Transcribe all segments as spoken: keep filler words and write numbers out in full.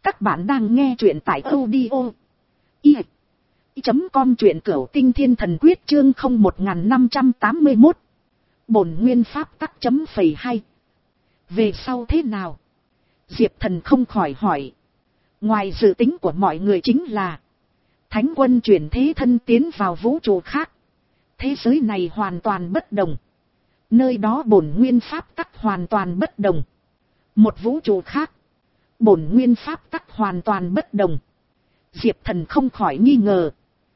Các bạn đang nghe truyện tại audio i chấm com, truyện Cửu Tinh Thiên Thần Quyết chương không một năm tám mốt. Bổn nguyên pháp tắc chấm phẩy hay. Về sau thế nào? Diệp Thần không khỏi hỏi. Ngoài dự tính của mọi người chính là Thánh Quân chuyển thế thân tiến vào vũ trụ khác. Thế giới này hoàn toàn bất đồng. Nơi đó bổn nguyên pháp tắc hoàn toàn bất đồng. Một vũ trụ khác, bổn nguyên pháp tắc hoàn toàn bất đồng. Diệp Thần không khỏi nghi ngờ.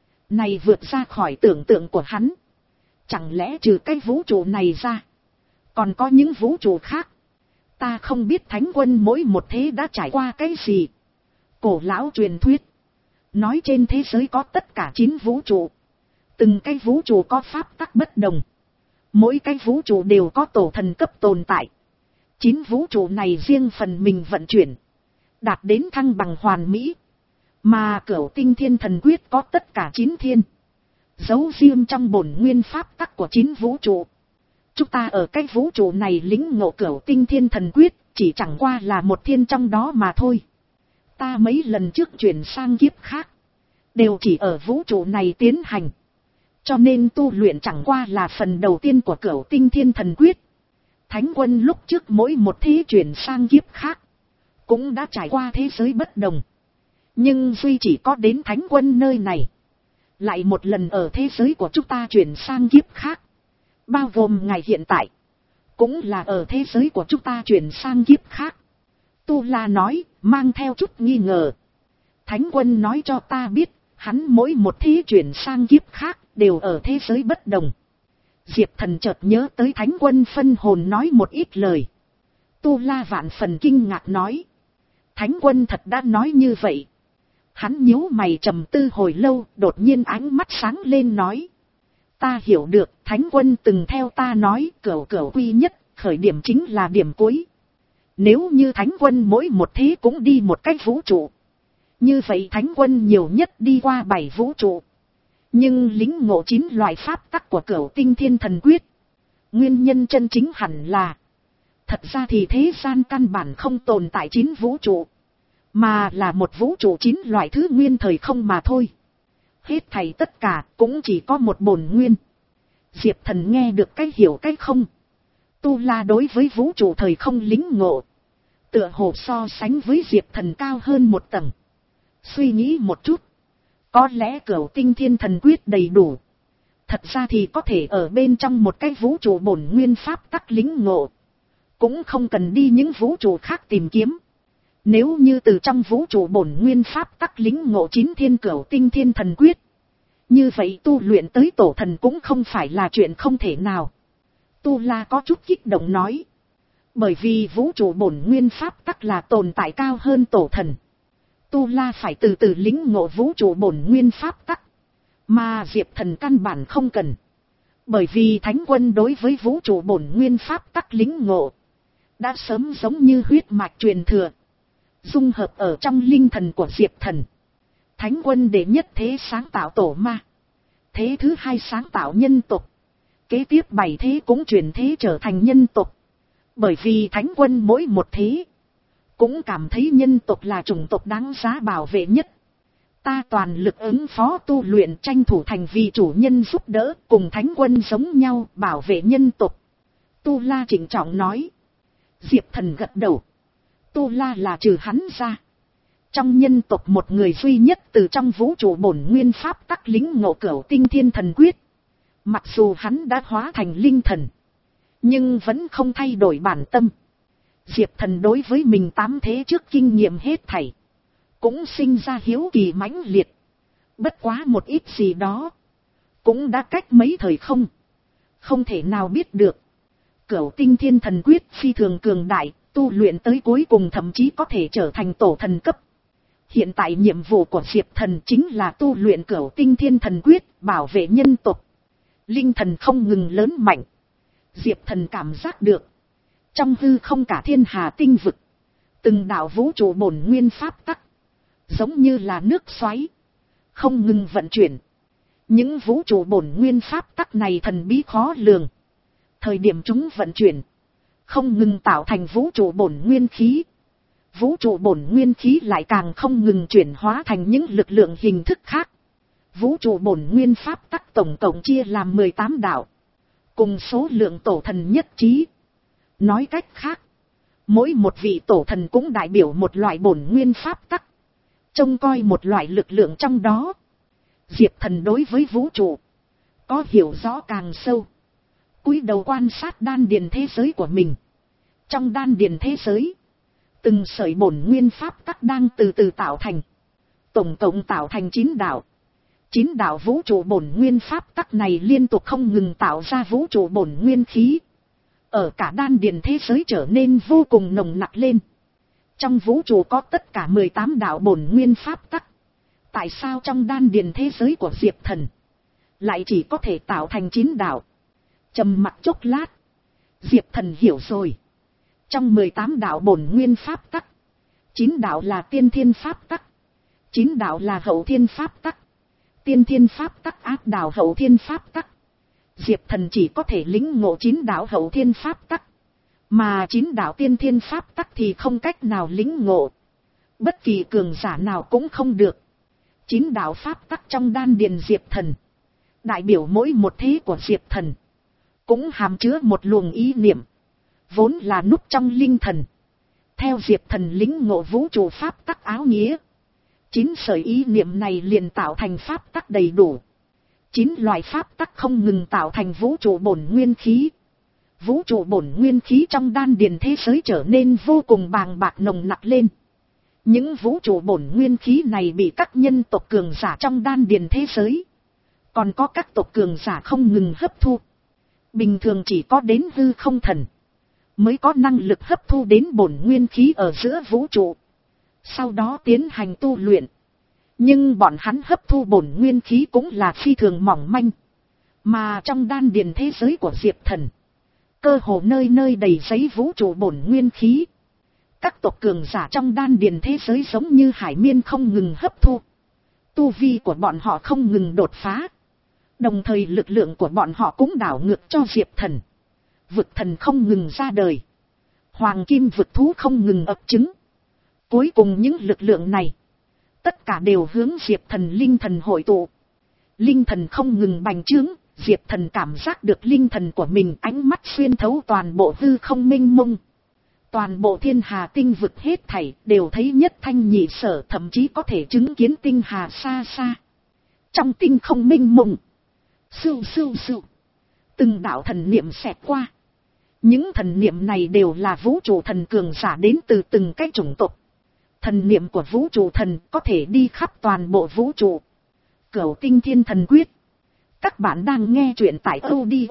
Này vượt ra khỏi tưởng tượng của hắn. Chẳng lẽ trừ cái vũ trụ này ra, còn có những vũ trụ khác? Ta không biết Thánh Quân mỗi một thế đã trải qua cái gì. Cổ lão truyền thuyết nói trên thế giới có tất cả chín vũ trụ. Từng cái vũ trụ có pháp tắc bất đồng. Mỗi cái vũ trụ đều có tổ thần cấp tồn tại. Chín vũ trụ này riêng phần mình vận chuyển, đạt đến thăng bằng hoàn mỹ. Mà Cửu Tinh Thiên Thần Quyết có tất cả chín thiên, giấu riêng trong bổn nguyên pháp tắc của chín vũ trụ. Chúng ta ở cái vũ trụ này lĩnh ngộ Cửu Tinh Thiên Thần Quyết, chỉ chẳng qua là một thiên trong đó mà thôi. Ta mấy lần trước chuyển sang kiếp khác, đều chỉ ở vũ trụ này tiến hành. Cho nên tu luyện chẳng qua là phần đầu tiên của Cửu Tinh Thiên Thần Quyết. Thánh Quân lúc trước mỗi một thế chuyển sang kiếp khác, cũng đã trải qua thế giới bất đồng. Nhưng duy chỉ có đến Thánh Quân nơi này, lại một lần ở thế giới của chúng ta chuyển sang kiếp khác. Bao gồm ngày hiện tại, cũng là ở thế giới của chúng ta chuyển sang kiếp khác. Tu La nói, mang theo chút nghi ngờ. Thánh Quân nói cho ta biết, hắn mỗi một thế chuyển sang kiếp khác, đều ở thế giới bất đồng. Diệp Thần chợt nhớ tới Thánh Quân phân hồn nói một ít lời. Tu La vạn phần kinh ngạc nói. Thánh Quân thật đã nói như vậy. Hắn nhíu mày trầm tư hồi lâu, đột nhiên ánh mắt sáng lên nói. Ta hiểu được, Thánh Quân từng theo ta nói, cửu cửu quy nhất, khởi điểm chính là điểm cuối. Nếu như Thánh Quân mỗi một thế cũng đi một cái vũ trụ, như vậy Thánh Quân nhiều nhất đi qua bảy vũ trụ. Nhưng lĩnh ngộ chín loại pháp tắc của Cửu Tinh Thiên Thần Quyết. Nguyên nhân chân chính hẳn là, thật ra thì thế gian căn bản không tồn tại chín vũ trụ, mà là một vũ trụ chín loại thứ nguyên thời không mà thôi. Hết thảy tất cả cũng chỉ có một bổn nguyên. Diệp Thần nghe được cái hiểu cái không. Tu La đối với vũ trụ thời không lĩnh ngộ, tựa hồ so sánh với Diệp Thần cao hơn một tầng. Suy nghĩ một chút, có lẽ Cửu Tinh Thiên Thần Quyết đầy đủ. Thật ra thì có thể ở bên trong một cái vũ trụ bổn nguyên pháp tắc lĩnh ngộ, cũng không cần đi những vũ trụ khác tìm kiếm. Nếu như từ trong vũ trụ bổn nguyên pháp tắc lĩnh ngộ chín thiên Cửu Tinh Thiên Thần Quyết, như vậy tu luyện tới tổ thần cũng không phải là chuyện không thể nào. Tu La có chút kích động nói. Bởi vì vũ trụ bổn nguyên pháp tắc là tồn tại cao hơn tổ thần. Tu La phải từ từ lĩnh ngộ vũ trụ bổn nguyên pháp tắc, mà Diệp Thần căn bản không cần. Bởi vì Thánh Quân đối với vũ trụ bổn nguyên pháp tắc lĩnh ngộ, đã sớm giống như huyết mạch truyền thừa, dung hợp ở trong linh thần của Diệp Thần. Thánh Quân đệ nhất thế sáng tạo tổ ma, thế thứ hai sáng tạo nhân tộc, kế tiếp bảy thế cũng chuyển thế trở thành nhân tộc. Bởi vì Thánh Quân mỗi một thế, cũng cảm thấy nhân tộc là chủng tộc đáng giá bảo vệ nhất. Ta toàn lực ứng phó tu luyện, tranh thủ thành vì chủ nhân giúp đỡ, cùng Thánh Quân giống nhau, bảo vệ nhân tộc. Tu La trịnh trọng nói. Diệp Thần gật đầu. Tu La là trừ hắn ra, trong nhân tộc một người duy nhất từ trong vũ trụ bổn nguyên pháp tắc lĩnh ngộ Cửu Tinh Thiên Thần Quyết. Mặc dù hắn đã hóa thành linh thần, nhưng vẫn không thay đổi bản tâm. Diệp Thần đối với mình tám thế trước kinh nghiệm hết thảy, cũng sinh ra hiếu kỳ mãnh liệt. Bất quá một ít gì đó, cũng đã cách mấy thời không, không thể nào biết được. Cửu Tinh Thiên Thần Quyết phi thường cường đại, tu luyện tới cuối cùng thậm chí có thể trở thành tổ thần cấp. Hiện tại nhiệm vụ của Diệp Thần chính là tu luyện Cửu Tinh Thiên Thần Quyết, bảo vệ nhân tộc. Linh thần không ngừng lớn mạnh. Diệp Thần cảm giác được, trong hư không cả thiên hà tinh vực, từng đạo vũ trụ bổn nguyên pháp tắc, giống như là nước xoáy, không ngừng vận chuyển. Những vũ trụ bổn nguyên pháp tắc này thần bí khó lường. Thời điểm chúng vận chuyển, không ngừng tạo thành vũ trụ bổn nguyên khí. Vũ trụ bổn nguyên khí lại càng không ngừng chuyển hóa thành những lực lượng hình thức khác. Vũ trụ bổn nguyên pháp tắc tổng cộng chia làm mười tám đạo. Cùng số lượng tổ thần nhất trí. Nói cách khác, mỗi một vị tổ thần cũng đại biểu một loại bổn nguyên pháp tắc. Trông coi một loại lực lượng trong đó. Diệp Thần đối với vũ trụ có hiểu rõ càng sâu. Cúi đầu quan sát đan điền thế giới của mình. Trong đan điền thế giới, từng sợi bổn nguyên pháp tắc đang từ từ tạo thành. Tổng cộng tạo thành chín đạo. Chín đạo vũ trụ bổn nguyên pháp tắc này liên tục không ngừng tạo ra vũ trụ bổn nguyên khí. Ở cả đan điền thế giới trở nên vô cùng nồng nặc lên. Trong vũ trụ có tất cả mười tám đạo bổn nguyên pháp tắc. Tại sao trong đan điền thế giới của Diệp Thần lại chỉ có thể tạo thành chín đạo? Trầm mặc chốc lát, Diệp Thần hiểu rồi. Trong mười tám đạo bổn nguyên pháp tắc, chín đạo là tiên thiên pháp tắc, chín đạo là hậu thiên pháp tắc. Tiên thiên pháp tắc áp đảo hậu thiên pháp tắc. Diệp Thần chỉ có thể lĩnh ngộ chín đạo hậu thiên pháp tắc, mà chín đạo tiên thiên pháp tắc thì không cách nào lĩnh ngộ. Bất kỳ cường giả nào cũng không được. Chín đạo pháp tắc trong đan điền Diệp Thần, đại biểu mỗi một thế của Diệp Thần, cũng hàm chứa một luồng ý niệm, vốn là núp trong linh thần. Theo Diệp Thần lĩnh ngộ vũ trụ pháp tắc áo nghĩa, chín sợi ý niệm này liền tạo thành pháp tắc đầy đủ. Chín loại pháp tắc không ngừng tạo thành vũ trụ bổn nguyên khí. Vũ trụ bổn nguyên khí trong đan điền thế giới trở nên vô cùng bàng bạc nồng nặc lên. Những vũ trụ bổn nguyên khí này bị các nhân tộc cường giả trong đan điền thế giới, còn có các tộc cường giả không ngừng hấp thu. Bình thường chỉ có đến hư không thần mới có năng lực hấp thu đến bổn nguyên khí ở giữa vũ trụ, sau đó tiến hành tu luyện. Nhưng bọn hắn hấp thu bổn nguyên khí cũng là phi thường mỏng manh. Mà trong đan điền thế giới của Diệp Thần, cơ hồ nơi nơi đầy giấy vũ trụ bổn nguyên khí. Các tộc cường giả trong đan điền thế giới giống như hải miên không ngừng hấp thu. Tu vi của bọn họ không ngừng đột phá. Đồng thời lực lượng của bọn họ cũng đảo ngược cho Diệp Thần. Vực thần không ngừng ra đời. Hoàng kim vực thú không ngừng ấp trứng. Cuối cùng những lực lượng này, tất cả đều hướng Diệp Thần linh thần hội tụ. Linh thần không ngừng bành trướng. Diệp Thần cảm giác được linh thần của mình ánh mắt xuyên thấu toàn bộ hư không mênh mông. Toàn bộ thiên hà tinh vực hết thảy đều thấy nhất thanh nhị sở, thậm chí có thể chứng kiến tinh hà xa xa. Trong tinh không mênh mông, sưu sưu sưu, từng đạo thần niệm xẹt qua. Những thần niệm này đều là vũ trụ thần cường giả đến từ từng cái chủng tộc. Thần niệm của vũ trụ thần có thể đi khắp toàn bộ vũ trụ. Cửu tinh thiên thần quyết. Các bạn đang nghe truyện tại audio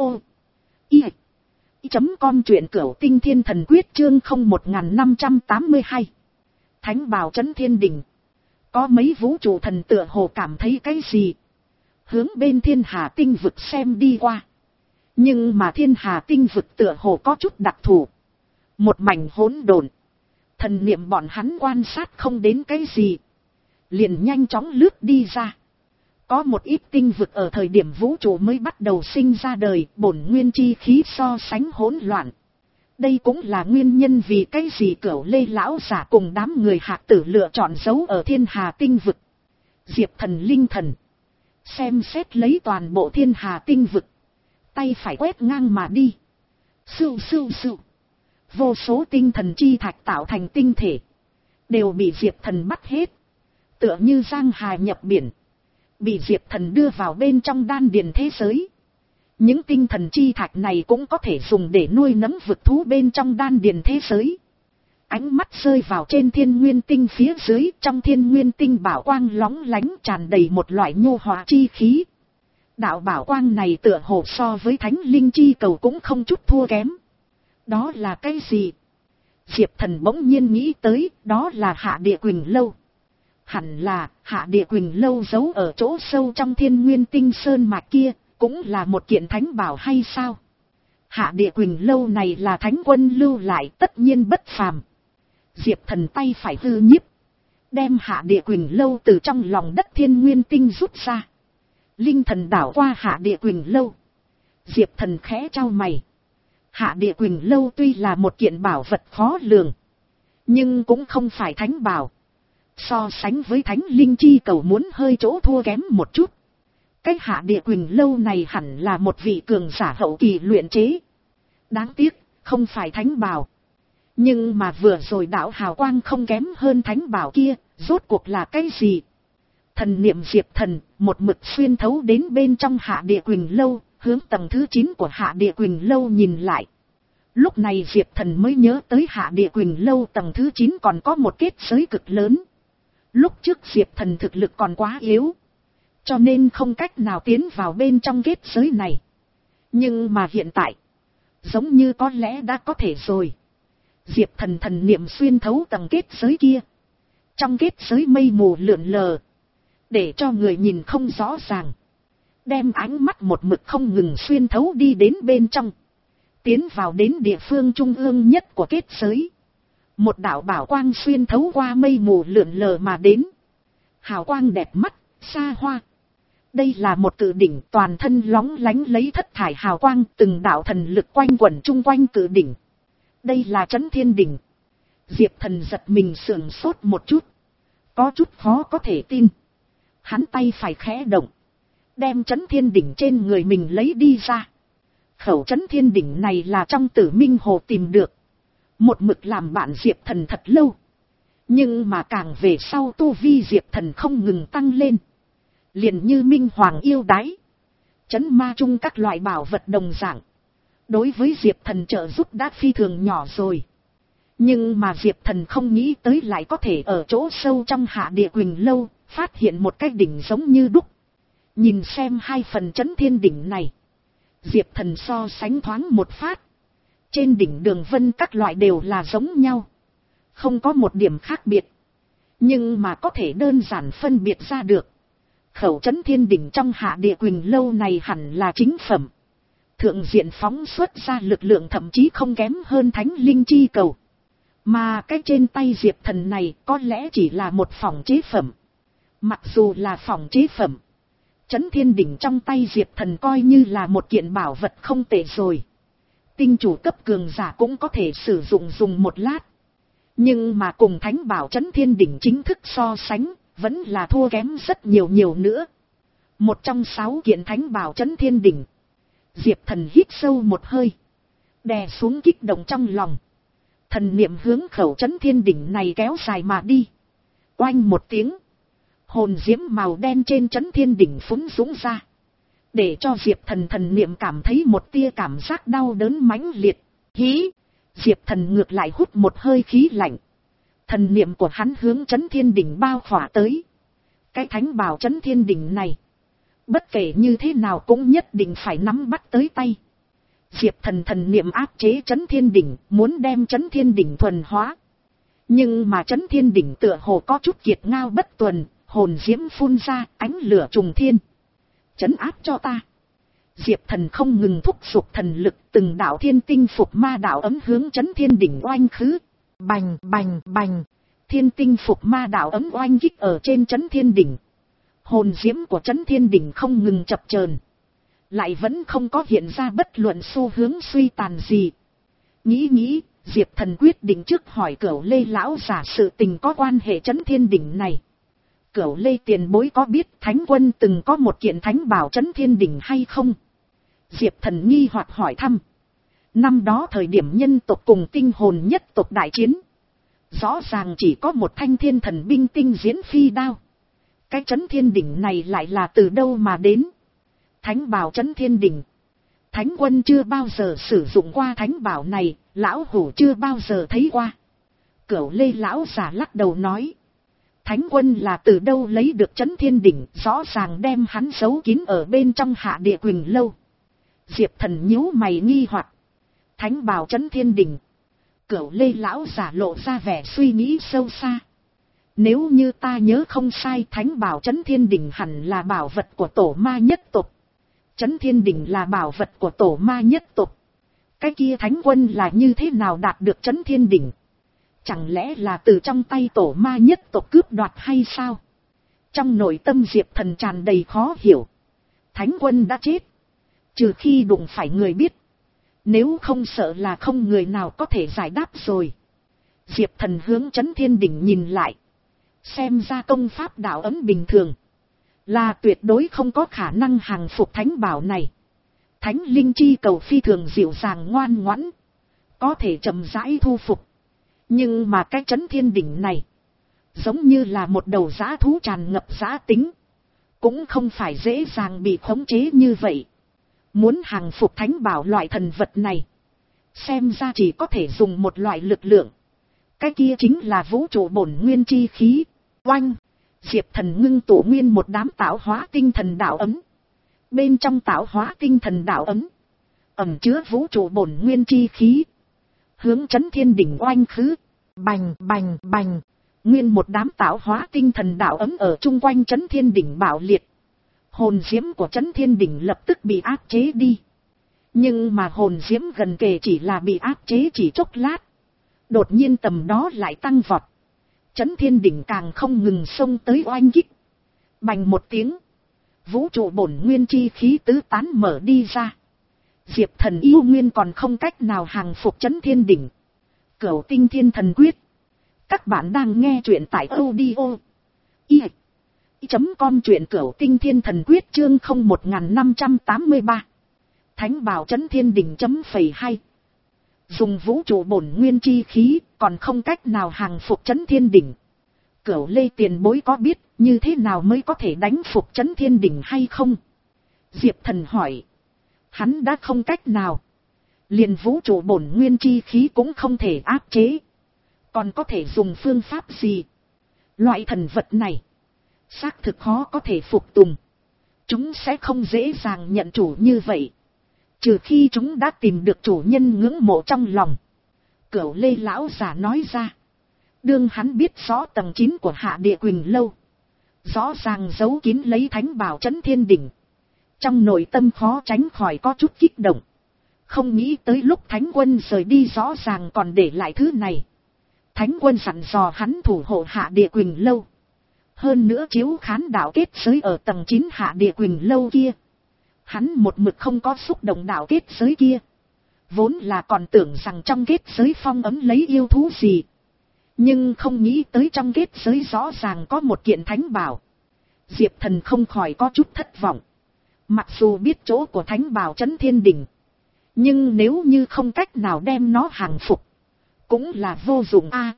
i chấm com, truyện cửu tinh thiên thần quyết chương không một năm tám hai. Thánh bào trấn thiên đỉnh. Có mấy vũ trụ thần tựa hồ cảm thấy cái gì, hướng bên thiên hà tinh vực xem đi qua. Nhưng mà thiên hà tinh vực tựa hồ có chút đặc thù, một mảnh hỗn độn. Thần niệm bọn hắn quan sát không đến cái gì, liền nhanh chóng lướt đi ra. Có một ít tinh vực ở thời điểm vũ trụ mới bắt đầu sinh ra đời, bổn nguyên chi khí so sánh hỗn loạn. Đây cũng là nguyên nhân vì cái gì Cửu Lê lão giả cùng đám người Hạc Tử lựa chọn giấu ở thiên hà tinh vực. Diệp Thần linh thần xem xét lấy toàn bộ thiên hà tinh vực, tay phải quét ngang mà đi. Sưu sưu sưu, vô số tinh thần chi thạch tạo thành tinh thể đều bị Diệp Thần bắt hết, tựa như giang hà nhập biển, bị Diệp Thần đưa vào bên trong đan điền thế giới. Những tinh thần chi thạch này cũng có thể dùng để nuôi nấng vực thú bên trong đan điền thế giới. Ánh mắt rơi vào trên thiên nguyên tinh phía dưới, trong thiên nguyên tinh bảo quang lóng lánh tràn đầy một loại nhu hòa chi khí. Đạo bảo quang này tựa hồ so với thánh linh chi cầu cũng không chút thua kém. Đó là cái gì? Diệp Thần bỗng nhiên nghĩ tới, đó là Hạ Địa Quỳnh Lâu. Hẳn là Hạ Địa Quỳnh Lâu giấu ở chỗ sâu trong thiên nguyên tinh sơn mạch kia, cũng là một kiện thánh bảo hay sao? Hạ Địa Quỳnh Lâu này là thánh quân lưu lại, tất nhiên bất phàm. Diệp Thần tay phải hư nhiếp, đem Hạ Địa Quỳnh Lâu từ trong lòng đất thiên nguyên tinh rút ra. Linh thần đảo qua Hạ Địa Quỳnh Lâu. Diệp Thần khẽ chau mày. Hạ Địa Quỳnh Lâu tuy là một kiện bảo vật khó lường, nhưng cũng không phải thánh bảo. So sánh với thánh linh chi cầu muốn hơi chỗ thua kém một chút. Cái Hạ Địa Quỳnh Lâu này hẳn là một vị cường giả hậu kỳ luyện chế. Đáng tiếc, không phải thánh bảo. Nhưng mà vừa rồi đạo hào quang không kém hơn thánh bảo kia, rốt cuộc là cái gì? Thần niệm Diệp Thần, một mực xuyên thấu đến bên trong Hạ Địa Quỳnh Lâu, hướng tầng thứ chín của Hạ Địa Quỳnh Lâu nhìn lại. Lúc này Diệp Thần mới nhớ tới Hạ Địa Quỳnh Lâu tầng thứ chín còn có một kết giới cực lớn. Lúc trước Diệp Thần thực lực còn quá yếu, cho nên không cách nào tiến vào bên trong kết giới này. Nhưng mà hiện tại, giống như có lẽ đã có thể rồi. Diệp Thần thần niệm xuyên thấu tầng kết giới kia. Trong kết giới mây mù lượn lờ, để cho người nhìn không rõ ràng. Đem ánh mắt một mực không ngừng xuyên thấu đi đến bên trong. Tiến vào đến địa phương trung ương nhất của kết giới. Một đạo bảo quang xuyên thấu qua mây mù lượn lờ mà đến. Hào quang đẹp mắt, xa hoa. Đây là một cự đỉnh toàn thân lóng lánh lấy thất thải hào quang, từng đạo thần lực quanh quẩn chung quanh cự đỉnh. Đây là Chấn Thiên Đỉnh. Diệp Thần giật mình sườn sốt một chút. Có chút khó có thể tin. Hắn tay phải khẽ động, đem Chấn Thiên Đỉnh trên người mình lấy đi ra. Khẩu Chấn Thiên Đỉnh này là trong Tử Minh Hồ tìm được. Một mực làm bạn Diệp Thần thật lâu. Nhưng mà càng về sau tu vi Diệp Thần không ngừng tăng lên. Liền như Minh Hoàng yêu đái, Chấn Ma Trung các loại bảo vật đồng dạng. Đối với Diệp Thần trợ giúp đã phi thường nhỏ rồi. Nhưng mà Diệp Thần không nghĩ tới lại có thể ở chỗ sâu trong Hạ Địa Quỳnh Lâu, phát hiện một cái đỉnh giống như đúc. Nhìn xem hai phần Chấn Thiên Đỉnh này. Diệp Thần so sánh thoáng một phát. Trên đỉnh đường vân các loại đều là giống nhau. Không có một điểm khác biệt. Nhưng mà có thể đơn giản phân biệt ra được. Khẩu Chấn Thiên Đỉnh trong Hạ Địa Quỳnh Lâu này hẳn là chính phẩm. Thượng diện phóng xuất ra lực lượng thậm chí không kém hơn thánh linh chi cầu. Mà cái trên tay Diệp Thần này có lẽ chỉ là một phỏng chế phẩm. Mặc dù là phỏng chế phẩm, Chấn Thiên Đỉnh trong tay Diệp Thần coi như là một kiện bảo vật không tệ rồi. Tinh chủ cấp cường giả cũng có thể sử dụng dùng một lát. Nhưng mà cùng thánh bảo Chấn Thiên Đỉnh chính thức so sánh, vẫn là thua kém rất nhiều nhiều nữa. Một trong sáu kiện thánh bảo Chấn Thiên Đỉnh. Diệp Thần hít sâu một hơi, đè xuống kích động trong lòng. Thần niệm hướng khẩu Chấn Thiên Đỉnh này kéo dài mà đi. Oanh một tiếng, hồn diễm màu đen trên Chấn Thiên Đỉnh phúng dũng ra. Để cho Diệp Thần thần niệm cảm thấy một tia cảm giác đau đớn mãnh liệt. Hí! Diệp Thần ngược lại hút một hơi khí lạnh. Thần niệm của hắn hướng Chấn Thiên Đỉnh bao khỏa tới. Cái thánh bảo Chấn Thiên Đỉnh này, bất kể như thế nào cũng nhất định phải nắm bắt tới tay. Diệp Thần thần niệm áp chế Chấn Thiên Đỉnh, muốn đem Chấn Thiên Đỉnh thuần hóa. Nhưng mà Chấn Thiên Đỉnh tựa hồ có chút kiệt ngao bất tuần, hồn diễm phun ra, ánh lửa trùng thiên. Chấn áp cho ta. Diệp Thần không ngừng thúc giục thần lực, từng đạo thiên tinh phục ma đạo ấm hướng Chấn Thiên Đỉnh oanh khứ. Bành bành bành, thiên tinh phục ma đạo ấm oanh kích ở trên Chấn Thiên Đỉnh. Hồn diễm của Chấn Thiên Đỉnh không ngừng chập chờn, lại vẫn không có hiện ra bất luận xu hướng suy tàn gì. Nghĩ nghĩ, Diệp Thần quyết định trước hỏi Cửu Lê lão giả sự tình có quan hệ Chấn Thiên Đỉnh này. Cửu Lê tiền bối có biết Thánh Quân từng có một kiện thánh bảo Chấn Thiên Đỉnh hay không? Diệp Thần nghi hoặc hỏi thăm. Năm đó thời điểm nhân tộc cùng tinh hồn nhất tộc đại chiến, rõ ràng chỉ có một thanh thiên thần binh tinh diễn phi đao. Cái Chấn Thiên Đỉnh này lại là từ đâu mà đến? Thánh bảo Chấn Thiên Đỉnh. Thánh Quân chưa bao giờ sử dụng qua thánh bảo này, lão hủ chưa bao giờ thấy qua. Cửu Lê lão giả lắc đầu nói. Thánh Quân là từ đâu lấy được Chấn Thiên Đỉnh, rõ ràng đem hắn giấu kín ở bên trong Hạ Địa Quỳnh Lâu. Diệp Thần nhíu mày nghi hoặc. Thánh bảo Chấn Thiên Đỉnh. Cửu Lê lão giả lộ ra vẻ suy nghĩ sâu xa. Nếu như ta nhớ không sai, thánh bảo Chấn Thiên Đỉnh hẳn là bảo vật của tổ ma nhất tộc. Chấn Thiên Đỉnh là bảo vật của tổ ma nhất tộc. Cái kia Thánh Quân là như thế nào đạt được Chấn Thiên Đỉnh? Chẳng lẽ là từ trong tay tổ ma nhất tộc cướp đoạt hay sao? Trong nội tâm Diệp Thần tràn đầy khó hiểu. Thánh Quân đã chết, trừ khi đụng phải người biết. Nếu không sợ là không người nào có thể giải đáp rồi. Diệp Thần hướng Chấn Thiên Đỉnh nhìn lại. Xem ra công pháp đạo ấm bình thường. Là tuyệt đối không có khả năng hàng phục thánh bảo này. Thánh linh chi cầu phi thường dịu dàng ngoan ngoãn. Có thể chậm rãi thu phục. Nhưng mà cái Chấn Thiên Đỉnh này. Giống như là một đầu dã thú tràn ngập dã tính. Cũng không phải dễ dàng bị khống chế như vậy. Muốn hàng phục thánh bảo loại thần vật này. Xem ra chỉ có thể dùng một loại lực lượng. Cái kia chính là vũ trụ bổn nguyên chi khí. Oanh! Diệp Thần ngưng tụ nguyên một đám tạo hóa tinh thần đạo ấm. Bên trong tạo hóa tinh thần đạo ấm. Ẩm chứa vũ trụ bổn nguyên chi khí. Hướng Chấn Thiên Đỉnh oanh khứ. Bành bành bành. Nguyên một đám tạo hóa tinh thần đạo ấm ở chung quanh Chấn Thiên Đỉnh bạo liệt. Hồn diễm của Chấn Thiên Đỉnh lập tức bị áp chế đi. Nhưng mà hồn diễm gần kề chỉ là bị áp chế chỉ chốc lát. Đột nhiên tầm đó lại tăng vọt. Chấn Thiên Đỉnh càng không ngừng xông tới oanh kích. Bành một tiếng. Vũ trụ bổn nguyên chi khí tứ tán mở đi ra. Diệp Thần yêu nguyên còn không cách nào hàng phục Chấn Thiên Đỉnh. Cửu Tinh Thiên Thần Quyết. Các bạn đang nghe truyện tại audio i chấm com truyện Cửu Tinh Thiên Thần Quyết chương không một năm tám ba. Thánh bảo Chấn Thiên Đỉnh chấm phẩy hai. Dùng vũ trụ bổn nguyên chi khí còn không cách nào hàng phục Chấn Thiên Đỉnh. Cửu Lê tiền bối có biết như thế nào mới có thể đánh phục Chấn Thiên Đỉnh hay không? Diệp Thần hỏi. Hắn đã không cách nào. Liền vũ trụ bổn nguyên chi khí cũng không thể áp chế. Còn có thể dùng phương pháp gì? Loại thần vật này. Xác thực khó có thể phục tùng. Chúng sẽ không dễ dàng nhận chủ như vậy. Trừ khi chúng đã tìm được chủ nhân ngưỡng mộ trong lòng. Cửu Lê lão giả nói ra. Đương hắn biết rõ tầng chín của Hạ Địa Quỳnh Lâu. Rõ ràng giấu kín lấy thánh bảo Chấn Thiên Đỉnh. Trong nội tâm khó tránh khỏi có chút kích động. Không nghĩ tới lúc thánh quân rời đi rõ ràng còn để lại thứ này. Thánh quân dặn dò hắn thủ hộ Hạ Địa Quỳnh Lâu. Hơn nữa chiếu khán đạo kết giới ở tầng chín Hạ Địa Quỳnh Lâu kia. Hắn một mực không có xúc động đạo kết giới kia. Vốn là còn tưởng rằng trong kết giới phong ấm lấy yêu thú gì. Nhưng không nghĩ tới trong kết giới rõ ràng có một kiện thánh bảo. Diệp Thần không khỏi có chút thất vọng. Mặc dù biết chỗ của thánh bảo Chấn Thiên Đỉnh. Nhưng nếu như không cách nào đem nó hàng phục. Cũng là vô dụng a.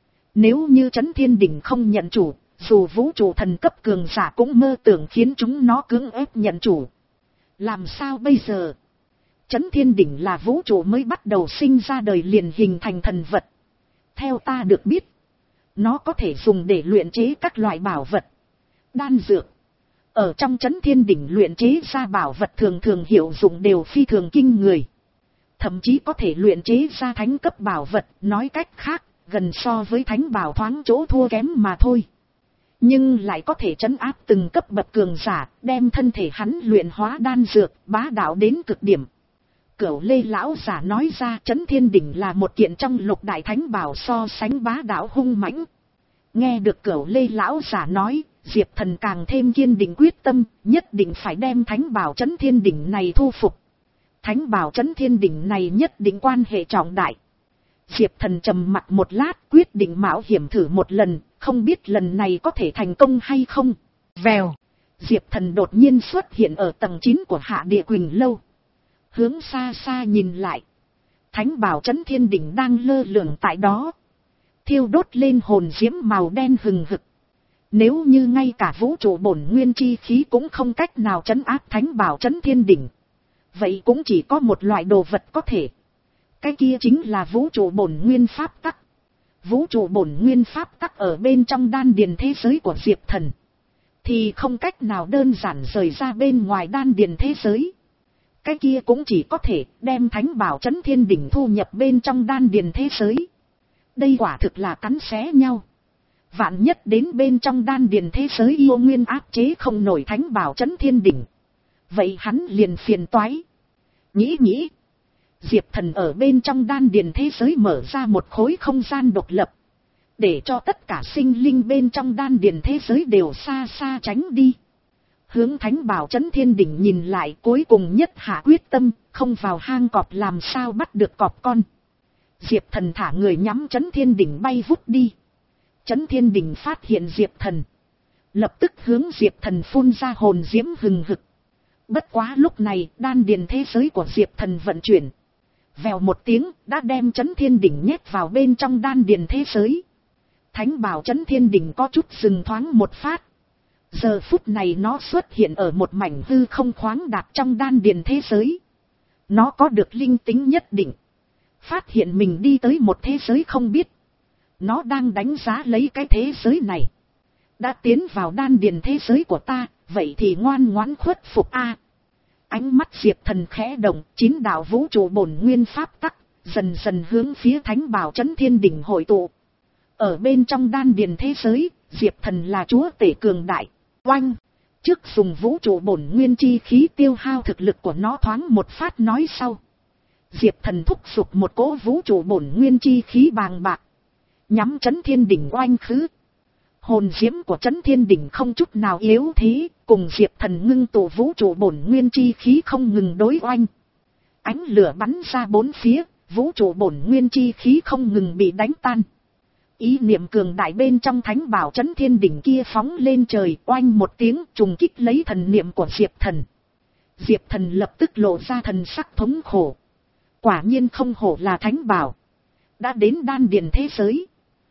Nếu như Chấn Thiên Đỉnh không nhận chủ. Dù vũ trụ thần cấp cường giả cũng mơ tưởng khiến chúng nó cưỡng ép nhận chủ. Làm sao bây giờ? Chấn Thiên Đỉnh là vũ trụ mới bắt đầu sinh ra đời liền hình thành thần vật. Theo ta được biết. Nó có thể dùng để luyện chế các loại bảo vật. Đan dược. Ở trong Chấn Thiên Đỉnh luyện chế ra bảo vật thường thường hiệu dụng đều phi thường kinh người. Thậm chí có thể luyện chế ra thánh cấp bảo vật. Nói cách khác, gần so với thánh bảo thoáng chỗ thua kém mà thôi. Nhưng lại có thể trấn áp từng cấp bậc cường giả, đem thân thể hắn luyện hóa đan dược, bá đạo đến cực điểm. Cửu Lê lão giả nói ra Chấn Thiên Đỉnh là một kiện trong lục đại thánh bảo so sánh bá đạo hung mãnh. Nghe được Cửu Lê lão giả nói, Diệp Thần càng thêm kiên định quyết tâm, nhất định phải đem thánh bảo Chấn Thiên Đỉnh này thu phục. Thánh bảo Chấn Thiên Đỉnh này nhất định quan hệ trọng đại. Diệp Thần trầm mặt một lát quyết định mạo hiểm thử một lần, không biết lần này có thể thành công hay không. Vèo, Diệp Thần đột nhiên xuất hiện ở tầng chín của Hạ Địa Quỳnh Lâu. Hướng xa xa nhìn lại. Thánh bảo Chấn Thiên Đỉnh đang lơ lửng tại đó. Thiêu đốt lên hồn diễm màu đen hừng hực. Nếu như ngay cả vũ trụ bổn nguyên chi khí cũng không cách nào trấn áp thánh bảo Chấn Thiên Đỉnh. Vậy cũng chỉ có một loại đồ vật có thể. Cái kia chính là vũ trụ bổn nguyên pháp tắc. Vũ trụ bổn nguyên pháp tắc ở bên trong đan điền thế giới của Diệp Thần. Thì không cách nào đơn giản rời ra bên ngoài đan điền thế giới. Cái kia cũng chỉ có thể đem thánh bảo Chấn Thiên Đỉnh thu nhập bên trong đan điền thế giới. Đây quả thực là cắn xé nhau. Vạn nhất đến bên trong đan điền thế giới yêu nguyên áp chế không nổi thánh bảo Chấn Thiên Đỉnh. Vậy hắn liền phiền toái. Nghĩ nghĩ. Diệp Thần ở bên trong đan điền thế giới mở ra một khối không gian độc lập. Để cho tất cả sinh linh bên trong đan điền thế giới đều xa xa tránh đi. Hướng thánh bảo Chấn Thiên Đỉnh nhìn lại cuối cùng nhất hạ quyết tâm, không vào hang cọp làm sao bắt được cọp con. Diệp Thần thả người nhắm Chấn Thiên Đỉnh bay vút đi. Chấn Thiên Đỉnh phát hiện Diệp Thần, lập tức hướng Diệp Thần phun ra hồn diễm hừng hực. Bất quá lúc này đan điền thế giới của Diệp Thần vận chuyển. Vèo một tiếng đã đem Chấn Thiên Đỉnh nhét vào bên trong đan điền thế giới. Thánh bảo Chấn Thiên Đỉnh có chút dừng thoáng một phát. Giờ phút này nó xuất hiện ở một mảnh hư không khoáng đạt trong đan điền thế giới. Nó có được linh tính nhất định. Phát hiện mình đi tới một thế giới không biết. Nó đang đánh giá lấy cái thế giới này. Đã tiến vào đan điền thế giới của ta, vậy thì ngoan ngoãn khuất phục a. Ánh mắt Diệp Thần khẽ động, chín đạo vũ trụ bổn nguyên pháp tắc, dần dần hướng phía Thánh bảo Chấn Thiên Đỉnh hội tụ. Ở bên trong đan điền thế giới, Diệp Thần là chúa tể cường đại. Oanh! Trước dùng vũ trụ bổn nguyên chi khí tiêu hao thực lực của nó thoáng một phát nói sau. Diệp Thần thúc giục một cỗ vũ trụ bổn nguyên chi khí bàng bạc. Nhắm Chấn Thiên Đỉnh oanh khứ. Hồn diễm của Chấn Thiên Đỉnh không chút nào yếu thế, cùng Diệp Thần ngưng tụ vũ trụ bổn nguyên chi khí không ngừng đối oanh. Ánh lửa bắn ra bốn phía, vũ trụ bổn nguyên chi khí không ngừng bị đánh tan. Ý niệm cường đại bên trong Thánh bảo Chấn Thiên Đỉnh kia phóng lên trời, oanh một tiếng trùng kích lấy thần niệm của Diệp Thần. Diệp Thần lập tức lộ ra thần sắc thống khổ. Quả nhiên không hổ là Thánh bảo. Đã đến đan điền thế giới.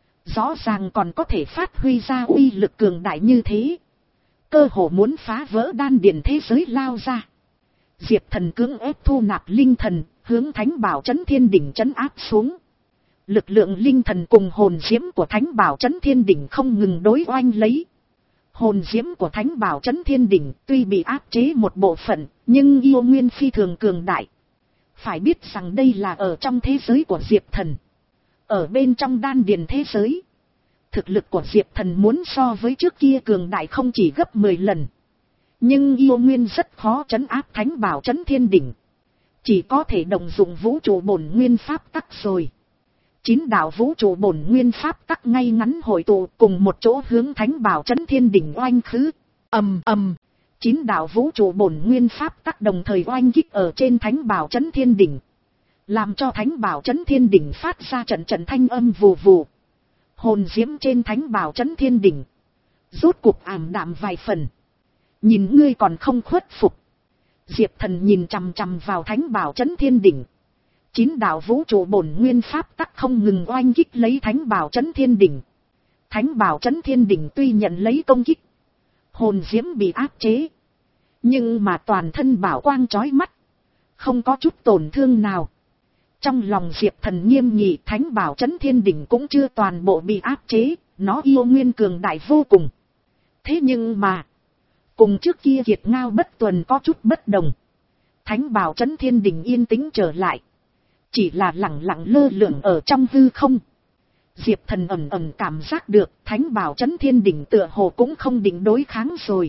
Rõ ràng còn có thể phát huy ra uy lực cường đại như thế. Cơ hồ muốn phá vỡ đan điền thế giới lao ra. Diệp Thần cưỡng ép thu nạp linh thần, hướng Thánh bảo Chấn Thiên Đỉnh trấn áp xuống. Lực lượng linh thần cùng hồn diễm của Thánh bảo Chấn Thiên Đỉnh không ngừng đối oanh lấy. Hồn diễm của Thánh bảo Chấn Thiên Đỉnh tuy bị áp chế một bộ phận, nhưng yêu nguyên phi thường cường đại. Phải biết rằng đây là ở trong thế giới của Diệp Thần. Ở bên trong đan điền thế giới, thực lực của Diệp Thần muốn so với trước kia cường đại không chỉ gấp mười lần. Nhưng yêu nguyên rất khó trấn áp Thánh bảo Chấn Thiên Đỉnh. Chỉ có thể động dụng vũ trụ bổn nguyên pháp tắc rồi. Chín đạo vũ trụ bổn nguyên pháp tắc ngay ngắn hội tụ cùng một chỗ hướng Thánh bảo Chấn Thiên Đỉnh oanh khứ. Ầm ầm, chín đạo vũ trụ bổn nguyên pháp tắc đồng thời oanh kích ở trên Thánh bảo Chấn Thiên Đỉnh, làm cho Thánh bảo Chấn Thiên Đỉnh phát ra trận trận thanh âm vù vù. Hồn diễm trên Thánh bảo Chấn Thiên Đỉnh rốt cuộc ảm đạm vài phần. Nhìn ngươi còn không khuất phục. Diệp Thần nhìn chằm chằm vào Thánh bảo Chấn Thiên Đỉnh. Chín đạo vũ trụ bổn nguyên pháp tắc không ngừng oanh kích lấy Thánh bảo Chấn Thiên Đỉnh. Thánh bảo Chấn Thiên Đỉnh tuy nhận lấy công kích, hồn diễm bị áp chế, nhưng mà toàn thân bảo quang chói mắt, không có chút tổn thương nào. Trong lòng Diệp Thần nghiêm nghị, Thánh bảo Chấn Thiên Đỉnh cũng chưa toàn bộ bị áp chế, nó yêu nguyên cường đại vô cùng. Thế nhưng mà, cùng trước kia Kiệt Ngao Bất Tuần có chút bất đồng. Thánh bảo Chấn Thiên Đỉnh yên tĩnh trở lại, chỉ là lẳng lặng lơ lửng ở trong hư không. Diệp Thần ẩn ẩn cảm giác được Thánh bảo Chấn Thiên Đỉnh tựa hồ cũng không định đối kháng rồi.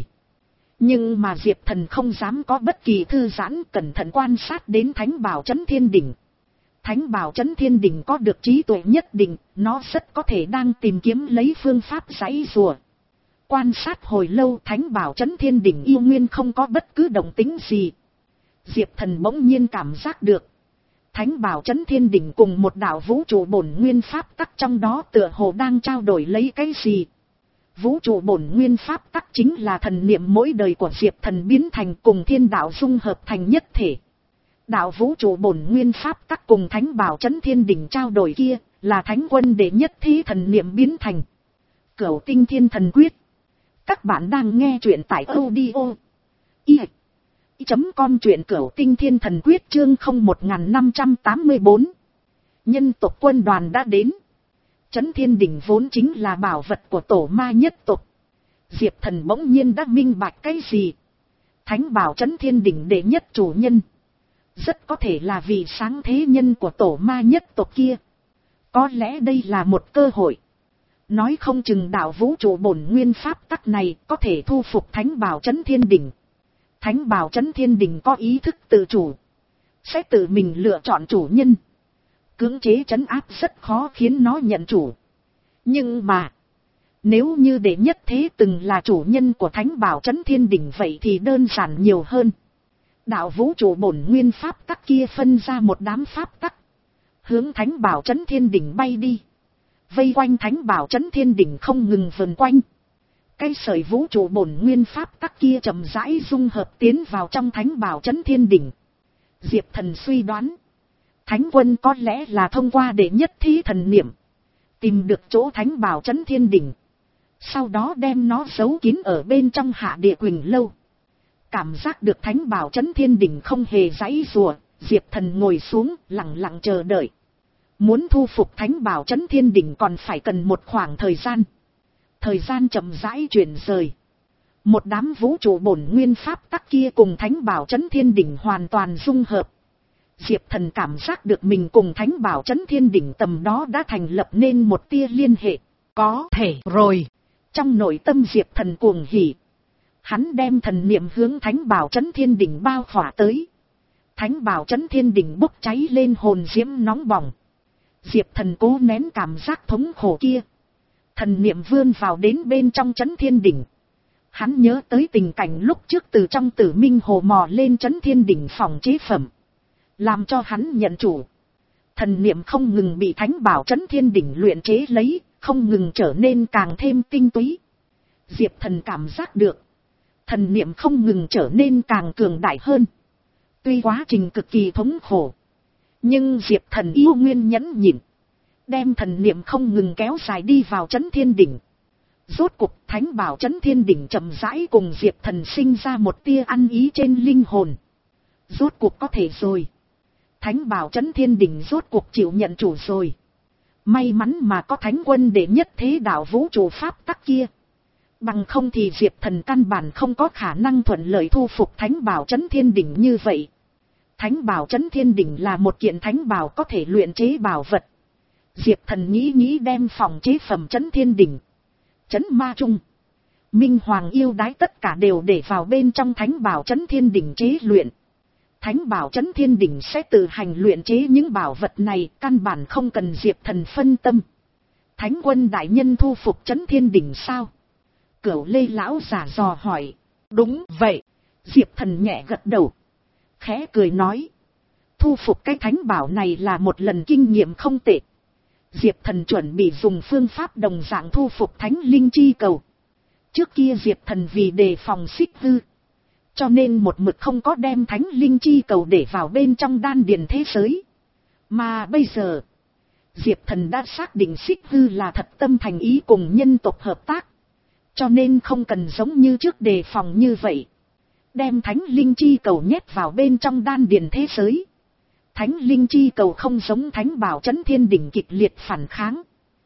Nhưng mà Diệp Thần không dám có bất kỳ thư giãn, cẩn thận quan sát đến Thánh bảo Chấn Thiên Đỉnh. Thánh bảo Chấn Thiên Đỉnh có được trí tuệ nhất định, nó rất có thể đang tìm kiếm lấy phương pháp giãy giụa. Quan sát hồi lâu, Thánh bảo Chấn Thiên Đỉnh yêu nguyên không có bất cứ động tĩnh gì. Diệp Thần bỗng nhiên cảm giác được Thánh bảo Chấn Thiên Đỉnh cùng một đạo vũ trụ bổn nguyên pháp tắc trong đó tựa hồ đang trao đổi lấy cái gì. Vũ trụ bổn nguyên pháp tắc chính là thần niệm mỗi đời của Diệp Thần biến thành cùng thiên đạo dung hợp thành nhất thể. Đạo vũ trụ bổn nguyên pháp tắc cùng Thánh bảo Chấn Thiên Đỉnh trao đổi kia là Thánh quân đệ nhất thế thần niệm biến thành. Cửu Tinh Thiên Thần Quyết. Các bạn đang nghe truyện tại audio i chấm com truyện Cửu Tinh Thiên Thần Quyết chương không một năm tám bốn. Nhân tộc quân đoàn đã đến. Chấn Thiên Đỉnh vốn chính là bảo vật của tổ ma nhất tộc. Diệp Thần bỗng nhiên đã minh bạch cái gì. Thánh bảo Chấn Thiên Đỉnh đệ nhất chủ nhân, rất có thể là vị sáng thế nhân của tổ ma nhất tộc kia. Có lẽ đây là một cơ hội. Nói không chừng đạo vũ trụ bổn nguyên pháp tắc này có thể thu phục Thánh bảo Chấn Thiên Đỉnh. Thánh bảo Chấn Thiên Đỉnh có ý thức tự chủ, sẽ tự mình lựa chọn chủ nhân. Cưỡng chế trấn áp rất khó khiến nó nhận chủ. Nhưng mà, nếu như đệ nhất thế từng là chủ nhân của Thánh bảo Chấn Thiên Đỉnh vậy thì đơn giản nhiều hơn. Đạo vũ trụ bổn nguyên pháp tắc kia phân ra một đám pháp tắc, hướng Thánh Bảo Trấn Thiên Đỉnh bay đi. Vây quanh Thánh Bảo Trấn Thiên Đỉnh không ngừng vần quanh. Cái sợi vũ trụ bổn nguyên pháp tắc kia chậm rãi dung hợp tiến vào trong Thánh Bảo Trấn Thiên Đỉnh. Diệp Thần suy đoán, Thánh Quân có lẽ là thông qua đệ nhất thí thần niệm, tìm được chỗ Thánh Bảo Trấn Thiên Đỉnh, sau đó đem nó giấu kín ở bên trong Hạ Địa Quỳnh Lâu. Cảm giác được Thánh Bảo Trấn Thiên Đỉnh không hề giãy giụa, Diệp Thần ngồi xuống lặng lặng chờ đợi. Muốn thu phục Thánh Bảo Trấn Thiên Đỉnh còn phải cần một khoảng thời gian. Thời gian chậm rãi chuyển rời. Một đám vũ trụ bổn nguyên pháp tắc kia cùng Thánh Bảo Trấn Thiên Đỉnh hoàn toàn dung hợp. Diệp Thần cảm giác được mình cùng Thánh Bảo Trấn Thiên Đỉnh tầm đó đã thành lập nên một tia liên hệ. Có thể rồi. Trong nội tâm Diệp Thần cuồng hỉ. Hắn đem thần niệm hướng Thánh Bảo Trấn Thiên Đỉnh bao khỏa tới. Thánh Bảo Trấn Thiên Đỉnh bốc cháy lên hồn diễm nóng bỏng. Diệp Thần cố nén cảm giác thống khổ kia. Thần niệm vươn vào đến bên trong Trấn Thiên Đỉnh. Hắn nhớ tới tình cảnh lúc trước từ trong Tử Minh Hồ mò lên Trấn Thiên Đỉnh phòng chế phẩm. Làm cho hắn nhận chủ. Thần niệm không ngừng bị Thánh Bảo Trấn Thiên Đỉnh luyện chế lấy, không ngừng trở nên càng thêm tinh túy. Diệp Thần cảm giác được. Thần niệm không ngừng trở nên càng cường đại hơn. Tuy quá trình cực kỳ thống khổ. Nhưng Diệp Thần yêu nguyên nhẫn nhịn. Đem thần niệm không ngừng kéo dài đi vào Trấn Thiên Đỉnh. Rốt cục Thánh Bảo Trấn Thiên Đỉnh chậm rãi cùng Diệp Thần sinh ra một tia ăn ý trên linh hồn. Rốt cuộc có thể rồi. Thánh Bảo Trấn Thiên Đỉnh rốt cuộc chịu nhận chủ rồi. May mắn mà có Thánh Quân đệ nhất thế đạo vũ trụ pháp tắc kia. Bằng không thì Diệp Thần căn bản không có khả năng thuận lợi thu phục Thánh Bảo Trấn Thiên Đỉnh như vậy. Thánh Bảo Trấn Thiên Đỉnh là một kiện thánh bảo có thể luyện chế bảo vật. Diệp Thần nghĩ nghĩ đem phòng chế phẩm Trấn Thiên Đỉnh, Trấn Ma Trung, Minh Hoàng Yêu Đái tất cả đều để vào bên trong Thánh Bảo Trấn Thiên Đỉnh chế luyện. Thánh Bảo Trấn Thiên Đỉnh sẽ tự hành luyện chế những bảo vật này, căn bản không cần Diệp Thần phân tâm. Thánh Quân đại nhân thu phục Trấn Thiên Đỉnh sao? Cửu Lê lão giả dò hỏi. Đúng vậy. Diệp Thần nhẹ gật đầu. Khẽ cười nói. Thu phục cái thánh bảo này là một lần kinh nghiệm không tệ. Diệp Thần chuẩn bị dùng phương pháp đồng dạng thu phục thánh linh chi cầu. Trước kia Diệp Thần vì đề phòng xích hư, cho nên một mực không có đem thánh linh chi cầu để vào bên trong đan điền thế giới. Mà bây giờ, Diệp Thần đã xác định xích hư là thật tâm thành ý cùng nhân tộc hợp tác. Cho nên không cần giống như trước đề phòng như vậy. Đem thánh linh chi cầu nhét vào bên trong đan điền thế giới. Thánh linh chi cầu không giống Thánh Bảo Trấn Thiên Đỉnh kịch liệt phản kháng.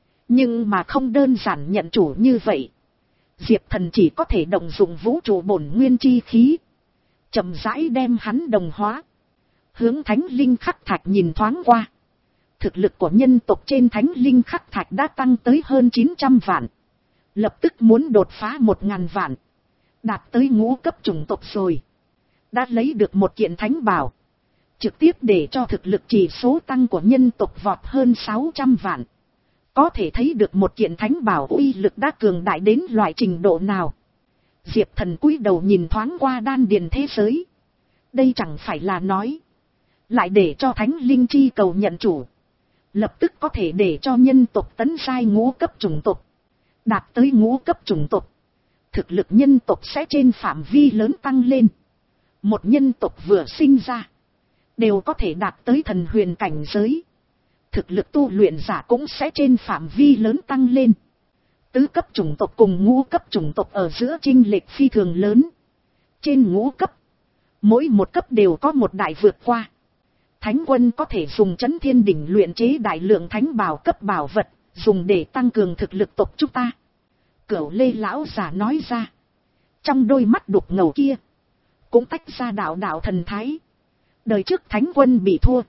Nhưng mà không đơn giản nhận chủ như vậy. Diệp Thần chỉ có thể động dụng vũ trụ bổn nguyên chi khí. Chậm rãi đem hắn đồng hóa. Hướng thánh linh khắc thạch nhìn thoáng qua. Thực lực của nhân tộc trên thánh linh khắc thạch đã tăng tới hơn chín trăm vạn. Lập tức muốn đột phá một ngàn vạn. Đạt tới ngũ cấp chủng tộc rồi. Đã lấy được một kiện thánh bảo. Trực tiếp để cho thực lực chỉ số tăng của nhân tộc vọt hơn sáu trăm vạn. Có thể thấy được một kiện thánh bảo uy lực đã cường đại đến loại trình độ nào. Diệp Thần cúi đầu nhìn thoáng qua đan điền thế giới. Đây chẳng phải là nói. Lại để cho thánh linh chi cầu nhận chủ. Lập tức có thể để cho nhân tộc tấn giai ngũ cấp chủng tộc. Đạt tới ngũ cấp chủng tộc. Thực lực nhân tộc sẽ trên phạm vi lớn tăng lên. Một nhân tộc vừa sinh ra. Đều có thể đạt tới thần huyền cảnh giới. Thực lực tu luyện giả cũng sẽ trên phạm vi lớn tăng lên. Tứ cấp chủng tộc cùng ngũ cấp chủng tộc ở giữa chênh lệch phi thường lớn. Trên ngũ cấp, mỗi một cấp đều có một đại vượt qua. Thánh Quân có thể dùng Trấn Thiên Đỉnh luyện chế đại lượng thánh bảo cấp bảo vật, dùng để tăng cường thực lực tộc chúng ta. Cửu Lê lão giả nói ra. Trong đôi mắt đục ngầu kia, cũng tách ra đạo đạo thần thái. Đời trước Thánh Quân bị thua,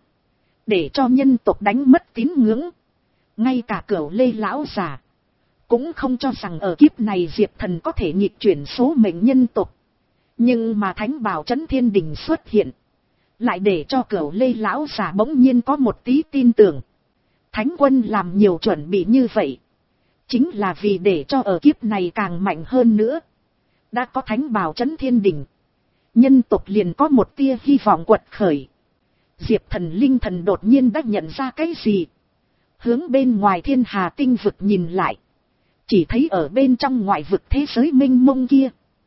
để cho nhân tộc đánh mất tín ngưỡng. Ngay cả Cửu Lê lão giả cũng không cho rằng ở kiếp này Diệp Thần có thể nghịch chuyển số mệnh nhân tộc. Nhưng mà Thánh Bảo Trấn Thiên Đỉnh xuất hiện, lại để cho Cửu Lê lão giả bỗng nhiên có một tí tin tưởng. Thánh Quân làm nhiều chuẩn bị như vậy, chính là vì để cho ở kiếp này càng mạnh hơn nữa. Đã có Thánh Bảo Trấn Thiên Đỉnh, nhân tộc liền có một tia hy vọng quật khởi. Diệp Thần Linh Thần đột nhiên đã nhận ra cái gì. Hướng bên ngoài thiên hà tinh vực nhìn lại. Chỉ thấy ở bên trong ngoại vực thế giới mênh mông kia.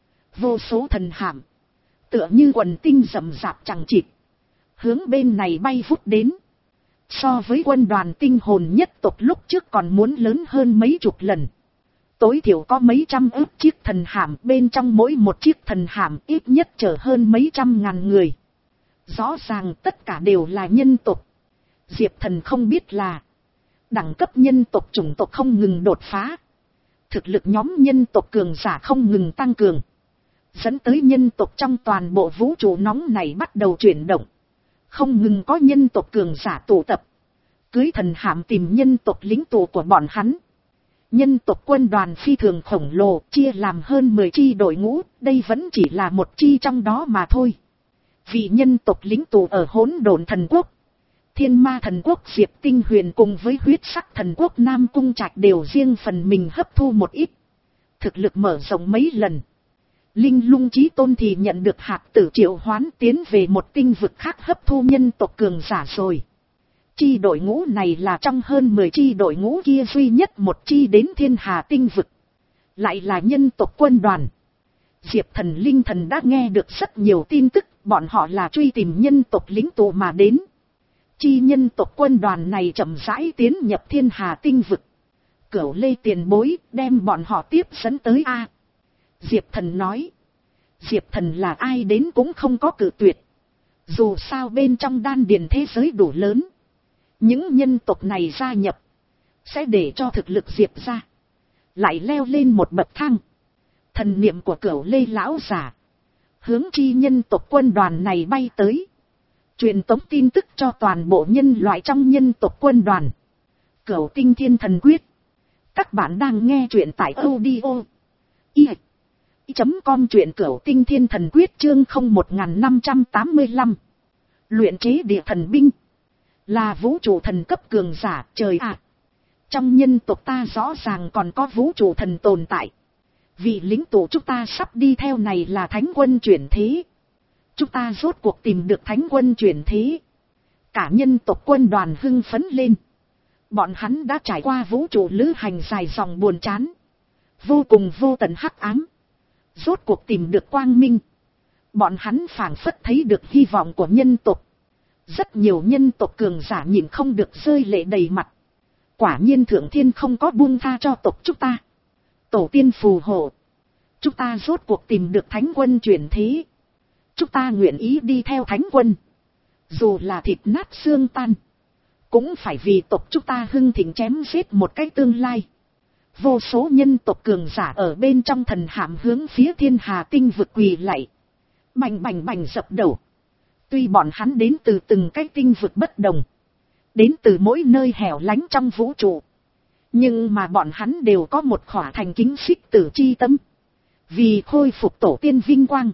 Vô số thần hạm. Tựa như quần tinh rậm rạp chẳng chịt. Hướng bên này bay vút đến. So với quân đoàn tinh hồn nhất tộc lúc trước còn muốn lớn hơn mấy chục lần. Tối thiểu có mấy trăm ức chiếc thần hạm, bên trong mỗi một chiếc thần hạm ít nhất chở hơn mấy trăm ngàn người. Rõ ràng tất cả đều là nhân tộc. Diệp Thần không biết là đẳng cấp nhân tộc chủng tộc không ngừng đột phá. Thực lực nhóm nhân tộc cường giả không ngừng tăng cường. Dẫn tới nhân tộc trong toàn bộ vũ trụ nóng này bắt đầu chuyển động. Không ngừng có nhân tộc cường giả tụ tập. Cưới thần hạm tìm nhân tộc lính tụ của bọn hắn. Nhân tộc quân đoàn phi thường khổng lồ chia làm hơn mười chi đội ngũ. Đây vẫn chỉ là một chi trong đó mà thôi. Vì nhân tộc lính tụ ở hỗn độn thần quốc. Thiên ma thần quốc Diệp Tinh Huyền cùng với huyết sắc thần quốc Nam Cung Trạch đều riêng phần mình hấp thu một ít. Thực lực mở rộng mấy lần. Linh Lung Chí Tôn thì nhận được hạt tử triệu hoán tiến về một tinh vực khác hấp thu nhân tộc cường giả rồi. Chi đội ngũ này là trong hơn mười chi đội ngũ kia duy nhất một chi đến thiên hà tinh vực. Lại là nhân tộc quân đoàn. Diệp Thần Linh Thần đã nghe được rất nhiều tin tức, bọn họ là truy tìm nhân tộc lính tụ mà đến. Chi nhân tộc quân đoàn này chậm rãi tiến nhập thiên hà tinh vực. Cửu Lê tiền bối đem bọn họ tiếp dẫn tới A. Diệp Thần nói. Diệp Thần là ai đến cũng không có cự tuyệt. Dù sao bên trong đan điền thế giới đủ lớn. Những nhân tộc này gia nhập. Sẽ để cho thực lực Diệp ra. Lại leo lên một bậc thang. Thần niệm của Cửu Lê lão giả. Hướng chi nhân tộc quân đoàn này bay tới. Truyền tống tin tức cho toàn bộ nhân loại trong nhân tộc quân đoàn. Cửu Tinh Thiên Thần Quyết. Các bạn đang nghe truyện tại audio. Y. Chấm com truyện Cửu Tinh Thiên Thần Quyết chương không một năm tám lăm. Luyện chế địa thần binh. Là vũ trụ thần cấp cường giả trời ạ. À. Trong nhân tộc ta rõ ràng còn có vũ trụ thần tồn tại. Vị lính tụ chúng ta sắp đi theo này là thánh quân chuyển thế. Chúng ta rốt cuộc tìm được thánh quân chuyển thế. Cả nhân tộc quân đoàn hưng phấn lên. Bọn hắn đã trải qua vũ trụ lữ hành dài dòng buồn chán. Vô cùng vô tận hắc ám. Rốt cuộc tìm được quang minh. Bọn hắn phảng phất thấy được hy vọng của nhân tộc. Rất nhiều nhân tộc cường giả nhìn không được rơi lệ đầy mặt. Quả nhiên thượng thiên không có buông tha cho tộc chúng ta. Tổ tiên phù hộ. Chúng ta rốt cuộc tìm được thánh quân chuyển thế. Chúng ta nguyện ý đi theo thánh quân. Dù là thịt nát xương tan. Cũng phải vì tộc chúng ta hưng thịnh chém giết một cái tương lai. Vô số nhân tộc cường giả ở bên trong thần hạm hướng phía thiên hà tinh vực quỳ lạy. Bành bành bành dập đầu. Tuy bọn hắn đến từ từng cái tinh vực bất đồng. Đến từ mỗi nơi hẻo lánh trong vũ trụ. Nhưng mà bọn hắn đều có một khỏa thành kính xích tử chi tâm. Vì khôi phục tổ tiên vinh quang.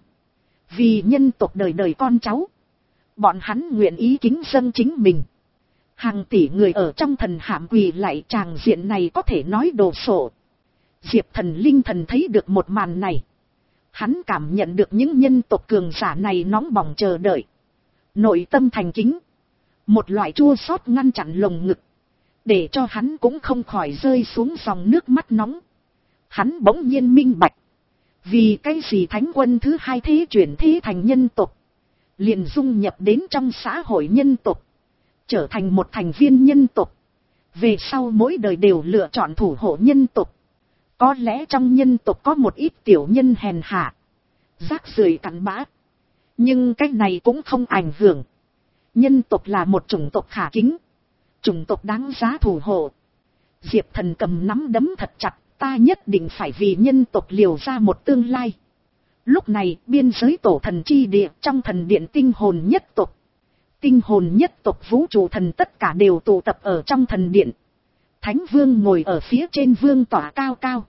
Vì nhân tộc đời đời con cháu. Bọn hắn nguyện ý kính dâng chính mình. Hàng tỷ người ở trong thần hạm quỳ lại tràng diện này có thể nói đồ sộ. Diệp Thần Linh Thần thấy được một màn này. Hắn cảm nhận được những nhân tộc cường giả này nóng bỏng chờ đợi. Nội tâm thành kính. Một loại chua xót ngăn chặn lồng ngực. Để cho hắn cũng không khỏi rơi xuống dòng nước mắt nóng. Hắn bỗng nhiên minh bạch. Vì cái gì thánh quân thứ hai thế chuyển thế thành nhân tộc. Liền dung nhập đến trong xã hội nhân tộc. Trở thành một thành viên nhân tộc. Về sau mỗi đời đều lựa chọn thủ hộ nhân tộc. Có lẽ trong nhân tộc có một ít tiểu nhân hèn hạ. Rác rưởi cặn bã. Nhưng cái này cũng không ảnh hưởng. Nhân tộc là một chủng tộc khả kính. Chủng tộc đáng giá thủ hộ. Diệp Thần cầm nắm đấm thật chặt. Ta nhất định phải vì nhân tộc liều ra một tương lai. Lúc này biên giới tổ thần chi địa trong thần điện tinh hồn nhất tộc. Tinh hồn nhất tộc vũ trụ thần tất cả đều tụ tập ở trong thần điện. Thánh vương ngồi ở phía trên vương tỏa cao cao.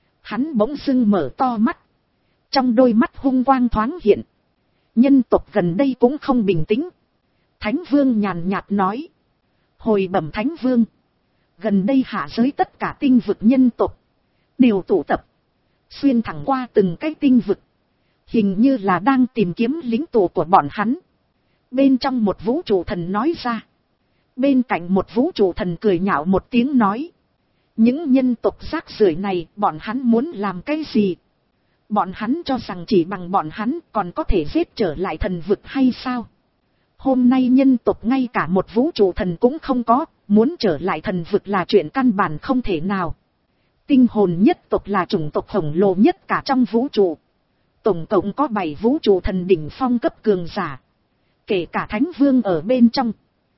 Hắn bỗng dưng mở to mắt. Trong đôi mắt hung quang thoáng hiện. Nhân tộc gần đây cũng không bình tĩnh. Thánh vương nhàn nhạt nói. Hồi bẩm thánh vương. Gần đây hạ giới tất cả tinh vực nhân tộc. Đều tụ tập. Xuyên thẳng qua từng cái tinh vực. Hình như là đang tìm kiếm lính tụ của bọn hắn. Bên trong một vũ trụ thần nói ra. Bên cạnh một vũ trụ thần cười nhạo một tiếng nói. Những nhân tộc rác rưởi này bọn hắn muốn làm cái gì? Bọn hắn cho rằng chỉ bằng bọn hắn còn có thể giết trở lại thần vực hay sao? Hôm nay nhân tộc ngay cả một vũ trụ thần cũng không có, muốn trở lại thần vực là chuyện căn bản không thể nào. Tinh hồn nhất tộc là chủng tộc khổng lồ nhất cả trong vũ trụ. Tổng cộng có bảy vũ trụ thần đỉnh phong cấp cường giả. Kể cả Thánh Vương ở bên trong.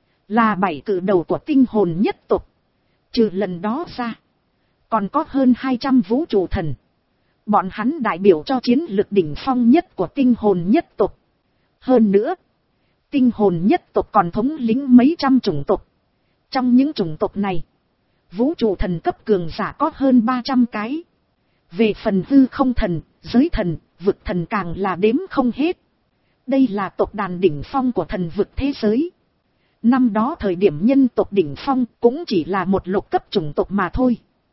Là bảy cự đầu của tinh hồn nhất tộc. Trừ lần đó ra. Còn có hơn hai trăm vũ trụ thần. Bọn hắn đại biểu cho chiến lực đỉnh phong nhất của tinh hồn nhất tộc. Hơn nữa. Tinh hồn nhất tộc còn thống lĩnh mấy trăm chủng tộc. Trong những chủng tộc này. Vũ trụ thần cấp cường giả có hơn ba trăm cái. Về phần hư không thần, giới thần, vực thần càng là đếm không hết. Đây là tộc đàn đỉnh phong của thần vực thế giới. Năm đó thời điểm nhân tộc đỉnh phong cũng chỉ là một lục cấp chủng tộc mà thôi.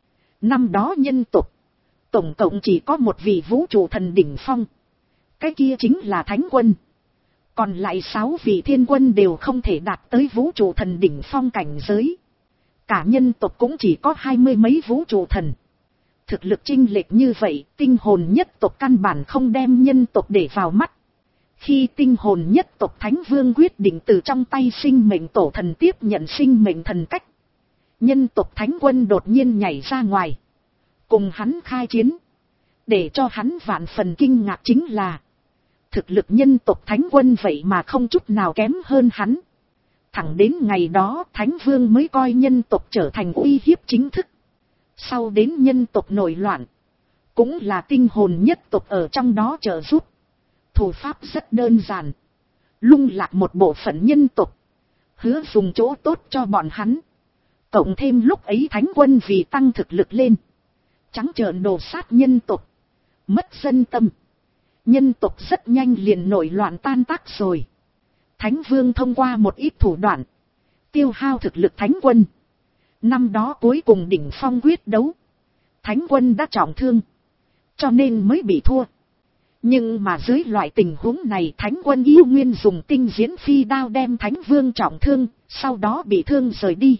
Năm đó nhân tộc, tổng cộng chỉ có một vị vũ trụ thần đỉnh phong. Cái kia chính là Thánh Quân. Còn lại sáu vị thiên quân đều không thể đạt tới vũ trụ thần đỉnh phong cảnh giới. Cả nhân tộc cũng chỉ có hai mươi mấy vũ trụ thần. Thực lực chênh lệch như vậy, tinh hồn nhất tộc căn bản không đem nhân tộc để vào mắt. Khi tinh hồn nhất tộc Thánh Vương quyết định từ trong tay sinh mệnh tổ thần tiếp nhận sinh mệnh thần cách. Nhân tộc Thánh Quân đột nhiên nhảy ra ngoài. Cùng hắn khai chiến. Để cho hắn vạn phần kinh ngạc chính là. Thực lực nhân tộc Thánh Quân vậy mà không chút nào kém hơn hắn. Thẳng đến ngày đó Thánh Vương mới coi nhân tộc trở thành uy hiếp chính thức. Sau đến nhân tộc nổi loạn. Cũng là tinh hồn nhất tộc ở trong đó trợ giúp. Thủ pháp rất đơn giản. Lung lạc một bộ phận nhân tộc. Hứa dùng chỗ tốt cho bọn hắn. Cộng thêm lúc ấy Thánh Quân vì tăng thực lực lên. Trắng trợn đồ sát nhân tộc. Mất dân tâm. Nhân tộc rất nhanh liền nổi loạn tan tác rồi. Thánh Vương thông qua một ít thủ đoạn. Tiêu hao thực lực Thánh Quân. Năm đó cuối cùng đỉnh phong quyết đấu. Thánh Quân đã trọng thương. Cho nên mới bị thua. Nhưng mà dưới loại tình huống này Thánh Quân yêu nguyên dùng tinh diễn phi đao đem Thánh Vương trọng thương. Sau đó bị thương rời đi.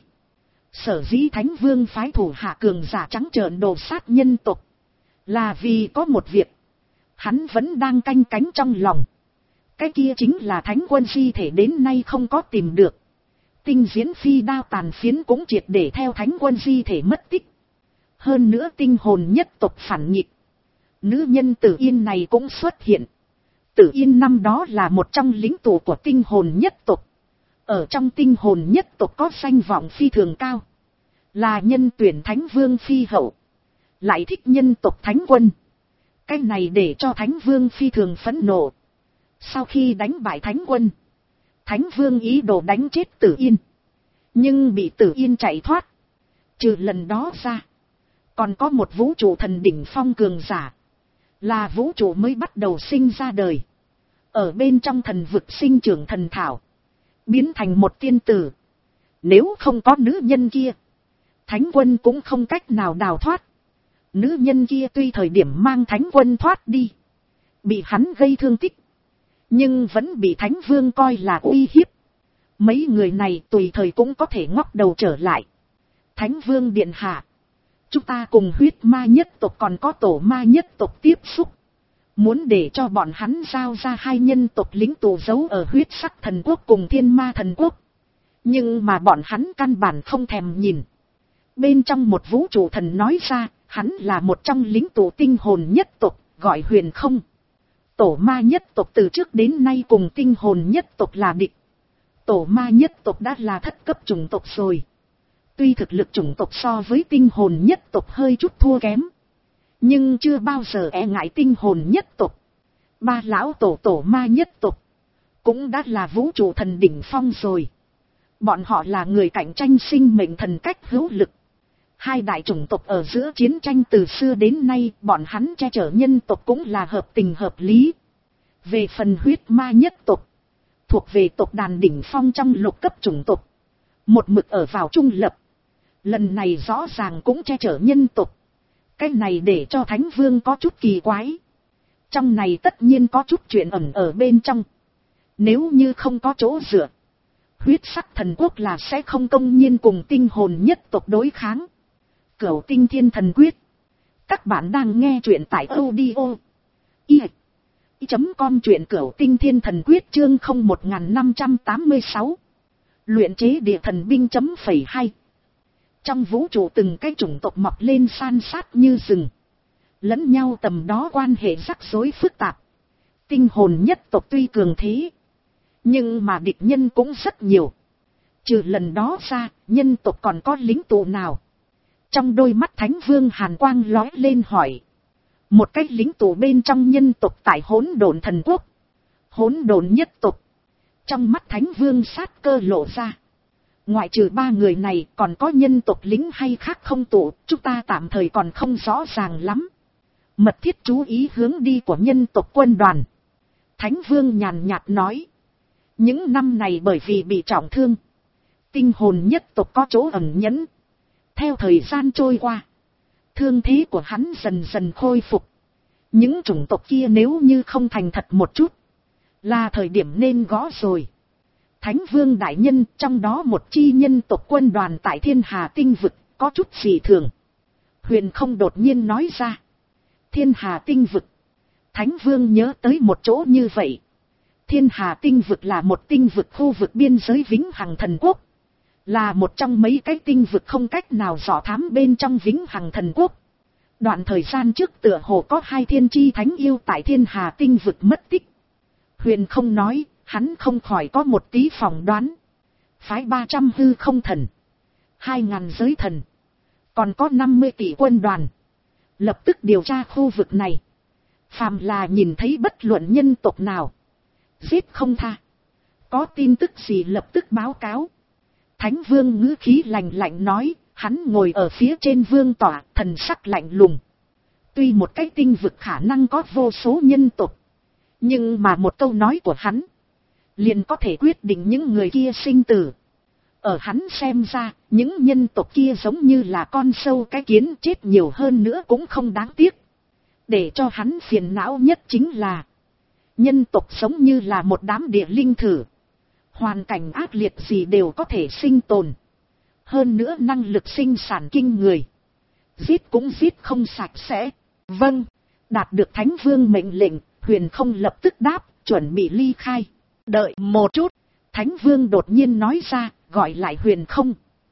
Sở dĩ Thánh Vương phái thủ hạ cường giả trắng trợn đồ sát nhân tộc. Là vì có một việc. Hắn vẫn đang canh cánh trong lòng. Cái kia chính là Thánh Quân di thể đến nay không có tìm được. Tinh diễn phi đao tàn phiến cũng triệt để theo Thánh Quân di thể mất tích. Hơn nữa tinh hồn nhất tộc phản nghịch. Nữ nhân Tử Yên này cũng xuất hiện. Tử Yên năm đó là một trong lính tù của tinh hồn nhất tộc. Ở trong tinh hồn nhất tộc có danh vọng phi thường cao. Là nhân tuyển Thánh Vương phi hậu. Lại thích nhân tộc Thánh Quân. Cái này để cho Thánh Vương phi thường phẫn nộ. Sau khi đánh bại Thánh Quân. Thánh Vương ý đồ đánh chết Tử Yên. Nhưng bị Tử Yên chạy thoát. Trừ lần đó ra. Còn có một vũ trụ thần đỉnh phong cường giả. Là vũ trụ mới bắt đầu sinh ra đời. Ở bên trong thần vực sinh trưởng thần thảo. Biến thành một tiên tử. Nếu không có nữ nhân kia. Thánh Quân cũng không cách nào đào thoát. Nữ nhân kia tuy thời điểm mang Thánh Quân thoát đi. Bị hắn gây thương tích. Nhưng vẫn bị Thánh Vương coi là uy hiếp. Mấy người này tùy thời cũng có thể ngóc đầu trở lại. Thánh Vương điện hạ. Chúng ta cùng huyết ma nhất tộc còn có tổ ma nhất tộc tiếp xúc. Muốn để cho bọn hắn giao ra hai nhân tộc lính tù giấu ở huyết sắc thần quốc cùng thiên ma thần quốc. Nhưng mà bọn hắn căn bản không thèm nhìn. Bên trong một vũ trụ thần nói ra, hắn là một trong lính tù tinh hồn nhất tộc, gọi Huyền Không. Tổ ma nhất tộc từ trước đến nay cùng tinh hồn nhất tộc là địch. Tổ ma nhất tộc đã là thất cấp chủng tộc rồi. Tuy thực lực chủng tộc so với tinh hồn nhất tộc hơi chút thua kém. Nhưng chưa bao giờ e ngại tinh hồn nhất tộc. Ba lão tổ tổ ma nhất tộc. Cũng đã là vũ trụ thần đỉnh phong rồi. Bọn họ là người cạnh tranh sinh mệnh thần cách hữu lực. Hai đại chủng tộc ở giữa chiến tranh từ xưa đến nay, bọn hắn che chở nhân tộc cũng là hợp tình hợp lý. Về phần huyết ma nhất tộc, thuộc về tộc đàn đỉnh phong trong lục cấp chủng tộc. Một mực ở vào trung lập. Lần này rõ ràng cũng che chở nhân tộc. Cái này để cho Thánh Vương có chút kỳ quái. Trong này tất nhiên có chút chuyện ẩn ở bên trong. Nếu như không có chỗ dựa, huyết sắc thần quốc là sẽ không công nhiên cùng tinh hồn nhất tộc đối kháng. Cửu tinh thiên thần quyết. Các bạn đang nghe truyện tại audio i chấm com, truyện cửu tinh thiên thần quyết chương không một năm tám sáu. Luyện chế địa thần binh chấm phẩy hai. Trong vũ trụ từng cái chủng tộc mọc lên san sát như rừng. Lẫn nhau tầm đó quan hệ rắc rối phức tạp. Tinh hồn nhất tộc tuy cường thế, nhưng mà địch nhân cũng rất nhiều. Trừ lần đó ra, nhân tộc còn có lính tù nào? Trong đôi mắt Thánh Vương hàn quang lóe lên hỏi. Một cái lính tù bên trong nhân tộc tại Hỗn Độn thần quốc. Hỗn Độn nhất tộc. Trong mắt Thánh Vương sát cơ lộ ra. Ngoại trừ ba người này còn có nhân tộc lính hay khác không tụ, chúng ta tạm thời còn không rõ ràng lắm. Mật thiết chú ý hướng đi của nhân tộc quân đoàn. Thánh Vương nhàn nhạt nói. Những năm này bởi vì bị trọng thương, tinh hồn nhất tộc có chỗ ẩn nhẫn. Theo thời gian trôi qua, thương thế của hắn dần dần khôi phục. Những chủng tộc kia nếu như không thành thật một chút, là thời điểm nên gõ rồi. Thánh Vương đại nhân, trong đó một chi nhân tộc quân đoàn tại Thiên Hà tinh vực có chút dị thường. Huyền không đột nhiên nói ra. Thiên Hà tinh vực. Thánh Vương nhớ tới một chỗ như vậy. Thiên Hà tinh vực là một tinh vực khu vực biên giới vĩnh hằng thần quốc. Là một trong mấy cái tinh vực không cách nào dò thám bên trong vĩnh hằng thần quốc. Đoạn thời gian trước tựa hồ có hai thiên chi thánh yêu tại Thiên Hà tinh vực mất tích. Huyền không nói, hắn không khỏi có một tí phỏng đoán. Phái ba trăm hư không thần, hai ngàn giới thần, còn có năm mươi tỷ quân đoàn. Lập tức điều tra khu vực này. Phàm là nhìn thấy bất luận nhân tộc nào, giết không tha. Có tin tức gì lập tức báo cáo. Thánh Vương ngữ khí lạnh lạnh nói, hắn ngồi ở phía trên vương tọa, thần sắc lạnh lùng. Tuy một cái tinh vực khả năng có vô số nhân tộc, nhưng mà một câu nói của hắn liền có thể quyết định những người kia sinh tử. Ở hắn xem ra, những nhân tộc kia giống như là con sâu cái kiến, chết nhiều hơn nữa cũng không đáng tiếc. Để cho hắn phiền não nhất chính là nhân tộc giống như là một đám địa linh thử. Hoàn cảnh ác liệt gì đều có thể sinh tồn. Hơn nữa năng lực sinh sản kinh người. Giết cũng giết không sạch sẽ. Vâng, đạt được Thánh Vương mệnh lệnh, Huyền không lập tức đáp, chuẩn bị ly khai. Đợi một chút, Thánh Vương đột nhiên nói ra, gọi lại Huyền không.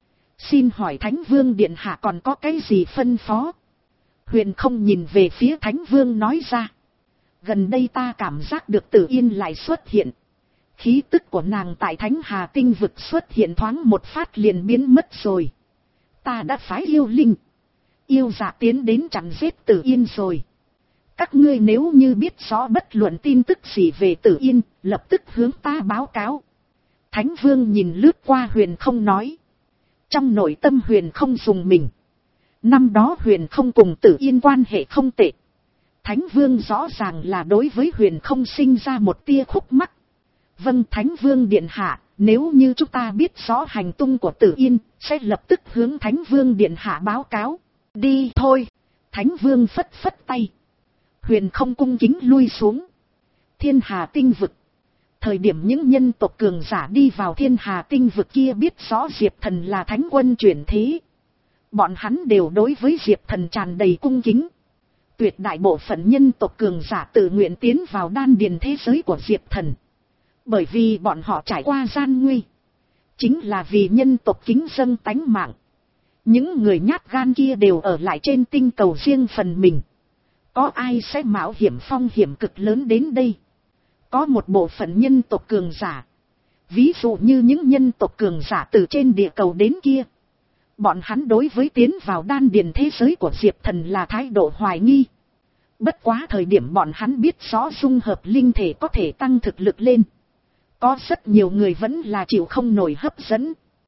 Xin hỏi Thánh Vương điện hạ còn có cái gì phân phó? Huyền không nhìn về phía Thánh Vương nói ra. Gần đây ta cảm giác được Tử Yên lại xuất hiện. Khí tức của nàng tại Thánh Hà tinh vực xuất hiện thoáng một phát liền biến mất rồi. Ta đã phái yêu linh, yêu dạ tiến đến chặn giết Tử Yên rồi. Các ngươi nếu như biết rõ bất luận tin tức gì về Tử Yên, lập tức hướng ta báo cáo. Thánh Vương nhìn lướt qua Huyền không nói. Trong nội tâm Huyền không dùng mình. Năm đó Huyền không cùng Tử Yên quan hệ không tệ. Thánh Vương rõ ràng là đối với Huyền không sinh ra một tia khúc mắc. Vâng, Thánh Vương điện hạ, nếu như chúng ta biết rõ hành tung của Tử Yên, sẽ lập tức hướng Thánh Vương điện hạ báo cáo. Đi thôi. Thánh Vương phất phất tay. Huyền không cung kính lui xuống. Thiên Hà tinh vực. Thời điểm những nhân tộc cường giả đi vào Thiên Hà tinh vực kia biết rõ Diệp Thần là thánh quân chuyển thế. Bọn hắn đều đối với Diệp Thần tràn đầy cung kính. Tuyệt đại bộ phận nhân tộc cường giả tự nguyện tiến vào đan điền thế giới của Diệp Thần. Bởi vì bọn họ trải qua gian nguy. Chính là vì nhân tộc kính dâng tánh mạng. Những người nhát gan kia đều ở lại trên tinh cầu riêng phần mình. Có ai sẽ mạo hiểm phong hiểm cực lớn đến đây? Có một bộ phận nhân tộc cường giả. Ví dụ như những nhân tộc cường giả từ trên địa cầu đến kia. Bọn hắn đối với tiến vào đan điền thế giới của Diệp Thần là thái độ hoài nghi. Bất quá thời điểm bọn hắn biết rõ dung hợp linh thể có thể tăng thực lực lên. Có rất nhiều người vẫn là chịu không nổi hấp dẫn.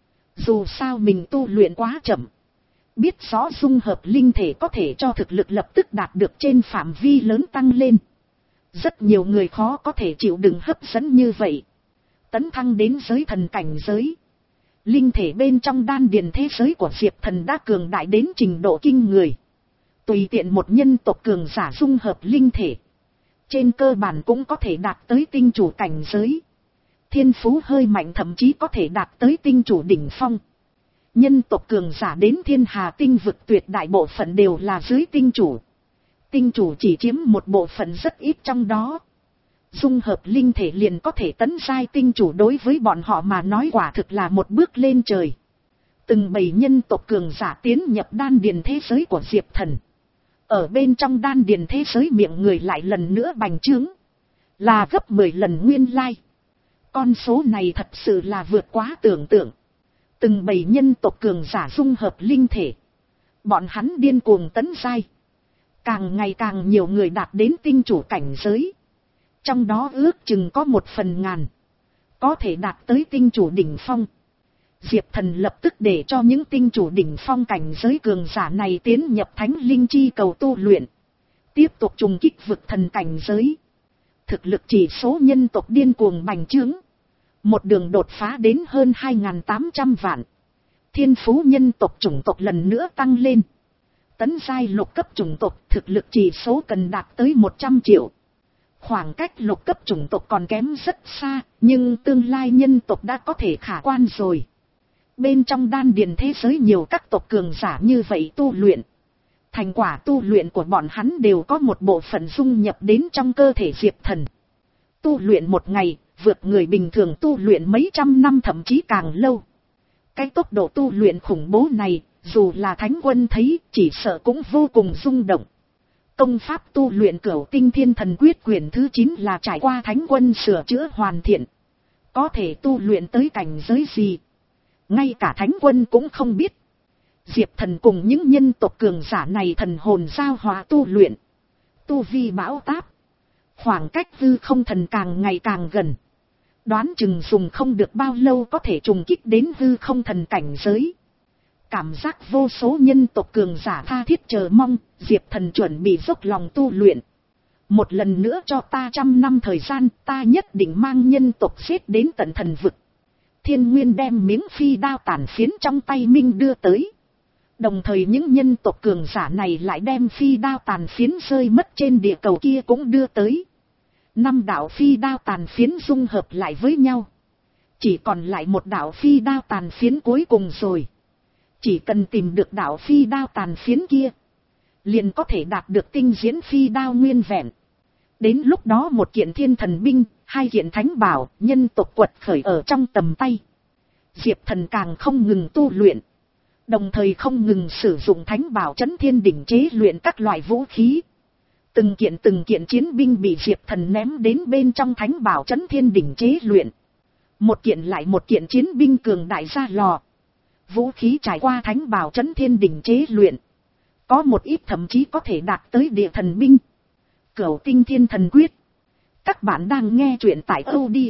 Dù sao mình tu luyện quá chậm. Biết rõ dung hợp linh thể có thể cho thực lực lập tức đạt được trên phạm vi lớn tăng lên. Rất nhiều người khó có thể chịu đựng hấp dẫn như vậy. Tấn thăng đến giới thần cảnh giới. Linh thể bên trong đan điền thế giới của Diệp Thần đã cường đại đến trình độ kinh người. Tùy tiện một nhân tộc cường giả dung hợp linh thể. Trên cơ bản cũng có thể đạt tới tinh chủ cảnh giới. thiên phú hơi mạnh thậm chí có thể đạt tới tinh chủ đỉnh phong. Nhân tộc cường giả đến thiên hà tinh vực tuyệt đại bộ phận đều là dưới tinh chủ. Tinh chủ chỉ chiếm một bộ phận rất ít trong đó. Dung hợp linh thể liền có thể tấn giai tinh chủ, đối với bọn họ mà nói quả thực là một bước lên trời. Từng bầy nhân tộc cường giả tiến nhập đan điền thế giới của Diệp Thần. Ở bên trong đan điền thế giới miệng người lại lần nữa bành trướng. Là gấp mười lần nguyên lai. Con số này thật sự là vượt quá tưởng tượng. Từng bầy nhân tộc cường giả dung hợp linh thể. Bọn hắn điên cuồng tấn giai. Càng ngày càng nhiều người đạt đến tinh chủ cảnh giới. Trong đó ước chừng có một phần ngàn. Có thể đạt tới tinh chủ đỉnh phong. Diệp Thần lập tức để cho những tinh chủ đỉnh phong cảnh giới cường giả này tiến nhập thánh linh chi cầu tu luyện. Tiếp tục trùng kích vực thần cảnh giới. Thực lực chỉ số nhân tộc điên cuồng bành trướng. Một đường đột phá đến hơn hai nghìn tám trăm vạn. Thiên phú nhân tộc chủng tộc lần nữa tăng lên. Tấn giai lục cấp chủng tộc thực lực chỉ số cần đạt tới một trăm triệu. Khoảng cách lục cấp chủng tộc còn kém rất xa, nhưng tương lai nhân tộc đã có thể khả quan rồi. Bên trong đan điền thế giới nhiều các tộc cường giả như vậy tu luyện. Thành quả tu luyện của bọn hắn đều có một bộ phận dung nhập đến trong cơ thể Diệp Thần. Tu luyện một ngày, vượt người bình thường tu luyện mấy trăm năm thậm chí càng lâu. Cái tốc độ tu luyện khủng bố này, dù là thánh quân thấy, chỉ sợ cũng vô cùng rung động. Công pháp tu luyện Cửu Tinh Thiên Thần Quyết quyển thứ chín là trải qua thánh quân sửa chữa hoàn thiện. Có thể tu luyện tới cảnh giới gì? Ngay cả thánh quân cũng không biết. Diệp Thần cùng những nhân tộc cường giả này thần hồn giao hòa tu luyện. Tu vi bão táp. Khoảng cách hư không thần càng ngày càng gần. Đoán chừng dùng không được bao lâu có thể trùng kích đến hư không thần cảnh giới. Cảm giác vô số nhân tộc cường giả tha thiết chờ mong, Diệp Thần chuẩn bị dốc lòng tu luyện. Một lần nữa cho ta trăm năm thời gian, ta nhất định mang nhân tộc xếp đến tận thần vực. Thiên Nguyên đem miếng phi đao tàn phiến trong tay Minh đưa tới. Đồng thời những nhân tộc cường giả này lại đem phi đao tàn phiến rơi mất trên địa cầu kia cũng đưa tới. Năm đạo phi đao tàn phiến dung hợp lại với nhau. Chỉ còn lại một đạo phi đao tàn phiến cuối cùng rồi. Chỉ cần tìm được đạo phi đao tàn phiến kia, liền có thể đạt được tinh diễn phi đao nguyên vẹn. Đến lúc đó một kiện thiên thần binh, hai kiện thánh bảo, nhân tộc quật khởi ở trong tầm tay. Diệp Thần càng không ngừng tu luyện. Đồng thời không ngừng sử dụng thánh bảo chấn thiên đỉnh chế luyện các loại vũ khí. Từng kiện từng kiện chiến binh bị Diệp Thần ném đến bên trong thánh bảo chấn thiên đỉnh chế luyện. Một kiện lại một kiện chiến binh cường đại ra lò. Vũ khí trải qua thánh bảo chấn thiên đỉnh chế luyện. Có một ít thậm chí có thể đạt tới địa thần binh. Cửu Tinh Thiên Thần Quyết. Các bạn đang nghe truyện tại audio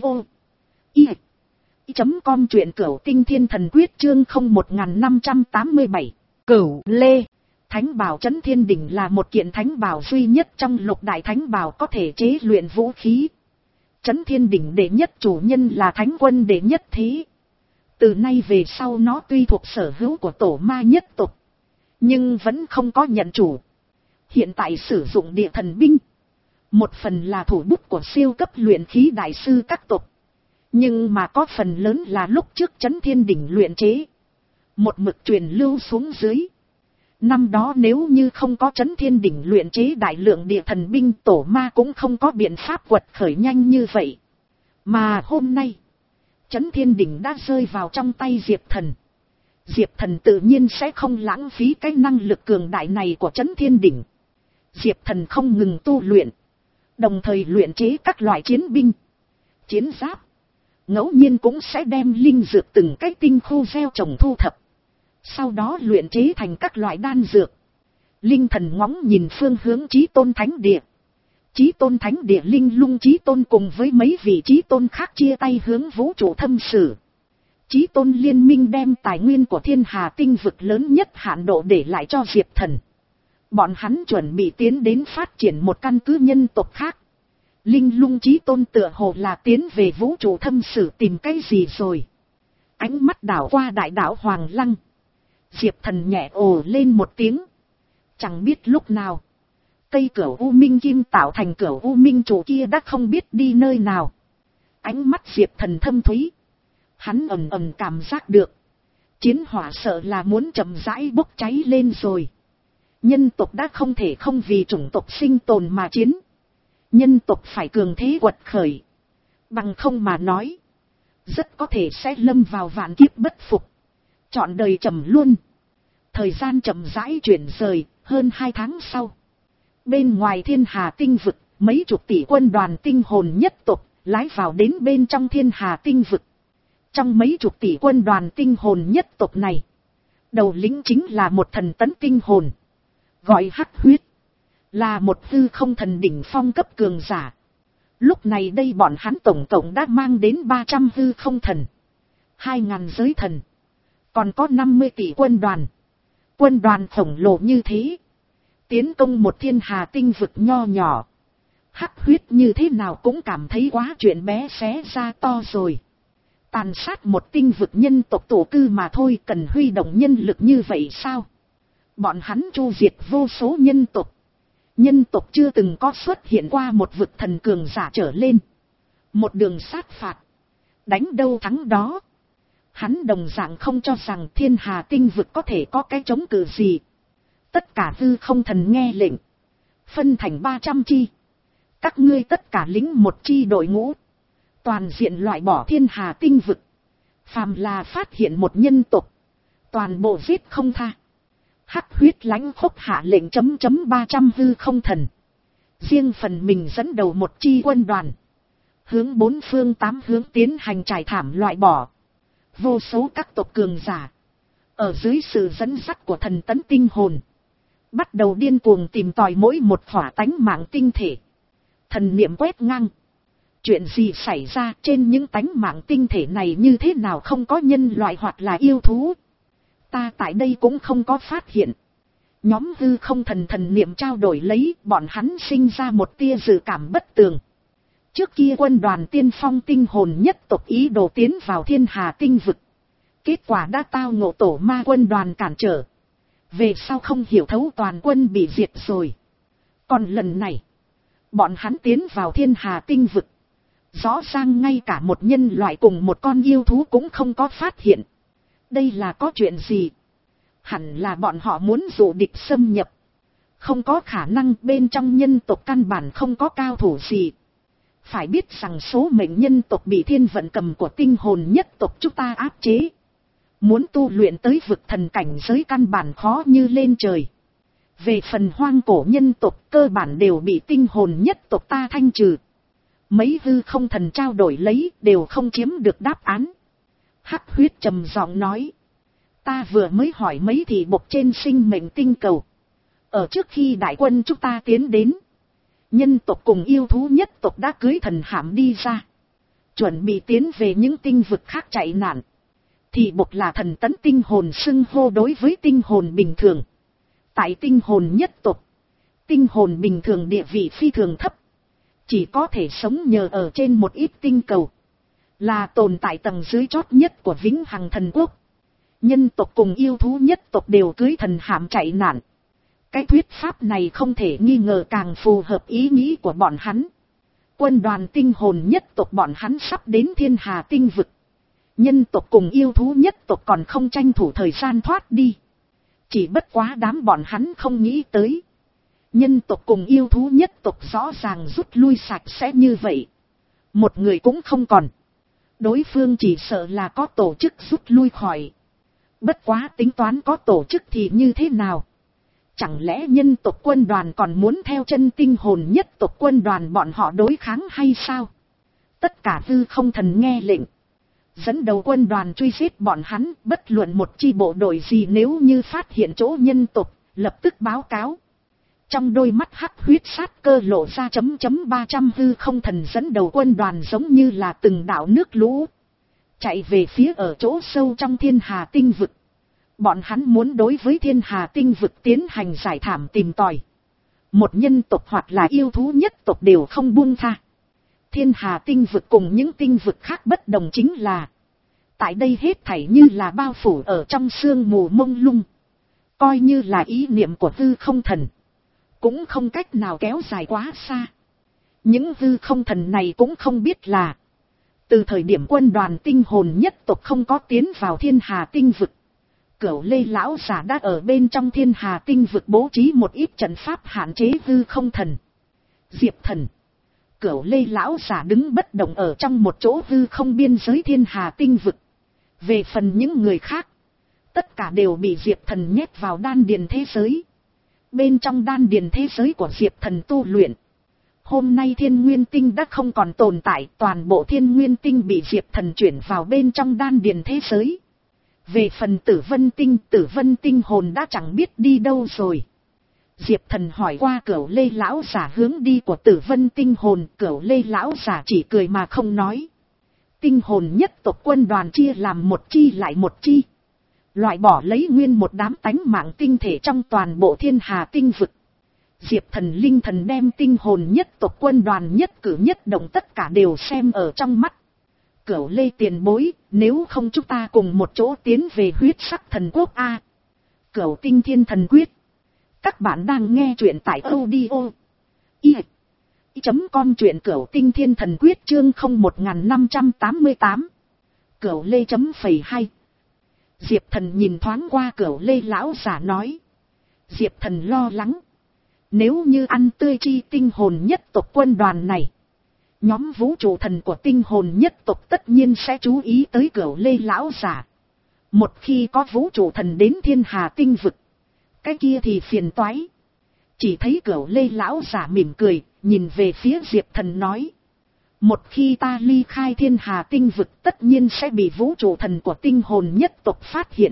i chấm com truyện Cửu Tinh Thiên Thần Quyết chương không một năm tám bảy. Cửu Lê. Thánh bảo chấn thiên đỉnh là một kiện thánh bảo duy nhất trong lục đại thánh bảo có thể chế luyện vũ khí. Chấn thiên đỉnh đệ nhất chủ nhân là thánh quân đệ nhất thế. Từ nay về sau nó tuy thuộc sở hữu của tổ ma nhất tộc, nhưng vẫn không có nhận chủ. Hiện tại sử dụng địa thần binh. Một phần là thủ bút của siêu cấp luyện khí đại sư các tộc. Nhưng mà có phần lớn là lúc trước chấn thiên đỉnh luyện chế. Một mực truyền lưu xuống dưới. Năm đó nếu như không có chấn thiên đỉnh luyện chế đại lượng địa thần binh, tổ ma cũng không có biện pháp quật khởi nhanh như vậy. Mà hôm nay, chấn thiên đỉnh đã rơi vào trong tay Diệp Thần. Diệp Thần tự nhiên sẽ không lãng phí cái năng lực cường đại này của chấn thiên đỉnh. Diệp Thần không ngừng tu luyện. Đồng thời luyện chế các loại chiến binh, chiến giáp. Ngẫu nhiên cũng sẽ đem linh dược từng cái tinh khu gieo trồng thu thập. Sau đó luyện chế thành các loại đan dược. Linh Thần ngóng nhìn phương hướng Chí Tôn Thánh Địa. Chí Tôn Thánh Địa Linh Lung Chí Tôn cùng với mấy vị Chí Tôn khác chia tay hướng vũ trụ thâm sử. Chí Tôn liên minh đem tài nguyên của thiên hà tinh vực lớn nhất hạn độ để lại cho Diệp Thần. Bọn hắn chuẩn bị tiến đến phát triển một căn cứ nhân tộc khác. Linh Lung Chí Tôn tựa hồ là tiến về vũ trụ thâm sử tìm cái gì rồi. Ánh mắt đảo qua đại đảo Hoàng Lăng. Diệp Thần nhẹ ồ lên một tiếng. Chẳng biết lúc nào, cây Cửu U Minh Kim tạo thành Cửu U Minh trụ kia đã không biết đi nơi nào. Ánh mắt Diệp Thần thâm thúy. Hắn ầm ầm cảm giác được. Chiến hỏa sợ là muốn chậm rãi bốc cháy lên rồi. Nhân tộc đã không thể không vì chủng tộc sinh tồn mà chiến. Nhân tộc phải cường thế quật khởi. Bằng không mà nói. Rất có thể sẽ lâm vào vạn kiếp bất phục. Chọn đời trầm luôn. Thời gian chậm rãi chuyển rời, hơn hai tháng sau. Bên ngoài thiên hà tinh vực, mấy chục tỷ quân đoàn tinh hồn nhất tộc, lái vào đến bên trong thiên hà tinh vực. Trong mấy chục tỷ quân đoàn tinh hồn nhất tộc này, đầu lĩnh chính là một thần tấn tinh hồn. Gọi Hắc Huyết. Là một hư không thần đỉnh phong cấp cường giả. Lúc này đây bọn hắn tổng cộng đã mang đến ba trăm hư không thần. hai ngàn giới thần. Còn có năm mươi tỷ quân đoàn. Quân đoàn khổng lồ như thế. Tiến công một thiên hà tinh vực nho nhỏ. Hắc Huyết như thế nào cũng cảm thấy quá chuyện bé xé ra to rồi. Tàn sát một tinh vực nhân tộc tổ cư mà thôi, cần huy động nhân lực như vậy sao? Bọn hắn chu diệt vô số nhân tộc. Nhân tộc chưa từng có xuất hiện qua một vực thần cường giả trở lên. Một đường sát phạt. Đánh đâu thắng đó. Hắn đồng dạng không cho rằng thiên hà tinh vực có thể có cái chống cự gì. Tất cả hư không thần nghe lệnh. Phân thành ba trăm chi. Các ngươi tất cả lính một chi đội ngũ. Toàn diện loại bỏ thiên hà tinh vực. Phàm là phát hiện một nhân tộc. Toàn bộ giết không tha. Hắc Huyết lãnh khốc hạ lệnh chấm chấm ba trăm hư không thần. Riêng phần mình dẫn đầu một chi quân đoàn. Hướng bốn phương tám hướng tiến hành trải thảm loại bỏ. Vô số các tộc cường giả. Ở dưới sự dẫn dắt của thần tấn tinh hồn. Bắt đầu điên cuồng tìm tòi mỗi một khỏa tánh mạng tinh thể. Thần niệm quét ngang. Chuyện gì xảy ra trên những tánh mạng tinh thể này như thế nào không có nhân loại hoặc là yêu thú. Ta tại đây cũng không có phát hiện. Nhóm hư không thần thần niệm trao đổi lấy bọn hắn sinh ra một tia dự cảm bất tường. Trước kia quân đoàn tiên phong tinh hồn nhất tộc ý đồ tiến vào thiên hà tinh vực. Kết quả đã tao ngộ tổ ma quân đoàn cản trở. Về sau không hiểu thấu toàn quân bị diệt rồi. Còn lần này, bọn hắn tiến vào thiên hà tinh vực. Rõ ràng ngay cả một nhân loại cùng một con yêu thú cũng không có phát hiện. Đây là có chuyện gì? Hẳn là bọn họ muốn dụ địch xâm nhập. Không có khả năng bên trong nhân tộc căn bản không có cao thủ gì. Phải biết rằng số mệnh nhân tộc bị thiên vận cầm của tinh hồn nhất tộc chúng ta áp chế. Muốn tu luyện tới vực thần cảnh giới căn bản khó như lên trời. Về phần hoang cổ nhân tộc cơ bản đều bị tinh hồn nhất tộc ta thanh trừ. Mấy hư không thần trao đổi lấy đều không chiếm được đáp án. Hắc Huyết trầm giọng nói. Ta vừa mới hỏi mấy thị bộc trên sinh mệnh tinh cầu. Ở trước khi đại quân chúng ta tiến đến. Nhân tộc cùng yêu thú nhất tộc đã cưới thần hạm đi ra. Chuẩn bị tiến về những tinh vực khác chạy nạn. Thị bộc là thần tấn tinh hồn xưng hô đối với tinh hồn bình thường. Tại tinh hồn nhất tộc. Tinh hồn bình thường địa vị phi thường thấp. Chỉ có thể sống nhờ ở trên một ít tinh cầu. Là tồn tại tầng dưới chót nhất của vĩnh hằng thần quốc. Nhân tộc cùng yêu thú nhất tộc đều cưới thần hạm chạy nạn. Cái thuyết pháp này không thể nghi ngờ càng phù hợp ý nghĩ của bọn hắn. Quân đoàn tinh hồn nhất tộc bọn hắn sắp đến thiên hà tinh vực. Nhân tộc cùng yêu thú nhất tộc còn không tranh thủ thời gian thoát đi. Chỉ bất quá đám bọn hắn không nghĩ tới. Nhân tộc cùng yêu thú nhất tộc rõ ràng rút lui sạch sẽ như vậy. Một người cũng không còn. Đối phương chỉ sợ là có tổ chức rút lui khỏi. Bất quá tính toán có tổ chức thì như thế nào? Chẳng lẽ nhân tộc quân đoàn còn muốn theo chân tinh hồn nhất tộc quân đoàn bọn họ đối kháng hay sao? Tất cả hư không thần nghe lệnh. Dẫn đầu quân đoàn truy giết bọn hắn, bất luận một chi bộ đội gì nếu như phát hiện chỗ nhân tộc, lập tức báo cáo. Trong đôi mắt Hắc Huyết sát cơ lộ ra chấm chấm ba trăm hư không thần dẫn đầu quân đoàn giống như là từng đạo nước lũ. Chạy về phía ở chỗ sâu trong thiên hà tinh vực. Bọn hắn muốn đối với thiên hà tinh vực tiến hành giải thảm tìm tòi. Một nhân tộc hoặc là yêu thú nhất tộc đều không buông tha. Thiên hà tinh vực cùng những tinh vực khác bất đồng chính là. Tại đây hết thảy như là bao phủ ở trong sương mù mông lung. Coi như là ý niệm của hư không thần. Cũng không cách nào kéo dài quá xa. Những hư không thần này cũng không biết là. Từ thời điểm quân đoàn tinh hồn nhất tộc không có tiến vào thiên hà tinh vực, Cửu Lê lão giả đã ở bên trong thiên hà tinh vực bố trí một ít trận pháp hạn chế hư không thần. Diệp Thần, Cửu Lê lão giả đứng bất động ở trong một chỗ hư không biên giới thiên hà tinh vực. Về phần những người khác, tất cả đều bị Diệp Thần nhét vào đan điền thế giới. Bên trong đan điền thế giới của Diệp Thần tu luyện, hôm nay thiên nguyên tinh đã không còn tồn tại, toàn bộ thiên nguyên tinh bị Diệp Thần chuyển vào bên trong đan điền thế giới. Về phần tử vân tinh, tử vân tinh hồn đã chẳng biết đi đâu rồi. Diệp Thần hỏi qua Cửu Lê lão giả hướng đi của tử vân tinh hồn, Cửu Lê lão giả chỉ cười mà không nói. Tinh hồn nhất tộc quân đoàn chia làm một chi lại một chi, loại bỏ lấy nguyên một đám tánh mạng tinh thể trong toàn bộ thiên hà tinh vực. Diệp Thần linh thần đem tinh hồn nhất tộc quân đoàn nhất cử nhất động tất cả đều xem ở trong mắt. Cửu Lê tiền bối, nếu không chúng ta cùng một chỗ tiến về huyết sắc thần quốc A. Cửu Tinh Thiên Thần Quyết. Các bạn đang nghe truyện tại audio i chấm com truyện Cửu Tinh Thiên Thần Quyết chương không một năm tám tám. Cửu Lê chấm phẩy hai. Diệp Thần nhìn thoáng qua Cửu Lê lão giả nói. Diệp Thần lo lắng, nếu như ăn tươi chi tinh hồn nhất tộc quân đoàn này, nhóm vũ trụ thần của tinh hồn nhất tộc tất nhiên sẽ chú ý tới Cửu Lê lão giả. Một khi có vũ trụ thần đến thiên hà tinh vực, cái kia thì phiền toái. Chỉ thấy Cửu Lê lão giả mỉm cười, nhìn về phía Diệp Thần nói. Một khi ta ly khai thiên hà tinh vực, tất nhiên sẽ bị vũ trụ thần của tinh hồn nhất tộc phát hiện.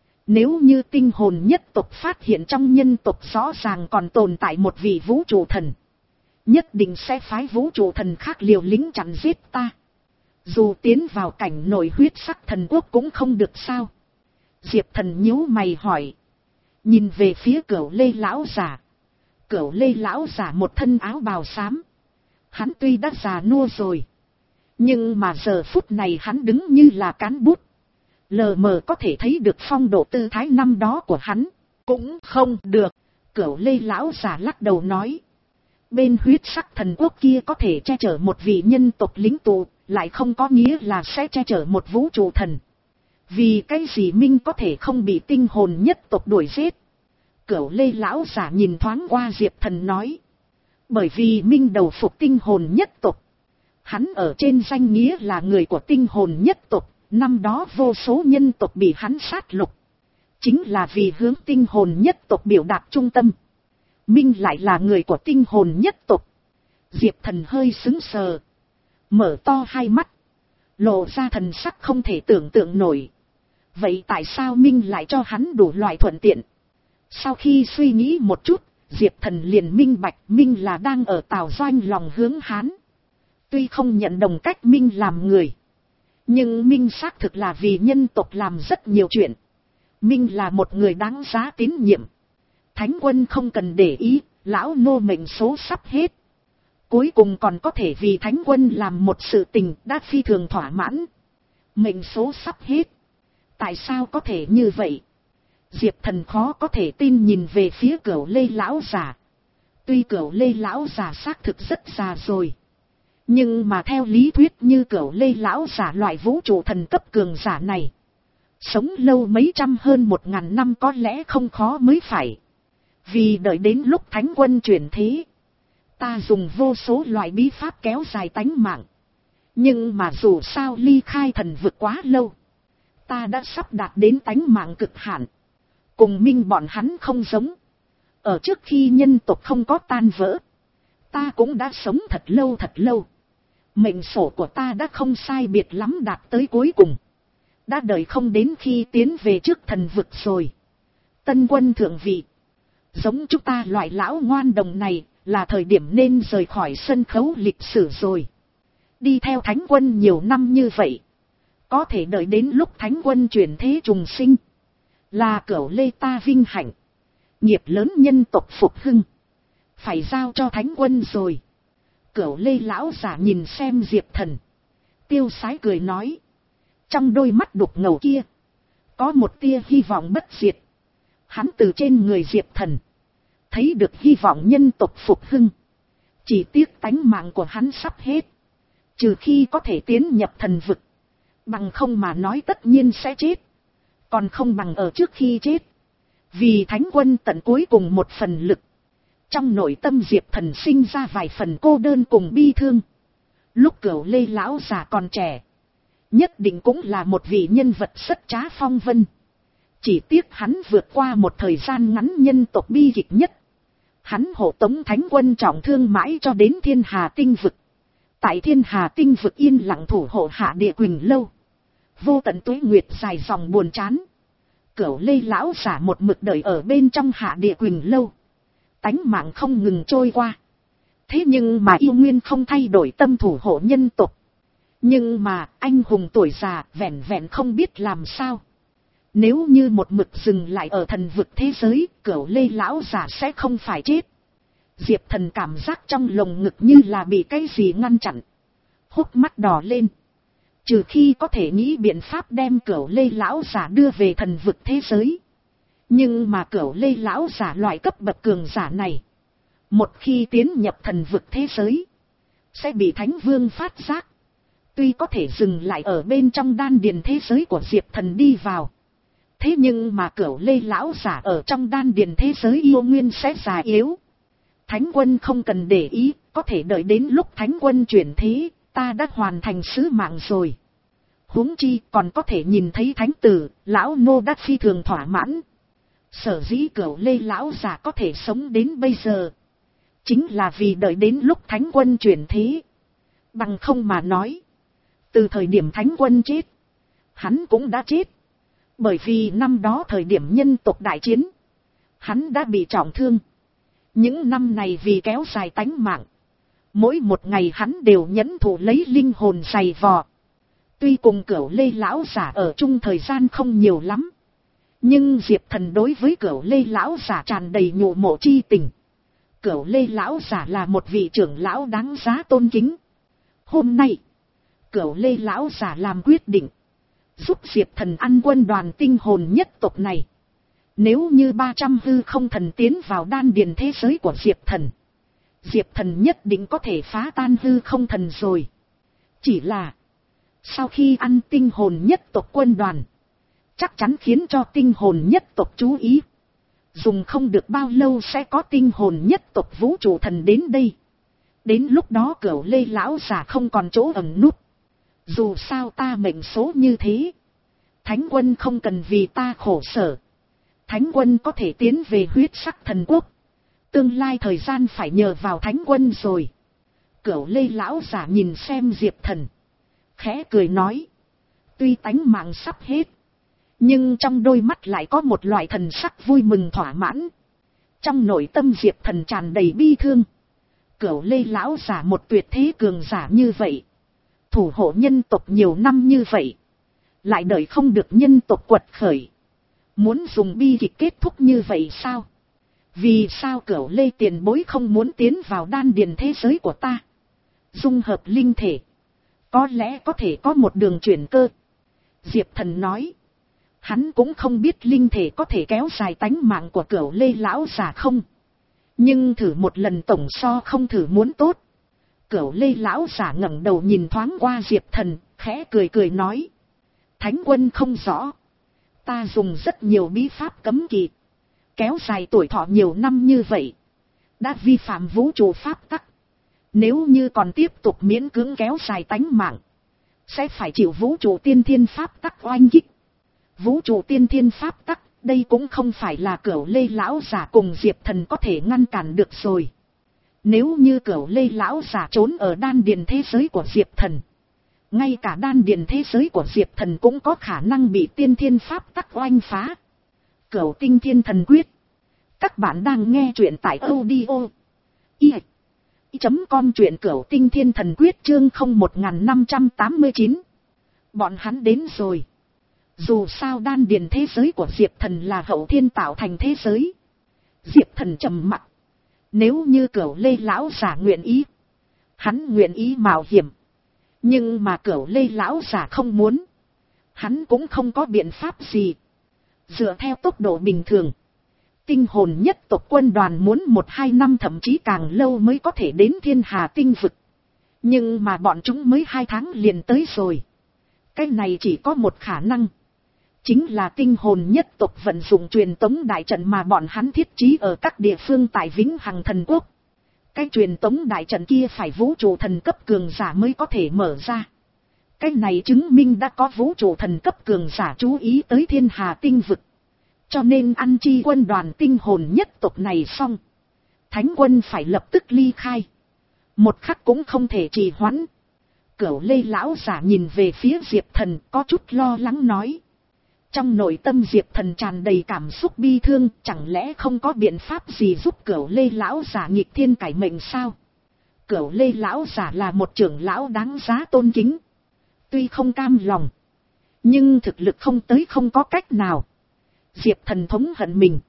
Nếu như tinh hồn nhất tộc phát hiện trong nhân tộc rõ ràng còn tồn tại một vị vũ trụ thần, nhất định sẽ phái vũ trụ thần khác liều lĩnh chặn giết ta. Dù tiến vào cảnh nội huyết sắc thần quốc cũng không được sao. Diệp Thần nhíu mày hỏi. Nhìn về phía Cửu Lê lão giả. Cửu Lê lão giả một thân áo bào xám. Hắn tuy đã già nua rồi, nhưng mà giờ phút này hắn đứng như là cán bút. Lờ mờ có thể thấy được phong độ tư thái năm đó của hắn. Cũng không được. Cửu Lê lão giả lắc đầu nói. Bên huyết sắc thần quốc kia có thể che chở một vị nhân tộc lính tù, lại không có nghĩa là sẽ che chở một vũ trụ thần. Vì cái gì Minh có thể không bị tinh hồn nhất tộc đuổi giết? Cửu Lê lão giả nhìn thoáng qua Diệp Thần nói. Bởi vì Minh đầu phục tinh hồn nhất tộc. Hắn ở trên danh nghĩa là người của tinh hồn nhất tộc, năm đó vô số nhân tộc bị hắn sát lục. Chính là vì hướng tinh hồn nhất tộc biểu đạt trung tâm. Minh lại là người của tinh hồn nhất tộc. Diệp Thần hơi sững sờ, mở to hai mắt, lộ ra thần sắc không thể tưởng tượng nổi. Vậy tại sao Minh lại cho hắn đủ loại thuận tiện? Sau khi suy nghĩ một chút, Diệp Thần liền minh bạch Minh là đang ở Tào Doanh lòng hướng hắn. Tuy không nhận đồng cách Minh làm người, nhưng Minh xác thực là vì nhân tộc làm rất nhiều chuyện. Minh là một người đáng giá tín nhiệm. Thánh quân không cần để ý, lão nô mệnh số sắp hết. Cuối cùng còn có thể vì Thánh quân làm một sự tình đã phi thường thỏa mãn. Mệnh số sắp hết. Tại sao có thể như vậy? Diệp Thần khó có thể tin nhìn về phía Cửu Lê lão giả. Tuy Cửu Lê lão giả xác thực rất già rồi, nhưng mà theo lý thuyết như Cửu Lê lão giả loại vũ trụ thần cấp cường giả này, sống lâu mấy trăm hơn một ngàn năm có lẽ không khó mới phải. Vì đợi đến lúc Thánh quân chuyển thế, ta dùng vô số loại bí pháp kéo dài tánh mạng. Nhưng mà dù sao ly khai thần vực quá lâu, ta đã sắp đạt đến tánh mạng cực hạn. Cùng Minh bọn hắn không giống. Ở trước khi nhân tộc không có tan vỡ, ta cũng đã sống thật lâu thật lâu. Mệnh sổ của ta đã không sai biệt lắm đạt tới cuối cùng. Đã đợi không đến khi tiến về trước thần vực rồi. Tân quân thượng vị, giống chúng ta loại lão ngoan đồng này, là thời điểm nên rời khỏi sân khấu lịch sử rồi. Đi theo Thánh quân nhiều năm như vậy, có thể đợi đến lúc Thánh quân chuyển thế trùng sinh, là Cửu Lê ta vinh hạnh. Nghiệp lớn nhân tộc phục hưng, phải giao cho Thánh quân rồi. Cửu Lê lão giả nhìn xem Diệp Thần, tiêu sái cười nói. Trong đôi mắt đục ngầu kia, có một tia hy vọng bất diệt. Hắn từ trên người Diệp Thần thấy được hy vọng nhân tộc phục hưng. Chỉ tiếc tánh mạng của hắn sắp hết, Trừ khi có thể tiến nhập thần vực. Bằng không mà nói tất nhiên sẽ chết. Còn không bằng ở trước khi chết. Vì thánh quân tận cuối cùng một phần lực. Trong nội tâm Diệp Thần sinh ra vài phần cô đơn cùng bi thương. Lúc Cửu Lê lão già còn trẻ, nhất định cũng là một vị nhân vật rất trá phong vân. Chỉ tiếc hắn vượt qua một thời gian ngắn nhân tộc bi kịch nhất. Hắn hộ tống thánh quân trọng thương mãi cho đến Thiên Hà Tinh Vực. Tại Thiên Hà Tinh Vực yên lặng thủ hộ Hạ Địa Quỳnh Lâu. Vô tận tuế nguyệt dài dòng buồn chán. Cửu Lê lão giả một mực đợi ở bên trong Hạ Địa Quỳnh Lâu. Tánh mạng không ngừng trôi qua. Thế nhưng mà yêu nguyên không thay đổi tâm thủ hộ nhân tộc. Nhưng mà anh hùng tuổi già vẹn vẹn không biết làm sao. Nếu như một mực dừng lại ở thần vực thế giới, Cửu Lê lão giả sẽ không phải chết. Diệp Thần cảm giác trong lồng ngực như là bị cái gì ngăn chặn. Hốc mắt đỏ lên. Trừ khi có thể nghĩ biện pháp đem Cửu Lê lão giả đưa về thần vực thế giới. Nhưng mà Cửu Lê lão giả loại cấp bậc cường giả này, một khi tiến nhập thần vực thế giới, sẽ bị Thánh Vương phát giác. Tuy có thể dừng lại ở bên trong đan điền thế giới của Diệp Thần đi vào. Thế nhưng mà Cửu Lê lão giả ở trong đan điền thế giới yêu nguyên sẽ già yếu. Thánh quân không cần để ý, có thể đợi đến lúc Thánh quân chuyển thế, ta đã hoàn thành sứ mạng rồi. Huống chi còn có thể nhìn thấy Thánh tử, lão nô đã phi thường thỏa mãn. Sở dĩ Cửu Lê lão giả có thể sống đến bây giờ, chính là vì đợi đến lúc Thánh quân chuyển thế. Bằng không mà nói, từ thời điểm Thánh quân chết, hắn cũng đã chết. Bởi vì năm đó thời điểm nhân tộc đại chiến, hắn đã bị trọng thương. Những năm này vì kéo dài tánh mạng, mỗi một ngày hắn đều nhẫn thụ lấy linh hồn dày vò. Tuy cùng Cửu Lê lão giả ở chung thời gian không nhiều lắm, nhưng Diệp Thần đối với Cửu Lê lão giả tràn đầy nhộ mộ chi tình. Cửu Lê lão giả là một vị trưởng lão đáng giá tôn kính. Hôm nay, Cửu Lê lão giả làm quyết định, giúp Diệp Thần ăn quân đoàn tinh hồn nhất tộc này. Nếu như ba trăm hư không thần tiến vào đan điền thế giới của Diệp Thần, Diệp Thần nhất định có thể phá tan hư không thần rồi. Chỉ là, sau khi ăn tinh hồn nhất tộc quân đoàn, chắc chắn khiến cho tinh hồn nhất tộc chú ý. Dùng không được bao lâu sẽ có tinh hồn nhất tộc vũ trụ thần đến đây. Đến lúc đó Cửu Lê lão giả không còn chỗ ẩn nút. Dù sao ta mệnh số như thế, Thánh quân không cần vì ta khổ sở. Thánh quân có thể tiến về huyết sắc thần quốc. Tương lai thời gian phải nhờ vào Thánh quân rồi. Cửu Lê lão giả nhìn xem Diệp Thần, khẽ cười nói. Tuy tánh mạng sắp hết, nhưng trong đôi mắt lại có một loại thần sắc vui mừng thỏa mãn. Trong nội tâm Diệp Thần tràn đầy bi thương. Cửu Lê lão giả một tuyệt thế cường giả như vậy, thủ hộ nhân tộc nhiều năm như vậy, lại đợi không được nhân tộc quật khởi. Muốn dùng bi kịch kết thúc như vậy sao? Vì sao Cửu Lê tiền bối không muốn tiến vào đan điền thế giới của ta? Dung hợp linh thể, có lẽ có thể có một đường chuyển cơ. Diệp Thần nói. Hắn cũng không biết linh thể có thể kéo dài tánh mạng của Cửu Lê lão giả không. Nhưng thử một lần tổng so không thử muốn tốt. Cửu Lê lão giả ngẩng đầu nhìn thoáng qua Diệp Thần, khẽ cười cười nói. Thánh quân không rõ. Ta dùng rất nhiều bí pháp cấm kỵ, kéo dài tuổi thọ nhiều năm như vậy, đã vi phạm vũ trụ pháp tắc. Nếu như còn tiếp tục miễn cưỡng kéo dài tánh mạng, sẽ phải chịu vũ trụ tiên thiên pháp tắc oanh kích. Vũ trụ tiên thiên pháp tắc, đây cũng không phải là Cửu Lê lão giả cùng Diệp Thần có thể ngăn cản được rồi. Nếu như Cửu Lê lão giả trốn ở đan điền thế giới của Diệp Thần, ngay cả đan điền thế giới của Diệp Thần cũng có khả năng bị tiên thiên pháp tắc oanh phá. Cửu Tinh Thiên Thần Quyết. Các bạn đang nghe truyện tại audio i chấm com truyện Cửu Tinh Thiên Thần Quyết chương không một năm tám chín. Bọn hắn đến rồi. Dù sao đan điền thế giới của Diệp Thần là hậu thiên tạo thành thế giới. Diệp Thần trầm mặc. Nếu như Cửu Lê lão giả nguyện ý, hắn nguyện ý mạo hiểm. Nhưng mà Cửu Lê lão giả không muốn, hắn cũng không có biện pháp gì. Dựa theo tốc độ bình thường, tinh hồn nhất tộc quân đoàn muốn một hai năm thậm chí càng lâu mới có thể đến Thiên Hà Tinh Vực. Nhưng mà bọn chúng mới hai tháng liền tới rồi. Cái này chỉ có một khả năng. Chính là tinh hồn nhất tộc vận dụng truyền tống đại trận mà bọn hắn thiết trí ở các địa phương tại Vĩnh Hằng Thần Quốc. Cái truyền tống đại trận kia phải vũ trụ thần cấp cường giả mới có thể mở ra. Cái này chứng minh đã có vũ trụ thần cấp cường giả chú ý tới Thiên Hà tinh vực. Cho nên ăn chi quân đoàn tinh hồn nhất tộc này xong. Thánh quân phải lập tức ly khai. Một khắc cũng không thể trì hoãn. Cửu Lê lão giả nhìn về phía Diệp Thần có chút lo lắng nói. Trong nội tâm Diệp Thần tràn đầy cảm xúc bi thương, chẳng lẽ không có biện pháp gì giúp Cửu Lê lão giả nghịch thiên cải mệnh sao? Cửu Lê lão giả là một trưởng lão đáng giá tôn kính. Tuy không cam lòng, nhưng thực lực không tới không có cách nào. Diệp Thần thống hận mình.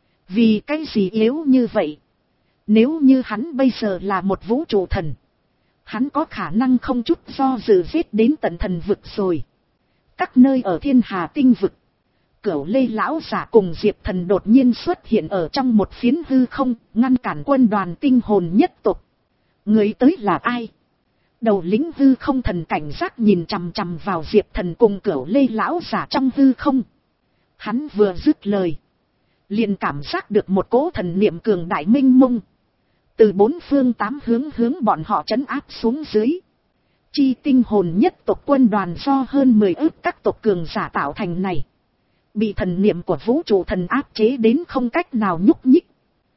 Vì cái gì yếu như vậy? Nếu như hắn bây giờ là một vũ trụ thần, hắn có khả năng không chút do dự giết đến tận thần vực rồi. Các nơi ở Thiên Hà tinh vực, Cửu Lê lão giả cùng Diệp Thần đột nhiên xuất hiện ở trong một phiến hư không, ngăn cản quân đoàn tinh hồn nhất tộc. Người tới là ai? Đầu lĩnh hư không thần cảnh giác nhìn chằm chằm vào Diệp Thần cùng Cửu Lê lão giả trong hư không. Hắn vừa dứt lời, liền cảm giác được một cỗ thần niệm cường đại minh mông, từ bốn phương tám hướng hướng bọn họ trấn áp xuống dưới. Chi tinh hồn nhất tộc quân đoàn do hơn mười ức các tộc cường giả tạo thành này, bị thần niệm của vũ trụ thần áp chế đến không cách nào nhúc nhích.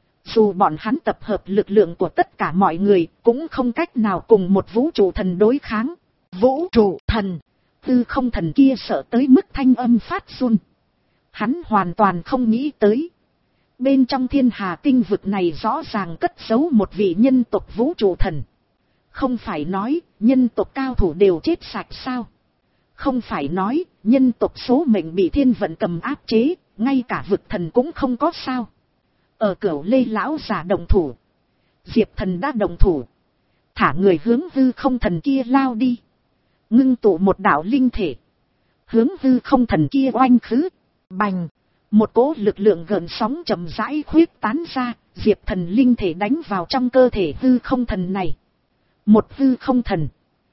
Dù bọn hắn tập hợp lực lượng của tất cả mọi người, cũng không cách nào cùng một vũ trụ thần đối kháng. Vũ trụ thần, tư không thần kia sợ tới mức thanh âm phát run. Hắn hoàn toàn không nghĩ tới. Bên trong Thiên Hà tinh vực này rõ ràng cất giấu một vị nhân tộc vũ trụ thần. Không phải nói nhân tộc cao thủ đều chết sạch sao? Không phải nói nhân tộc số mệnh bị thiên vận cầm áp chế, ngay cả vực thần cũng không có sao? Ở Cửu Lê lão giả đồng thủ, Diệp Thần đã đồng thủ, thả người hướng hư không thần kia lao đi, ngưng tụ một đạo linh thể, hướng hư không thần kia oanh khứ. Bành, một cỗ lực lượng gợn sóng chậm rãi khuyết tán ra, Diệp Thần linh thể đánh vào trong cơ thể hư không thần này. Một hư không thần,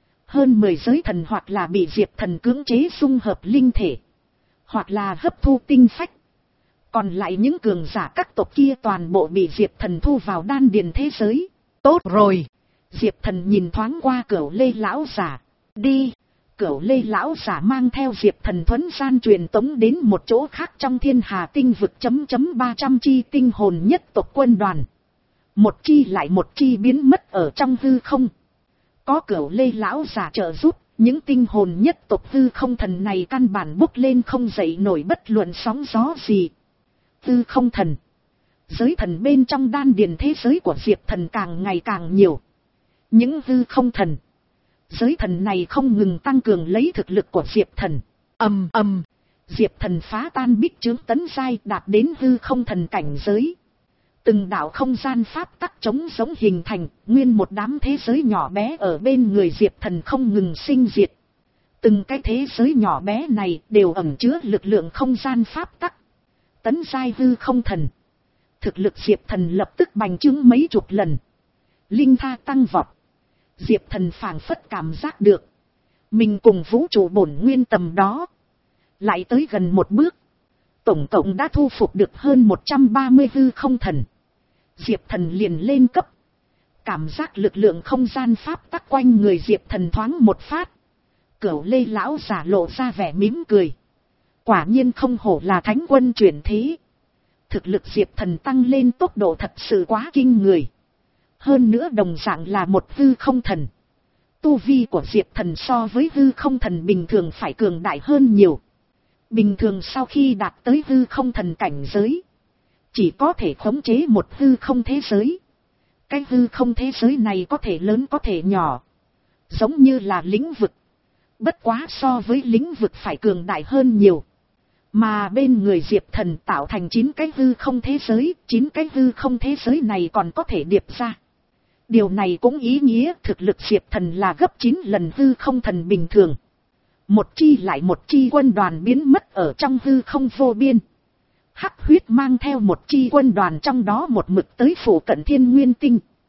hơn mười giới thần hoặc là bị Diệp Thần cưỡng chế dung hợp linh thể, hoặc là hấp thu tinh phách. Còn lại những cường giả các tộc kia toàn bộ bị Diệp Thần thu vào đan điền thế giới. Tốt rồi. Diệp Thần nhìn thoáng qua Cửu Lê lão giả. Đi. Cửu Lê lão giả mang theo Diệp Thần thuấn gian truyền tống đến một chỗ khác trong Thiên Hà tinh vực chấm chấm ba trăm chi tinh hồn nhất tộc quân đoàn. Một chi lại một chi biến mất ở trong hư không. Có Cửu Lê lão giả trợ giúp, những tinh hồn nhất tộc hư không thần này căn bản bốc lên không dậy nổi bất luận sóng gió gì. Hư không thần, giới thần bên trong đan điền thế giới của Diệp Thần càng ngày càng nhiều. Những hư không thần, giới thần này không ngừng tăng cường lấy thực lực của Diệp Thần. Ầm ầm, Diệp Thần phá tan bích chướng tấn giai đạt đến hư không thần cảnh giới. Từng đạo không gian pháp tắc trống giống hình thành, nguyên một đám thế giới nhỏ bé ở bên người Diệp Thần không ngừng sinh diệt. Từng cái thế giới nhỏ bé này đều ẩn chứa lực lượng không gian pháp tắc. Tấn giai hư không thần, thực lực Diệp Thần lập tức bành trướng mấy chục lần, linh tha tăng vọt. Diệp Thần phảng phất cảm giác được mình cùng vũ trụ bổn nguyên tầm đó lại tới gần một bước. Tổng cộng đã thu phục được hơn một trăm ba mươi hư không thần. Diệp Thần liền lên cấp, cảm giác lực lượng không gian pháp tắc quanh người Diệp Thần thoáng một phát. Cửu Lê lão giả lộ ra vẻ mỉm cười. Quả nhiên không hổ là thánh quân chuyển thế. Thực lực Diệp Thần tăng lên tốc độ thật sự quá kinh người. Hơn nữa đồng dạng là một hư không thần. Tu vi của Diệp Thần so với hư không thần bình thường phải cường đại hơn nhiều. Bình thường sau khi đạt tới hư không thần cảnh giới, chỉ có thể khống chế một hư không thế giới. Cái hư không thế giới này có thể lớn có thể nhỏ, giống như là lĩnh vực. Bất quá so với lĩnh vực phải cường đại hơn nhiều. Mà bên người Diệp Thần tạo thành chín cái hư không thế giới, chín cái hư không thế giới này còn có thể điệp ra. Điều này cũng ý nghĩa thực lực Diệp Thần là gấp chín lần hư không thần bình thường. Một chi lại một chi quân đoàn biến mất ở trong hư không vô biên. Hắc Huyết mang theo một chi quân đoàn trong đó một mực tới phủ cận Thiên Nguyên Tinh.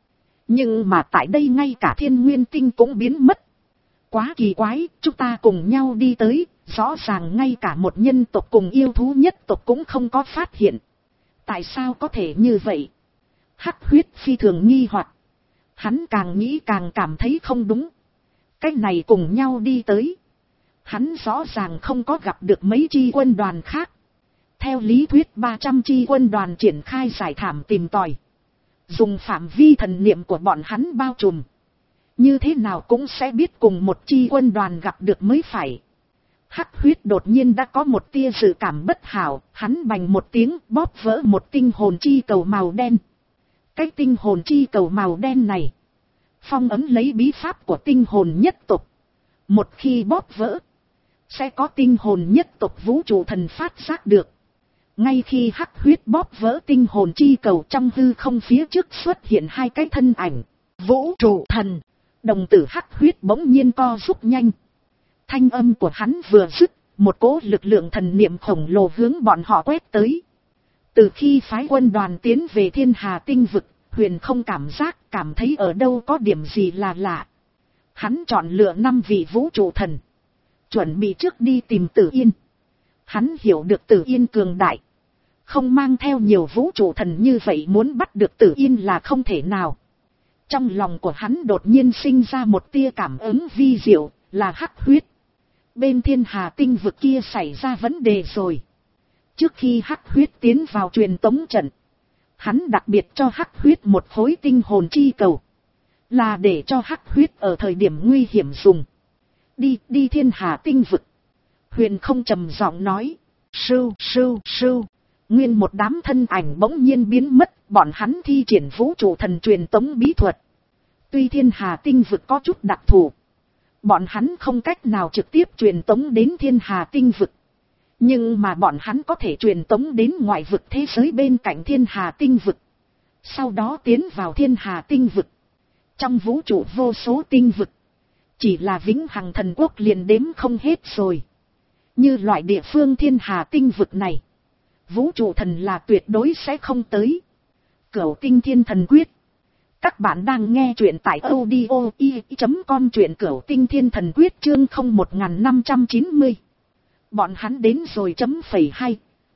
Nhưng mà tại đây ngay cả thiên nguyên tinh cũng biến mất. Quá kỳ quái, chúng ta cùng nhau đi tới, rõ ràng ngay cả một nhân tộc cùng yêu thú nhất tộc cũng không có phát hiện. Tại sao có thể như vậy? Hắc huyết phi thường nghi hoặc. Hắn càng nghĩ càng cảm thấy không đúng. Cái này cùng nhau đi tới. Hắn rõ ràng không có gặp được mấy chi quân đoàn khác. Theo lý thuyết ba trăm chi quân đoàn triển khai giải thảm tìm tòi. Dùng phạm vi thần niệm của bọn hắn bao trùm. Như thế nào cũng sẽ biết cùng một chi quân đoàn gặp được mới phải. Hắc huyết đột nhiên đã có một tia dự cảm bất hảo. Hắn bành một tiếng bóp vỡ một tinh hồn chi cầu màu đen. Cái tinh hồn chi cầu màu đen này. Phong ấn lấy bí pháp của tinh hồn nhất tộc. Một khi bóp vỡ. Sẽ có tinh hồn nhất tộc vũ trụ thần phát giác được. Ngay khi hắc huyết bóp vỡ tinh hồn chi cầu trong hư không phía trước xuất hiện hai cái thân ảnh. Vũ trụ thần. Đồng tử hắc huyết bỗng nhiên co rút nhanh. Thanh âm của hắn vừa dứt. Một cỗ lực lượng thần niệm khổng lồ hướng bọn họ quét tới. Từ khi phái quân đoàn tiến về thiên hà tinh vực. Huyền không cảm giác cảm thấy ở đâu có điểm gì là lạ. Hắn chọn lựa năm vị vũ trụ thần. Chuẩn bị trước đi tìm Tử Yên. Hắn hiểu được Tử Yên cường đại. Không mang theo nhiều vũ trụ thần như vậy muốn bắt được Tử Yên là không thể nào. Trong lòng của hắn đột nhiên sinh ra một tia cảm ứng vi diệu là hắc huyết. Bên thiên hà tinh vực kia xảy ra vấn đề rồi. Trước khi hắc huyết tiến vào truyền tống trận. Hắn đặc biệt cho hắc huyết một khối tinh hồn chi cầu. Là để cho hắc huyết ở thời điểm nguy hiểm dùng. Đi, đi thiên hà tinh vực. Huyền không trầm giọng nói. Sưu, sưu, sưu. Nguyên một đám thân ảnh bỗng nhiên biến mất. Bọn hắn thi triển vũ trụ thần truyền tống bí thuật. Tuy thiên hà tinh vực có chút đặc thù. Bọn hắn không cách nào trực tiếp truyền tống đến thiên hà tinh vực. Nhưng mà bọn hắn có thể truyền tống đến ngoại vực thế giới bên cạnh thiên hà tinh vực. Sau đó tiến vào thiên hà tinh vực. Trong vũ trụ vô số tinh vực. Chỉ là vĩnh hằng thần quốc liền đếm không hết rồi. Như loại địa phương thiên hà tinh vực này. Vũ trụ thần là tuyệt đối sẽ không tới. Cửu tinh thiên thần quyết. Các bạn đang nghe truyện tại audio i chấm com truyện Cửu tinh thiên thần quyết chương không một năm chín mươi. Bọn hắn đến rồi chấm phẩy hay.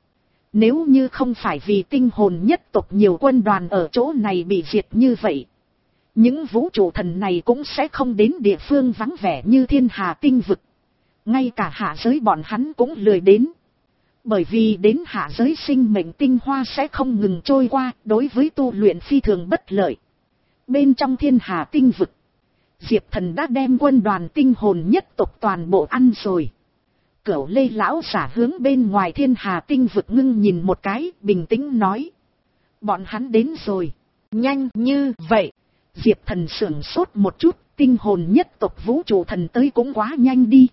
Nếu như không phải vì tinh hồn nhất tộc nhiều quân đoàn ở chỗ này bị diệt như vậy. Những vũ trụ thần này cũng sẽ không đến địa phương vắng vẻ như thiên hà tinh vực. Ngay cả hạ giới bọn hắn cũng lười đến. Bởi vì đến hạ giới sinh mệnh tinh hoa sẽ không ngừng trôi qua đối với tu luyện phi thường bất lợi. Bên trong thiên hà tinh vực. Diệp Thần đã đem quân đoàn tinh hồn nhất tộc toàn bộ ăn rồi. Cửu Lê lão giả hướng bên ngoài thiên hà tinh vực ngưng nhìn một cái, bình tĩnh nói. Bọn hắn đến rồi. Nhanh như vậy. Diệp Thần sửng sốt một chút, tinh hồn nhất tộc vũ trụ thần tới cũng quá nhanh đi.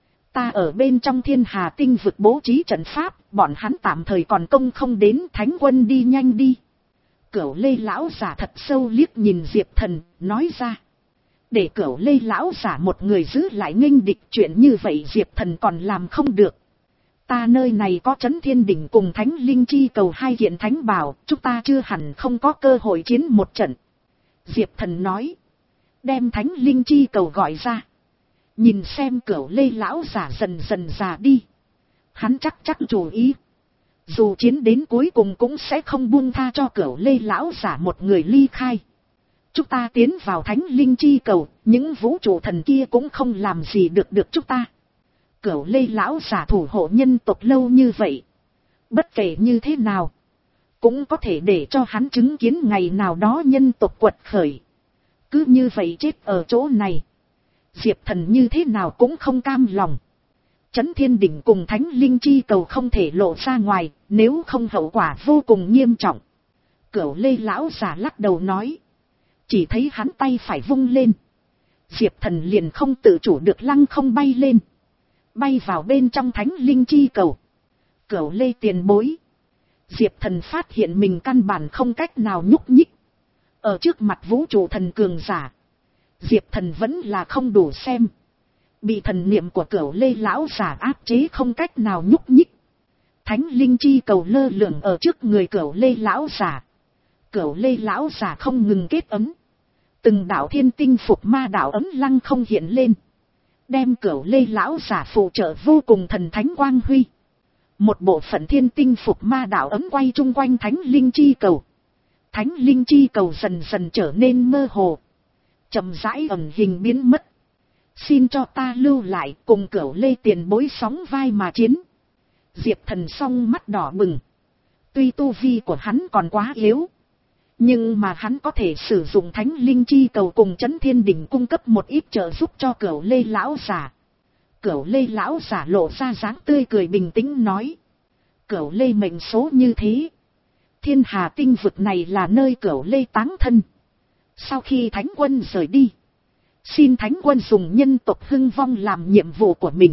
Ta ở bên trong thiên hà tinh vực bố trí trận pháp, bọn hắn tạm thời còn công không đến, thánh quân đi nhanh đi. Cửu Lê lão giả thật sâu liếc nhìn Diệp Thần, nói ra. Để Cửu Lê lão giả một người giữ lại nghênh địch, chuyện như vậy Diệp Thần còn làm không được. Ta nơi này có Chấn Thiên Đỉnh cùng Thánh Linh Chi cầu hai kiện thánh bảo, chúng ta chưa hẳn không có cơ hội chiến một trận. Diệp Thần nói. Đem Thánh Linh Chi cầu gọi ra. Nhìn xem Cửu Lê lão giả dần dần già đi. Hắn chắc chắc chủ ý. Dù chiến đến cuối cùng cũng sẽ không buông tha cho Cửu Lê lão giả một người ly khai. Chúng ta tiến vào Thánh Linh Chi cầu, những vũ trụ thần kia cũng không làm gì được được chúng ta. Cửu Lê lão giả thủ hộ nhân tộc lâu như vậy. Bất kể như thế nào, cũng có thể để cho hắn chứng kiến ngày nào đó nhân tộc quật khởi. Cứ như vậy chết ở chỗ này. Diệp Thần như thế nào cũng không cam lòng. Chấn Thiên Đỉnh cùng Thánh Linh Chi cầu không thể lộ ra ngoài, nếu không hậu quả vô cùng nghiêm trọng. Cửu Lê lão giả lắc đầu nói. Chỉ thấy hắn tay phải vung lên. Diệp Thần liền không tự chủ được lăng không bay lên. Bay vào bên trong Thánh Linh Chi cầu. Cửu Lê tiền bối. Diệp Thần phát hiện mình căn bản không cách nào nhúc nhích. Ở trước mặt vũ trụ thần cường giả. Diệp Thần vẫn là không đủ xem. Bị thần niệm của Cửu Lê lão giả áp chế không cách nào nhúc nhích. Thánh Linh Chi cầu lơ lửng ở trước người Cửu Lê lão giả. Cửu Lê lão giả không ngừng kết ấm. Từng đạo thiên tinh phục ma đạo ấm lăng không hiện lên. Đem Cửu Lê lão giả phụ trợ vô cùng thần thánh quang huy. Một bộ phận thiên tinh phục ma đạo ấm quay chung quanh thánh linh chi cầu. Thánh linh chi cầu dần dần trở nên mơ hồ. Chậm rãi ẩn hình biến mất. Xin cho ta lưu lại cùng Cửu Lê tiền bối sóng vai mà chiến. Diệp Thần song mắt đỏ bừng. Tuy tu vi của hắn còn quá yếu. Nhưng mà hắn có thể sử dụng thánh linh chi cầu cùng Chấn Thiên Đỉnh cung cấp một ít trợ giúp cho Cửu Lê lão giả. Cửu Lê lão giả lộ ra dáng tươi cười bình tĩnh nói. Cửu Lê mệnh số như thế. Thiên Hà tinh vực này là nơi Cửu Lê táng thân. Sau khi Thánh Quân rời đi. Xin Thánh Quân dùng nhân tộc hưng vong làm nhiệm vụ của mình.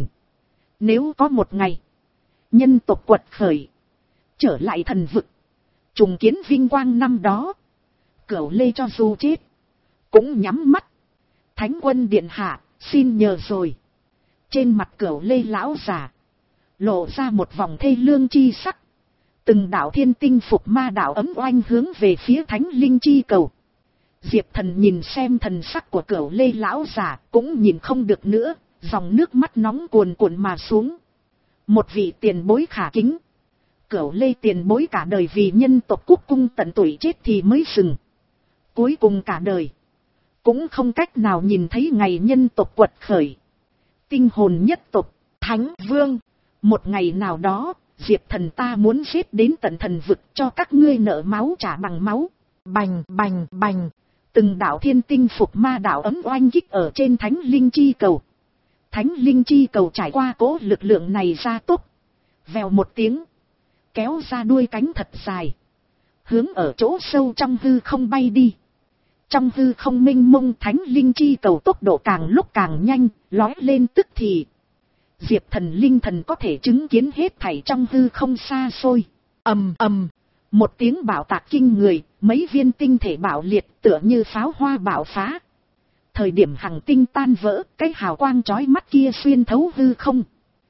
Nếu có một ngày. Nhân tộc quật khởi. Trở lại thần vực. Trùng kiến vinh quang năm đó. Cửu Lê cho dù chết. Cũng nhắm mắt. Thánh Quân điện hạ. Xin nhờ rồi. Trên mặt Cửu Lê lão giả. Lộ ra một vòng thê lương chi sắc. Từng đạo thiên tinh phục ma đạo ấm oanh hướng về phía thánh linh chi cầu. Diệp Thần nhìn xem thần sắc của Cửu Lê lão giả. Cũng nhìn không được nữa. Dòng nước mắt nóng cuồn cuộn mà xuống. Một vị tiền bối khả kính. Cửu Lê tiền bối cả đời vì nhân tộc quốc cung tận tuổi chết thì mới dừng. Cuối cùng cả đời. Cũng không cách nào nhìn thấy ngày nhân tộc quật khởi. Tinh hồn nhất tộc, Thánh Vương. Một ngày nào đó, Diệp Thần ta muốn giết đến tận thần vực cho các ngươi nợ máu trả bằng máu. Bành bành bành. Từng đạo thiên tinh phục ma đạo ấm oanh kích ở trên thánh linh chi cầu. Thánh linh chi cầu trải qua cố lực lượng này ra tốc. Vèo một tiếng. Kéo ra đuôi cánh thật dài. Hướng ở chỗ sâu trong hư không bay đi. Trong hư không minh mông thánh linh chi cầu tốc độ càng lúc càng nhanh, lói lên tức thì. Diệp Thần linh thần có thể chứng kiến hết thảy trong hư không xa xôi. Ầm ầm, một tiếng bạo tạc kinh người, mấy viên tinh thể bạo liệt tựa như pháo hoa bạo phá. Thời điểm hằng tinh tan vỡ, cái hào quang chói mắt kia xuyên thấu hư không.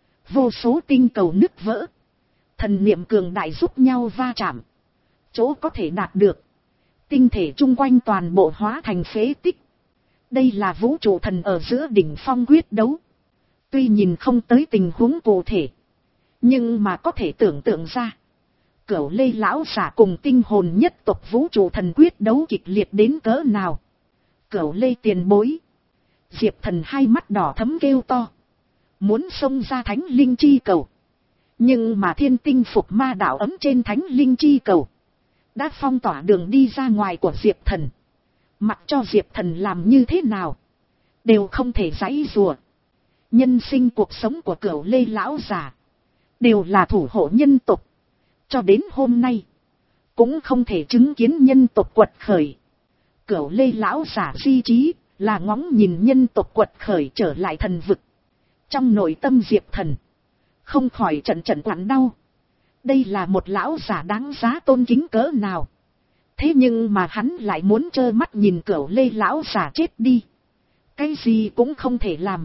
Vô số tinh cầu nứt vỡ. Thần niệm cường đại giúp nhau va chạm. Chỗ có thể đạt được. Tinh thể chung quanh toàn bộ hóa thành phế tích. Đây là vũ trụ thần ở giữa đỉnh phong quyết đấu. Tuy nhìn không tới tình huống cụ thể. Nhưng mà có thể tưởng tượng ra. Cửu Lê lão giả cùng tinh hồn nhất tộc vũ trụ thần quyết đấu kịch liệt đến cỡ nào. Cửu Lê tiền bối. Diệp Thần hai mắt đỏ thấm kêu to. Muốn xông ra thánh linh chi cầu. Nhưng mà thiên tinh phục ma đạo ấm trên thánh linh chi cầu. Đã phong tỏa đường đi ra ngoài của Diệp Thần. Mặc cho Diệp Thần làm như thế nào. Đều không thể giãy giụa. Nhân sinh cuộc sống của Cửu Lê lão giả. Đều là thủ hộ nhân tộc. Cho đến hôm nay. Cũng không thể chứng kiến nhân tộc quật khởi. Cửu Lê lão giả di trí. Là ngóng nhìn nhân tộc quật khởi trở lại thần vực. Trong nội tâm Diệp Thần. Không khỏi trận trận quặn đau. Đây là một lão giả đáng giá tôn kính cỡ nào. Thế nhưng mà hắn lại muốn trơ mắt nhìn Cửu Lê lão giả chết đi. Cái gì cũng không thể làm.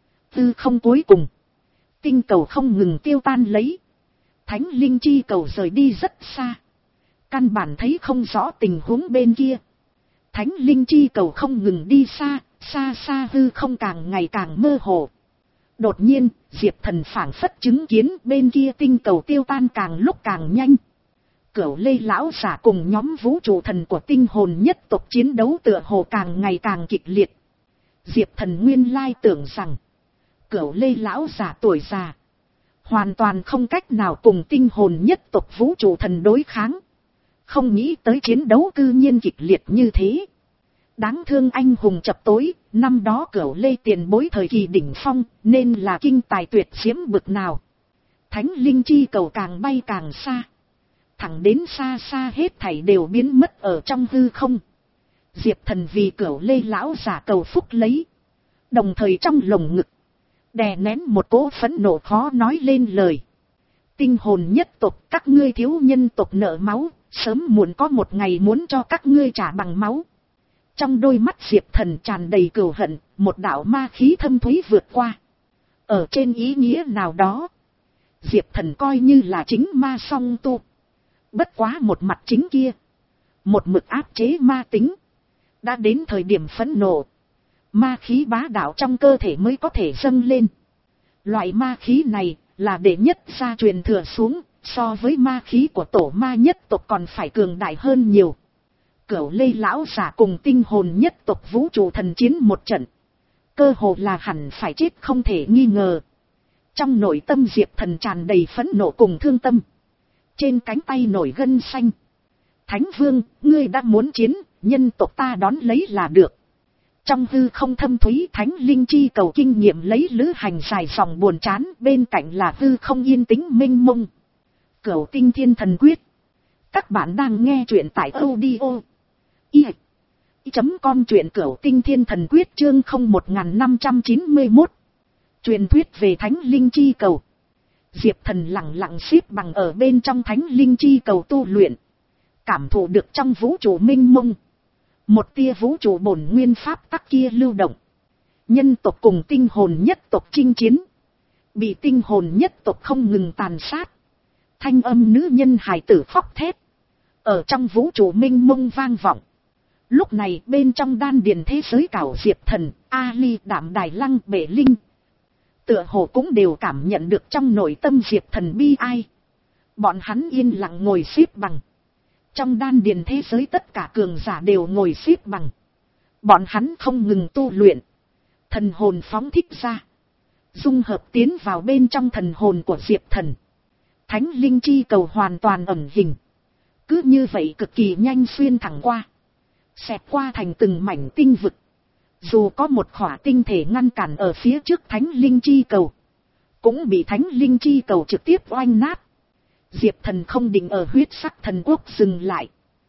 Tư không cuối cùng. Tinh cầu không ngừng tiêu tan lấy. Thánh linh chi cầu rời đi rất xa. Căn bản thấy không rõ tình huống bên kia. Thánh linh chi cầu không ngừng đi xa. Xa xa hư không càng ngày càng mơ hồ. Đột nhiên, Diệp Thần phảng phất chứng kiến bên kia tinh cầu tiêu tan càng lúc càng nhanh. Cửu Lê lão giả cùng nhóm vũ trụ thần của tinh hồn nhất tộc chiến đấu tựa hồ càng ngày càng kịch liệt. Diệp Thần nguyên lai tưởng rằng, Cửu Lê lão giả tuổi già, hoàn toàn không cách nào cùng tinh hồn nhất tộc vũ trụ thần đối kháng. Không nghĩ tới chiến đấu cư nhiên kịch liệt như thế. Đáng thương anh hùng chập tối, năm đó Cửu Lê tiền bối thời kỳ đỉnh phong, nên là kinh tài tuyệt diễm bực nào. Thánh linh chi cầu càng bay càng xa. Thẳng đến xa xa hết thảy đều biến mất ở trong hư không. Diệp Thần vì Cửu Lê lão giả cầu phúc lấy. Đồng thời trong lồng ngực, đè nén một cỗ phẫn nộ khó nói lên lời. Tinh hồn nhất tộc, các ngươi thiếu nhân tộc nợ máu, sớm muộn có một ngày muốn cho các ngươi trả bằng máu. Trong đôi mắt Diệp Thần tràn đầy cừu hận, một đạo ma khí thâm thúy vượt qua. Ở trên ý nghĩa nào đó, Diệp Thần coi như là chính ma song tu. Bất quá một mặt chính kia, một mực áp chế ma tính. Đã đến thời điểm phẫn nộ, ma khí bá đạo trong cơ thể mới có thể dâng lên. Loại ma khí này là đệ nhất gia truyền thừa xuống, so với ma khí của tổ ma nhất tộc còn phải cường đại hơn nhiều. Cửu Lê lão giả cùng tinh hồn nhất tộc vũ trụ thần chiến một trận, cơ hồ là hẳn phải chết không thể nghi ngờ. Trong nội tâm Diệp Thần tràn đầy phẫn nộ cùng thương tâm, trên cánh tay nổi gân xanh. Thánh Vương, ngươi đã muốn chiến, nhân tộc ta đón lấy là được. Trong hư không thâm thúy thánh linh chi cầu kinh nghiệm lấy lữ hành dài dòng buồn chán, bên cạnh là hư không yên tĩnh mênh mông. Cửu Tinh Thiên Thần Quyết. Các bạn đang nghe truyện tại audio i chấm com truyện Cửu Tinh Thiên Thần Quyết chương không một năm chín mốt. Truyền thuyết về thánh linh chi cầu. Diệp Thần lặng lặng xếp bằng ở bên trong thánh linh chi cầu tu luyện, cảm thụ được trong vũ trụ mênh mông một tia vũ trụ bổn nguyên pháp tắc kia lưu động. Nhân tộc cùng tinh hồn nhất tộc chinh chiến, bị tinh hồn nhất tộc không ngừng tàn sát. Thanh âm nữ nhân hài tử khóc thét ở trong vũ trụ mênh mông vang vọng. Lúc này bên trong đan điền thế giới cảo Diệp Thần, Ali, Đạm Đài Lăng, Bể Linh tựa hồ cũng đều cảm nhận được trong nội tâm Diệp Thần bi ai. Bọn hắn yên lặng ngồi xếp bằng. Trong đan điền thế giới tất cả cường giả đều ngồi xếp bằng. Bọn hắn không ngừng tu luyện, thần hồn phóng thích ra, dung hợp tiến vào bên trong thần hồn của Diệp Thần. Thánh linh chi cầu hoàn toàn ẩn hình, cứ như vậy cực kỳ nhanh xuyên thẳng qua, xẹt qua thành từng mảnh tinh vực. Dù có một khỏa tinh thể ngăn cản ở phía trước thánh linh chi cầu, cũng bị thánh linh chi cầu trực tiếp oanh nát. Diệp Thần không định ở huyết sắc thần quốc dừng lại.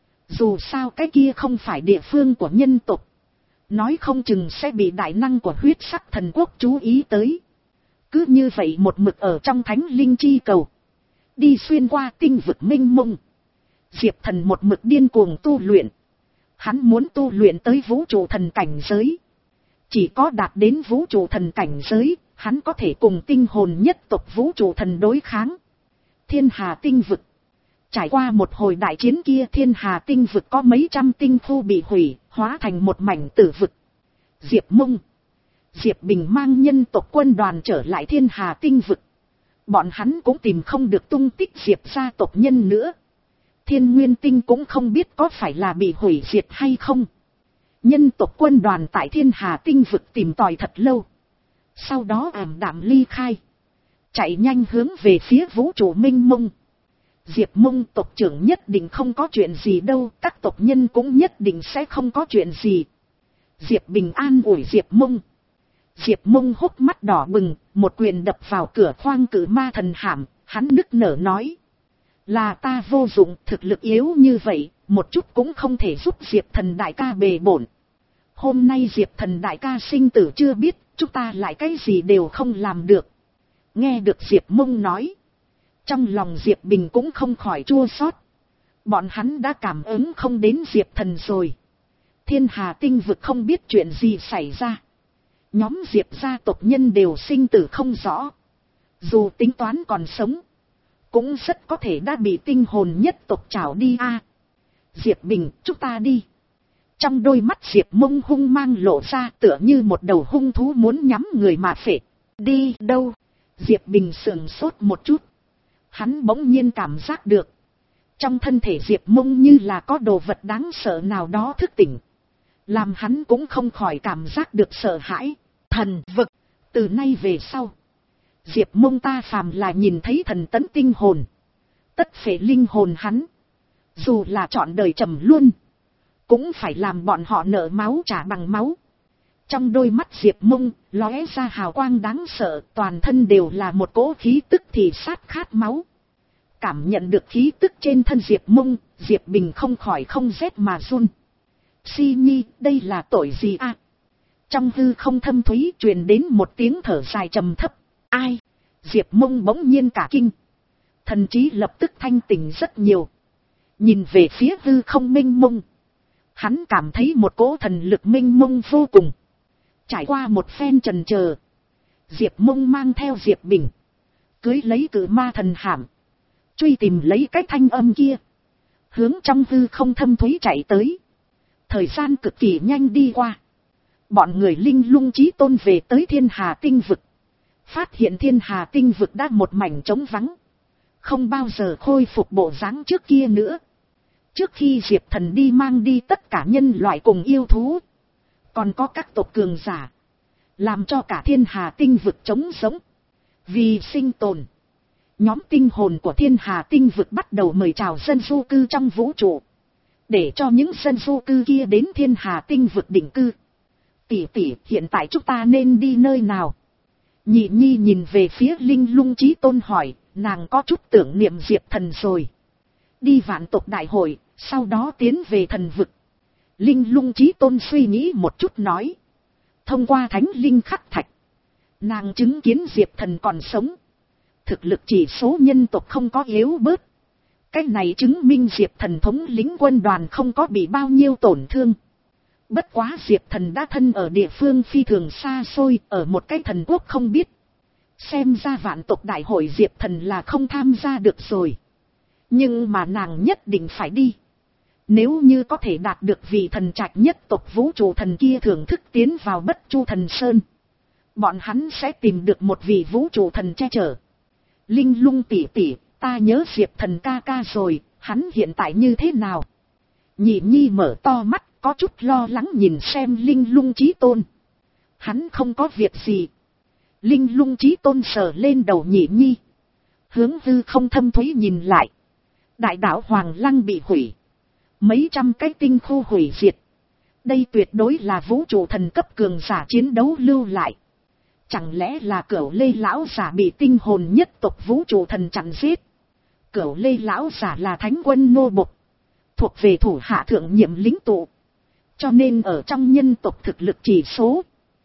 Dù sao cái kia không phải địa phương của nhân tộc, nói không chừng sẽ bị đại năng của huyết sắc thần quốc chú ý tới. Cứ như vậy một mực ở trong thánh linh chi cầu, đi xuyên qua tinh vực mênh mông. Diệp Thần một mực điên cuồng tu luyện. Hắn muốn tu luyện tới vũ trụ thần cảnh giới. Chỉ có đạt đến vũ trụ thần cảnh giới, hắn có thể cùng tinh hồn nhất tộc vũ trụ thần đối kháng. Thiên Hà tinh vực. Trải qua một hồi đại chiến kia, Thiên Hà tinh vực có mấy trăm tinh khu bị hủy, hóa thành một mảnh tử vực. Diệp Mông, Diệp Bình mang nhân tộc quân đoàn trở lại Thiên Hà tinh vực. Bọn hắn cũng tìm không được tung tích Diệp gia tộc nhân nữa. Thiên Nguyên tinh cũng không biết có phải là bị hủy diệt hay không. Nhân tộc quân đoàn tại Thiên Hà tinh vực tìm tòi thật lâu, sau đó ảm đạm ly khai, chạy nhanh hướng về phía vũ trụ mênh mông. Diệp Mông tộc trưởng nhất định không có chuyện gì đâu, các tộc nhân cũng nhất định sẽ không có chuyện gì. Diệp Bình an ủi Diệp Mông. Diệp Mông hốc mắt đỏ bừng, một quyền đập vào cửa khoang cử ma thần hàm, hắn nức nở nói. Là ta vô dụng, thực lực yếu như vậy, một chút cũng không thể giúp Diệp Thần đại ca bề bổn. Hôm nay Diệp Thần đại ca sinh tử chưa biết, chúng ta lại cái gì đều không làm được. Nghe được Diệp Mông nói, trong lòng Diệp Bình cũng không khỏi chua xót. Bọn hắn đã cảm ứng không đến Diệp Thần rồi. Thiên Hà tinh vực không biết chuyện gì xảy ra. Nhóm Diệp gia tộc nhân đều sinh tử không rõ. Dù tính toán còn sống, cũng rất có thể đã bị tinh hồn nhất tộc trảo đi a. À, Diệp Bình, chúng ta đi. Trong đôi mắt Diệp Mông hung mang lộ ra, tựa như một đầu hung thú muốn nhắm người mà phệ. Đi đâu? Diệp Bình sườn sốt một chút. Hắn bỗng nhiên cảm giác được, trong thân thể Diệp Mông như là có đồ vật đáng sợ nào đó thức tỉnh, làm hắn cũng không khỏi cảm giác được sợ hãi. Thần vực, từ nay về sau, Diệp Mông ta phàm là nhìn thấy thần tấn tinh hồn, tất phệ linh hồn hắn. Dù là trọn đời trầm luôn, cũng phải làm bọn họ nợ máu trả bằng máu. Trong đôi mắt Diệp Mông lóe ra hào quang đáng sợ, toàn thân đều là một cỗ khí tức thì sát khát máu. Cảm nhận được khí tức trên thân Diệp Mông, Diệp Bình không khỏi không rét mà run. Si Nhi, đây là tội gì a? À? Trong hư không thâm thúy truyền đến một tiếng thở dài trầm thấp. Ai? Diệp Mông bỗng nhiên cả kinh. Thần trí lập tức thanh tỉnh rất nhiều. Nhìn về phía hư không mênh mông, hắn cảm thấy một cỗ thần lực mênh mông vô cùng. Trải qua một phen trần chờ, Diệp Mông mang theo Diệp Bình, cưới lấy cử ma thần hàm, truy tìm lấy cái thanh âm kia, hướng trong hư không thâm thúy chạy tới. Thời gian cực kỳ nhanh đi qua. Bọn người linh lung chí tôn về tới thiên hà tinh vực. Phát hiện thiên hà tinh vực đã một mảnh trống vắng. Không bao giờ khôi phục bộ dáng trước kia nữa. Trước khi Diệp Thần đi mang đi tất cả nhân loại cùng yêu thú. Còn có các tộc cường giả. Làm cho cả thiên hà tinh vực trống rỗng. Vì sinh tồn. Nhóm tinh hồn của thiên hà tinh vực bắt đầu mời chào dân du cư trong vũ trụ. Để cho những dân du cư kia đến thiên hà tinh vực định cư. Tỷ tỷ, hiện tại chúng ta nên đi nơi nào? Nhị Nhi nhìn về phía linh lung chí tôn hỏi, nàng có chút tưởng niệm Diệp Thần rồi. Đi vạn tộc đại hội, sau đó tiến về thần vực. Linh lung chí tôn suy nghĩ một chút nói. Thông qua thánh linh khắc thạch. Nàng chứng kiến Diệp Thần còn sống. Thực lực chỉ số nhân tộc không có yếu bớt. Cái này chứng minh Diệp Thần thống lĩnh quân đoàn không có bị bao nhiêu tổn thương. Bất quá Diệp Thần đã thân ở địa phương phi thường xa xôi, ở một cái thần quốc không biết. Xem ra vạn tộc đại hội Diệp Thần là không tham gia được rồi. Nhưng mà nàng nhất định phải đi. Nếu như có thể đạt được vị thần trạch nhất tộc vũ trụ thần kia thưởng thức tiến vào Bất Chu Thần Sơn. Bọn hắn sẽ tìm được một vị vũ trụ thần che chở. Linh lung tỷ tỷ, ta nhớ Diệp Thần ca ca rồi, hắn hiện tại như thế nào? Nhị Nhi mở to mắt, có chút lo lắng nhìn xem linh lung chí tôn. Hắn không có việc gì. Linh lung chí tôn sờ lên đầu Nhị Nhi. Hướng hư không thâm thúy nhìn lại. Đại đảo Hoàng Lăng bị hủy. Mấy trăm cái tinh khu hủy diệt. Đây tuyệt đối là vũ trụ thần cấp cường giả chiến đấu lưu lại. Chẳng lẽ là Cửu Lê lão giả bị tinh hồn nhất tộc vũ trụ thần chặn giết? Cửu Lê lão giả là thánh quân nô bộc, thuộc về thủ hạ thượng nhiệm lính tụ. Cho nên ở trong nhân tộc thực lực chỉ số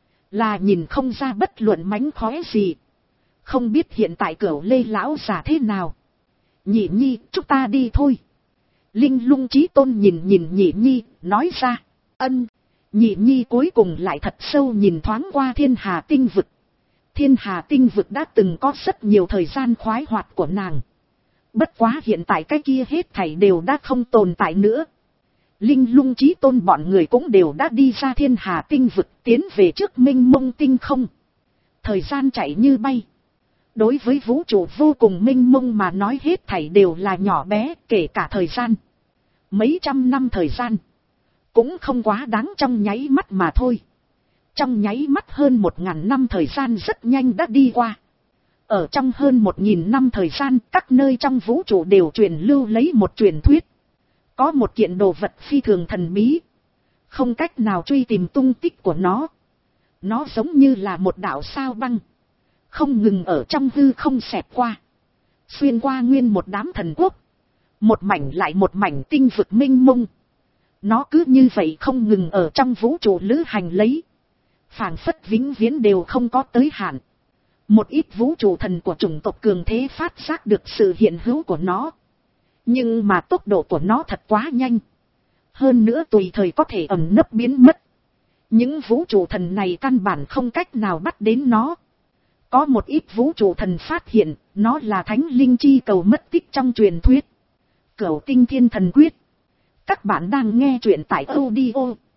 là nhìn không ra bất luận mánh khóe gì. Không biết hiện tại Cửu Lê lão giả thế nào. Nhị Nhi, chúng ta đi thôi. Linh lung chí tôn nhìn nhìn Nhị Nhi, nói ra. Ân. Nhị Nhi cuối cùng lại thật sâu nhìn thoáng qua thiên hà tinh vực. Thiên hà tinh vực đã từng có rất nhiều thời gian khoái hoạt của nàng. Bất quá hiện tại cái kia hết thảy đều đã không tồn tại nữa. Linh lung chí tôn bọn người cũng đều đã đi ra thiên hà tinh vực tiến về trước minh mông tinh không. Thời gian chạy như bay. Đối với vũ trụ vô cùng minh mông mà nói hết thảy đều là nhỏ bé, kể cả thời gian. Mấy trăm năm thời gian. Cũng không quá đáng trong nháy mắt mà thôi. Trong nháy mắt hơn một ngàn năm thời gian rất nhanh đã đi qua. Ở trong hơn một nghìn năm thời gian, các nơi trong vũ trụ đều truyền lưu lấy một truyền thuyết. Có một kiện đồ vật phi thường thần bí. Không cách nào truy tìm tung tích của nó. Nó giống như là một đạo sao băng. Không ngừng ở trong hư không xẹt qua. Xuyên qua nguyên một đám thần quốc. Một mảnh lại một mảnh tinh vực minh mông. Nó cứ như vậy không ngừng ở trong vũ trụ lữ hành lấy. Phảng phất vĩnh viễn đều không có tới hạn. Một ít vũ trụ thần của chủng tộc cường thế phát giác được sự hiện hữu của nó. Nhưng mà tốc độ của nó thật quá nhanh. Hơn nữa tùy thời có thể ẩn nấp biến mất. Những vũ trụ thần này căn bản không cách nào bắt đến nó. Có một ít vũ trụ thần phát hiện nó là thánh linh chi cầu mất tích trong truyền thuyết. Cửu Tinh Thiên Thần Quyết. Các bạn đang nghe truyện tại audio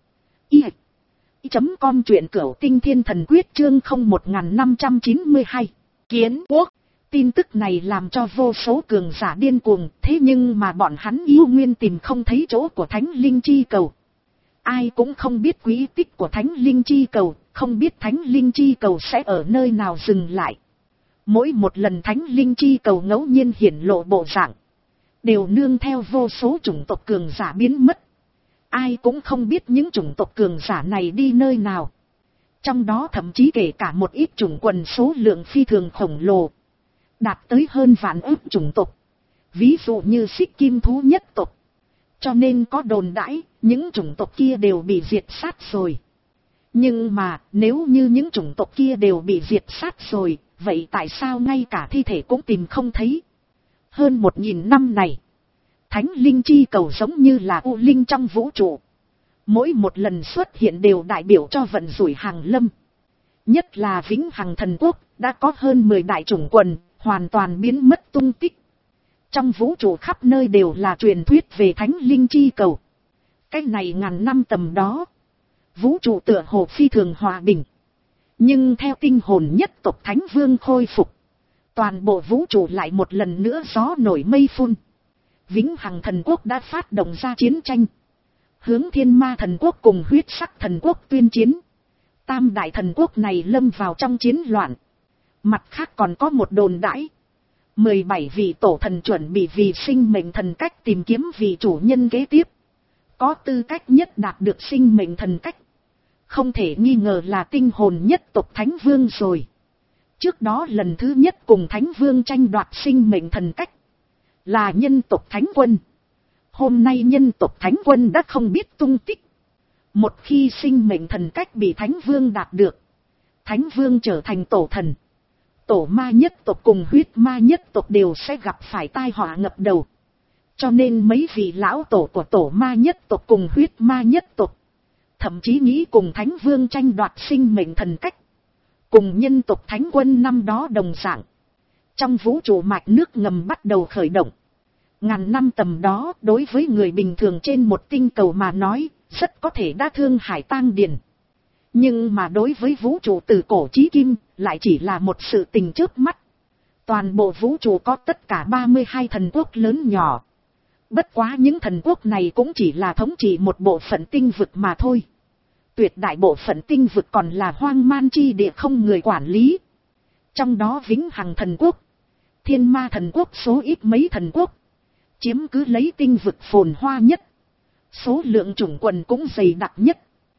i chấm com truyện Cửu Tinh Thiên Thần Quyết chương không một năm chín hai. Kiến quốc. Tin tức này làm cho vô số cường giả điên cuồng, thế nhưng mà bọn hắn yêu nguyên tìm không thấy chỗ của Thánh Linh Chi Cầu. Ai cũng không biết quý tích của Thánh Linh Chi Cầu, không biết Thánh Linh Chi Cầu sẽ ở nơi nào dừng lại. Mỗi một lần Thánh Linh Chi Cầu ngẫu nhiên hiển lộ bộ dạng, đều nương theo vô số chủng tộc cường giả biến mất. Ai cũng không biết những chủng tộc cường giả này đi nơi nào. Trong đó thậm chí kể cả một ít chủng quần số lượng phi thường khổng lồ. Đạt tới hơn vạn ức chủng tộc. Ví dụ như Xích Kim Thú nhất tộc. Cho nên có đồn đãi, những chủng tộc kia đều bị diệt sát rồi. Nhưng mà, nếu như những chủng tộc kia đều bị diệt sát rồi, vậy tại sao ngay cả thi thể cũng tìm không thấy? Hơn một nghìn năm này, Thánh Linh Chi Cầu giống như là U Linh trong vũ trụ. Mỗi một lần xuất hiện đều đại biểu cho vận rủi hàng lâm. Nhất là Vĩnh Hằng Thần Quốc, đã có hơn mười đại chủng quần, hoàn toàn biến mất tung tích. Trong vũ trụ khắp nơi đều là truyền thuyết về Thánh Linh Chi Cầu. Cái này ngàn năm tầm đó, vũ trụ tựa hồ phi thường hòa bình. Nhưng theo tinh hồn nhất tộc Thánh Vương khôi phục, toàn bộ vũ trụ lại một lần nữa gió nổi mây phun. Vĩnh Hằng Thần Quốc đã phát động ra chiến tranh, hướng Thiên Ma Thần Quốc cùng Huyết Sắc Thần Quốc tuyên chiến. Tam đại thần quốc này lâm vào trong chiến loạn. Mặt khác còn có một đồn đãi, mười bảy vị tổ thần chuẩn bị vì sinh mệnh thần cách tìm kiếm vị chủ nhân kế tiếp, có tư cách nhất đạt được sinh mệnh thần cách. Không thể nghi ngờ là tinh hồn nhất tộc Thánh Vương rồi. Trước đó lần thứ nhất cùng Thánh Vương tranh đoạt sinh mệnh thần cách là nhân tộc Thánh Quân. Hôm nay nhân tộc Thánh Quân đã không biết tung tích. Một khi sinh mệnh thần cách bị Thánh Vương đạt được, Thánh Vương trở thành tổ thần, tổ ma nhất tộc cùng huyết ma nhất tộc đều sẽ gặp phải tai họa ngập đầu. Cho nên mấy vị lão tổ của tổ ma nhất tộc cùng huyết ma nhất tộc thậm chí nghĩ cùng Thánh Vương tranh đoạt sinh mệnh thần cách, cùng nhân tộc Thánh Quân năm đó đồng dạng. Trong vũ trụ mạch nước ngầm bắt đầu khởi động. Ngàn năm tầm đó, đối với người bình thường trên một tinh cầu mà nói, rất có thể đã thương hải tang điền. Nhưng mà đối với vũ trụ từ cổ chí kim, lại chỉ là một sự tình chớp mắt. Toàn bộ vũ trụ có tất cả ba mươi hai thần quốc lớn nhỏ. Bất quá những thần quốc này cũng chỉ là thống trị một bộ phận tinh vực mà thôi. Tuyệt đại bộ phận tinh vực còn là hoang man chi địa không người quản lý. Trong đó Vĩnh Hằng Thần Quốc, Thiên Ma Thần Quốc số ít mấy thần quốc, chiếm cứ lấy tinh vực phồn hoa nhất. Số lượng chủng quần cũng dày đặc nhất.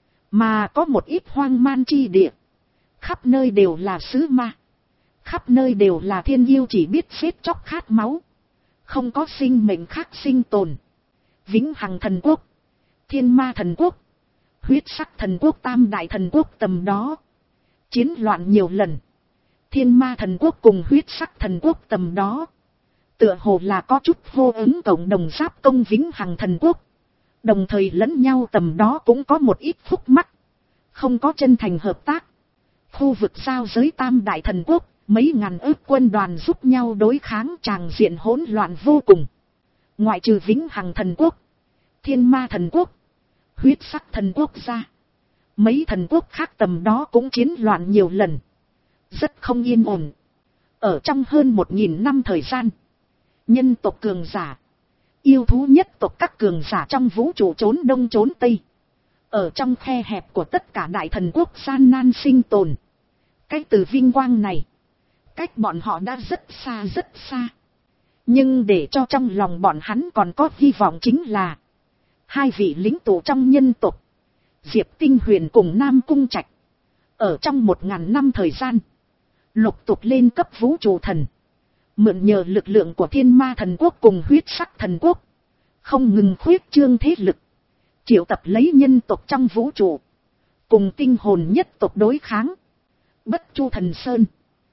Mà có một ít hoang man chi địa, khắp nơi đều là sứ ma, khắp nơi đều là thiên yêu chỉ biết giết chóc khát máu, không có sinh mệnh khác sinh tồn. Vĩnh Hằng Thần Quốc, Thiên Ma Thần Quốc, Huyết Sắc Thần Quốc, tam đại thần quốc tầm đó chiến loạn nhiều lần. Thiên Ma Thần Quốc cùng Huyết Sắc Thần Quốc tầm đó tựa hồ là có chút hô ứng cộng đồng giáp công Vĩnh Hằng Thần Quốc. Đồng thời lẫn nhau tầm đó cũng có một ít khúc mắc, không có chân thành hợp tác. Khu vực giao giới tam đại thần quốc, mấy ngàn ước quân đoàn giúp nhau đối kháng, tràng diện hỗn loạn vô cùng. Ngoại trừ Vĩnh Hằng Thần Quốc, Thiên Ma Thần Quốc, Huyết Sắc Thần Quốc ra, mấy thần quốc khác tầm đó cũng chiến loạn nhiều lần, rất không yên ổn. Ở trong hơn một nghìn năm thời gian, nhân tộc cường giả, yêu thú nhất tộc các cường giả trong vũ trụ trốn đông trốn tây, ở trong khe hẹp của tất cả đại thần quốc gian nan sinh tồn. Cái từ vinh quang này, cách bọn họ đã rất xa rất xa. Nhưng để cho trong lòng bọn hắn còn có hy vọng chính là hai vị lính tù trong nhân tộc, Diệp Tinh Huyền cùng Nam Cung Trạch, ở trong một ngàn năm thời gian lục tục lên cấp vũ trụ thần, mượn nhờ lực lượng của Thiên Ma Thần Quốc cùng Huyết Sắc Thần Quốc, không ngừng khuyết trương thế lực, triệu tập lấy nhân tộc trong vũ trụ, cùng tinh hồn nhất tộc đối kháng. Bất Chu Thần Sơn,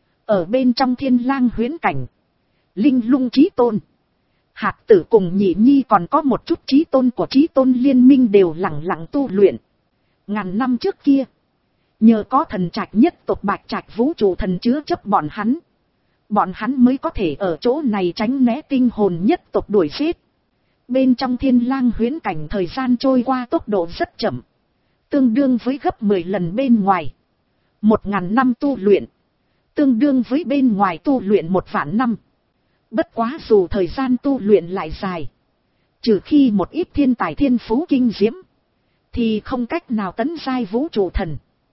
ở bên trong Thiên Lang huyễn cảnh, Linh Lung Chí Tôn, Hạt Tử cùng Nhị Nhi còn có một chút chí tôn của chí tôn liên minh đều lẳng lặng tu luyện. Ngàn năm trước kia, nhờ có thần trạch nhất tộc Bạch Trạch vũ trụ thần chứa chấp bọn hắn, bọn hắn mới có thể ở chỗ này tránh né tinh hồn nhất tộc đuổi giết. Bên trong Thiên Lang huyễn cảnh thời gian trôi qua tốc độ rất chậm, tương đương với gấp mười lần bên ngoài. Một ngàn năm tu luyện, tương đương với bên ngoài tu luyện một vạn năm. Bất quá dù thời gian tu luyện lại dài, trừ khi một ít thiên tài thiên phú kinh diễm, thì không cách nào tấn giai vũ trụ thần.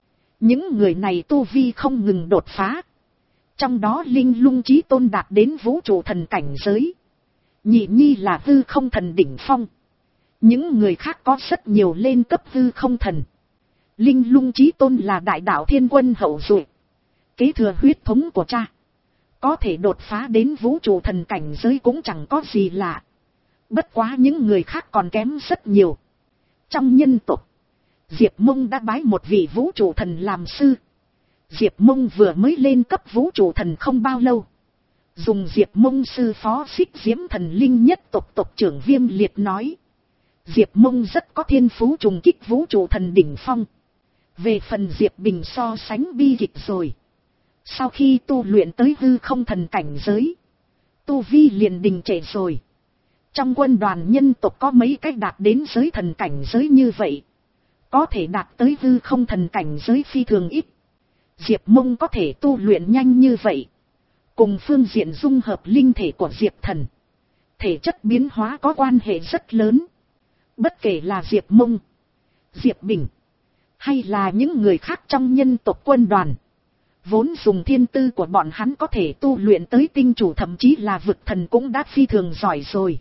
Những người này tu vi không ngừng đột phá. Trong đó Linh Lung Chí Tôn đạt đến vũ trụ thần cảnh giới, Nhị Nhi là hư không thần đỉnh phong. Những người khác có rất nhiều lên cấp hư không thần. Linh Lung Chí Tôn là đại đạo thiên quân hậu duệ, kế thừa huyết thống của cha, có thể đột phá đến vũ trụ thần cảnh giới cũng chẳng có gì lạ. Bất quá những người khác còn kém rất nhiều. Trong nhân tộc, Diệp Mông đã bái một vị vũ trụ thần làm sư. Diệp Mông vừa mới lên cấp vũ trụ thần không bao lâu, dùng Diệp Mông sư phó Xích Diễm Thần Linh nhất tộc tộc trưởng Viêm Liệt nói, Diệp Mông rất có thiên phú trùng kích vũ trụ thần đỉnh phong. Về phần Diệp Bình so sánh bi kịch rồi. Sau khi tu luyện tới hư không thần cảnh giới, tu vi liền đình trệ rồi. Trong quân đoàn nhân tộc có mấy cách đạt đến giới thần cảnh giới như vậy. Có thể đạt tới hư không thần cảnh giới phi thường ít. Diệp Mông có thể tu luyện nhanh như vậy. Cùng phương diện dung hợp linh thể của Diệp Thần. Thể chất biến hóa có quan hệ rất lớn. Bất kể là Diệp Mông, Diệp Bình, hay là những người khác trong nhân tộc quân đoàn. Vốn dùng thiên tư của bọn hắn có thể tu luyện tới tinh chủ thậm chí là vực thần cũng đã phi thường giỏi rồi.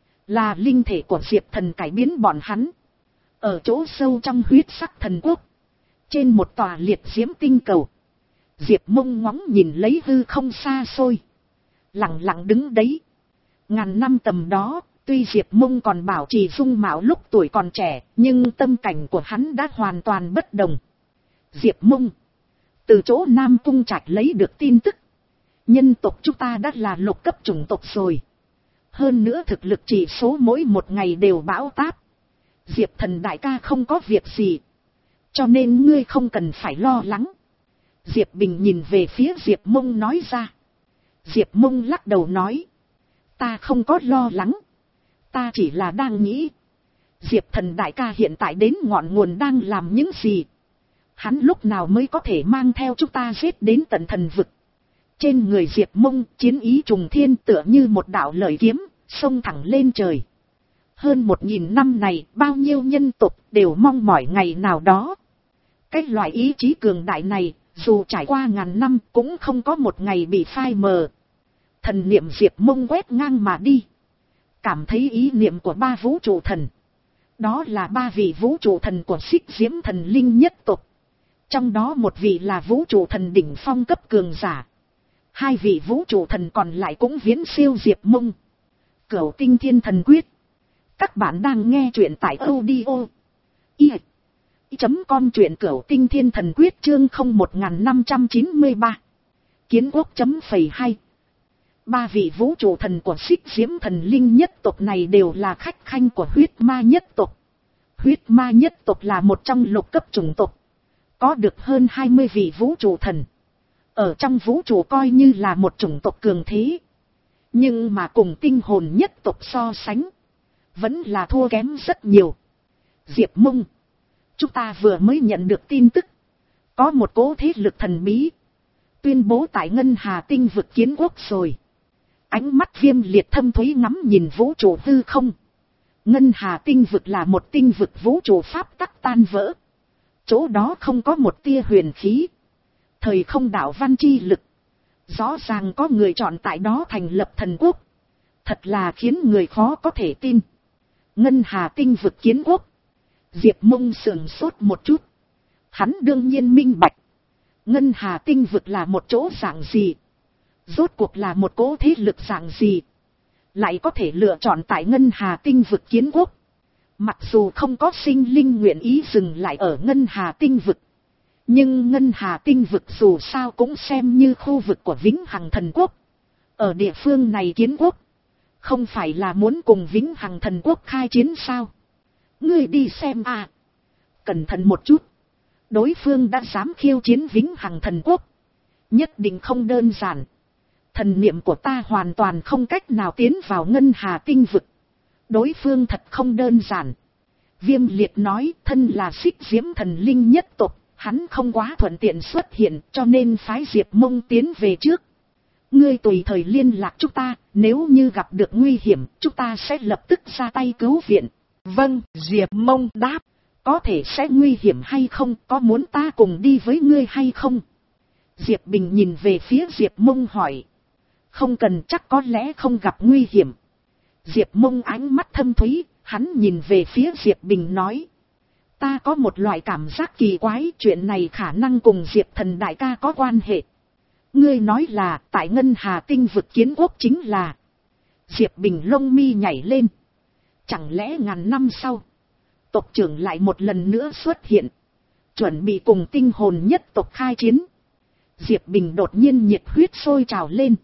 Là linh thể của Diệp Thần cải biến bọn hắn. Ở chỗ sâu trong huyết sắc thần quốc. Trên một tòa liệt diễm tinh cầu. Diệp Mông ngóng nhìn lấy hư không xa xôi. Lặng lặng đứng đấy. Ngàn năm tầm đó, tuy Diệp Mông còn bảo trì dung mạo lúc tuổi còn trẻ, nhưng tâm cảnh của hắn đã hoàn toàn bất đồng. Diệp Mông. Từ chỗ Nam Cung Trạch lấy được tin tức. Nhân tộc chúng ta đã là lục cấp chủng tộc rồi. Hơn nữa thực lực chỉ số mỗi một ngày đều bão táp. Diệp Thần đại ca không có việc gì. Cho nên ngươi không cần phải lo lắng. Diệp Bình nhìn về phía Diệp Mông nói ra. Diệp Mông lắc đầu nói. Ta không có lo lắng. Ta chỉ là đang nghĩ. Diệp Thần đại ca hiện tại đến ngọn nguồn đang làm những gì. Hắn lúc nào mới có thể mang theo chúng ta giết đến tận thần vực. Trên người Diệp Mông chiến ý trùng thiên tựa như một đạo lợi kiếm, xông thẳng lên trời. Hơn một nghìn năm này bao nhiêu nhân tộc đều mong mỏi ngày nào đó. Cái loại ý chí cường đại này, dù trải qua ngàn năm cũng không có một ngày bị phai mờ. Thần niệm Diệp Mông quét ngang mà đi. Cảm thấy ý niệm của ba vũ trụ thần. Đó là ba vị vũ trụ thần của Xích Diễm Thần Linh nhất tộc. Trong đó một vị là vũ trụ thần đỉnh phong cấp cường giả. Hai vị vũ trụ thần còn lại cũng viễn siêu Diệp Mông. Cửu Tinh Thiên Thần Quyết. Các bạn đang nghe truyện tại audio i chấm com truyện Cửu Tinh Thiên Thần Quyết chương không một năm chín ba. Kiến quốc chấm phẩy hai. Ba vị vũ trụ thần của Xích Diễm Thần Linh nhất tộc này đều là khách khanh của huyết ma nhất tộc. Huyết ma nhất tộc là một trong lục cấp chủng tộc. Có được hơn hai mươi vị vũ trụ thần. Ở trong vũ trụ coi như là một chủng tộc cường thế. Nhưng mà cùng tinh hồn nhất tộc so sánh. Vẫn là thua kém rất nhiều. Diệp Mông. Chúng ta vừa mới nhận được tin tức. Có một cỗ thế lực thần bí. Tuyên bố tại Ngân Hà Tinh vực kiến quốc rồi. Ánh mắt Viêm Liệt thâm thúy ngắm nhìn vũ trụ hư không. Ngân Hà Tinh vực là một tinh vực vũ trụ pháp tắc tan vỡ. Chỗ đó không có một tia huyền khí. Thời không đạo văn chi lực. Rõ ràng có người chọn tại đó thành lập thần quốc. Thật là khiến người khó có thể tin. Ngân Hà Tinh vực kiến quốc. Diệp Mông sườn sốt một chút. Hắn đương nhiên minh bạch. Ngân Hà Tinh vực là một chỗ dạng gì. Rốt cuộc là một cỗ thế lực dạng gì. Lại có thể lựa chọn tại Ngân Hà Tinh vực kiến quốc. Mặc dù không có sinh linh nguyện ý dừng lại ở Ngân Hà Tinh vực. Nhưng Ngân Hà Tinh vực dù sao cũng xem như khu vực của Vĩnh Hằng Thần Quốc. Ở địa phương này kiến quốc. Không phải là muốn cùng Vĩnh Hằng Thần Quốc khai chiến sao? Ngươi đi xem à. Cẩn thận một chút. Đối phương đã dám khiêu chiến Vĩnh Hằng Thần Quốc. Nhất định không đơn giản. Thần niệm của ta hoàn toàn không cách nào tiến vào Ngân Hà Tinh vực. Đối phương thật không đơn giản. Viêm Liệt nói thân là Xích Diễm Thần Linh nhất tộc. Hắn không quá thuận tiện xuất hiện cho nên phái Diệp Mông tiến về trước. Ngươi tùy thời liên lạc chúng ta, nếu như gặp được nguy hiểm, chúng ta sẽ lập tức ra tay cứu viện. Vâng, Diệp Mông đáp, có thể sẽ nguy hiểm hay không, có muốn ta cùng đi với ngươi hay không? Diệp Bình nhìn về phía Diệp Mông hỏi. Không cần, chắc có lẽ không gặp nguy hiểm. Diệp Mông ánh mắt thâm thúy, hắn nhìn về phía Diệp Bình nói. Ta có một loại cảm giác kỳ quái, chuyện này khả năng cùng Diệp Thần đại ca có quan hệ. Ngươi nói là tại Ngân Hà Tinh vực kiến quốc chính là. Diệp Bình lông mi nhảy lên. Chẳng lẽ ngàn năm sau, tộc trưởng lại một lần nữa xuất hiện, chuẩn bị cùng tinh hồn nhất tộc khai chiến. Diệp Bình đột nhiên nhiệt huyết sôi trào lên.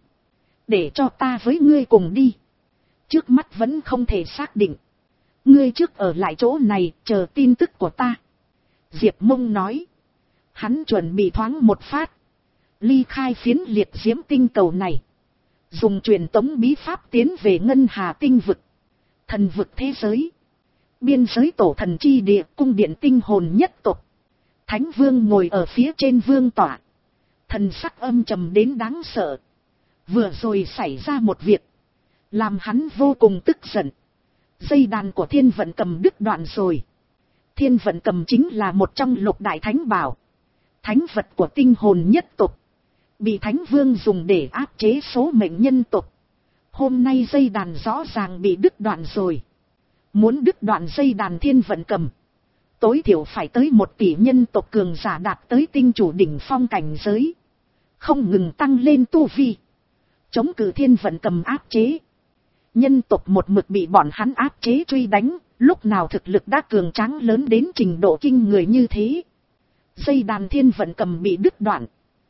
Để cho ta với ngươi cùng đi. Trước mắt vẫn không thể xác định. Ngươi trước ở lại chỗ này chờ tin tức của ta. Diệp Mông nói. Hắn chuẩn bị thoáng một phát. Ly khai phiến liệt diễm tinh cầu này. Dùng truyền tống bí pháp tiến về Ngân Hà Tinh vực. Thần vực thế giới. Biên giới tổ thần chi địa, cung điện tinh hồn nhất tộc. Thánh vương ngồi ở phía trên vương tọa. Thần sắc âm trầm đến đáng sợ. Vừa rồi xảy ra một việc, làm hắn vô cùng tức giận. Dây đàn của thiên vận cầm đứt đoạn rồi. Thiên vận cầm chính là một trong lục đại thánh bảo, thánh vật của tinh hồn nhất tộc, bị thánh vương dùng để áp chế số mệnh nhân tộc. Hôm nay dây đàn rõ ràng bị đứt đoạn rồi. Muốn đứt đoạn dây đàn thiên vận cầm, tối thiểu phải tới một tỷ nhân tộc cường giả đạt tới tinh chủ đỉnh phong cảnh giới, không ngừng tăng lên tu vi, chống cự thiên vận cầm áp chế. Nhân tộc một mực bị bọn hắn áp chế truy đánh, lúc nào thực lực đã cường tráng lớn đến trình độ kinh người như thế. Dây đàn thiên vận cầm bị đứt đoạn,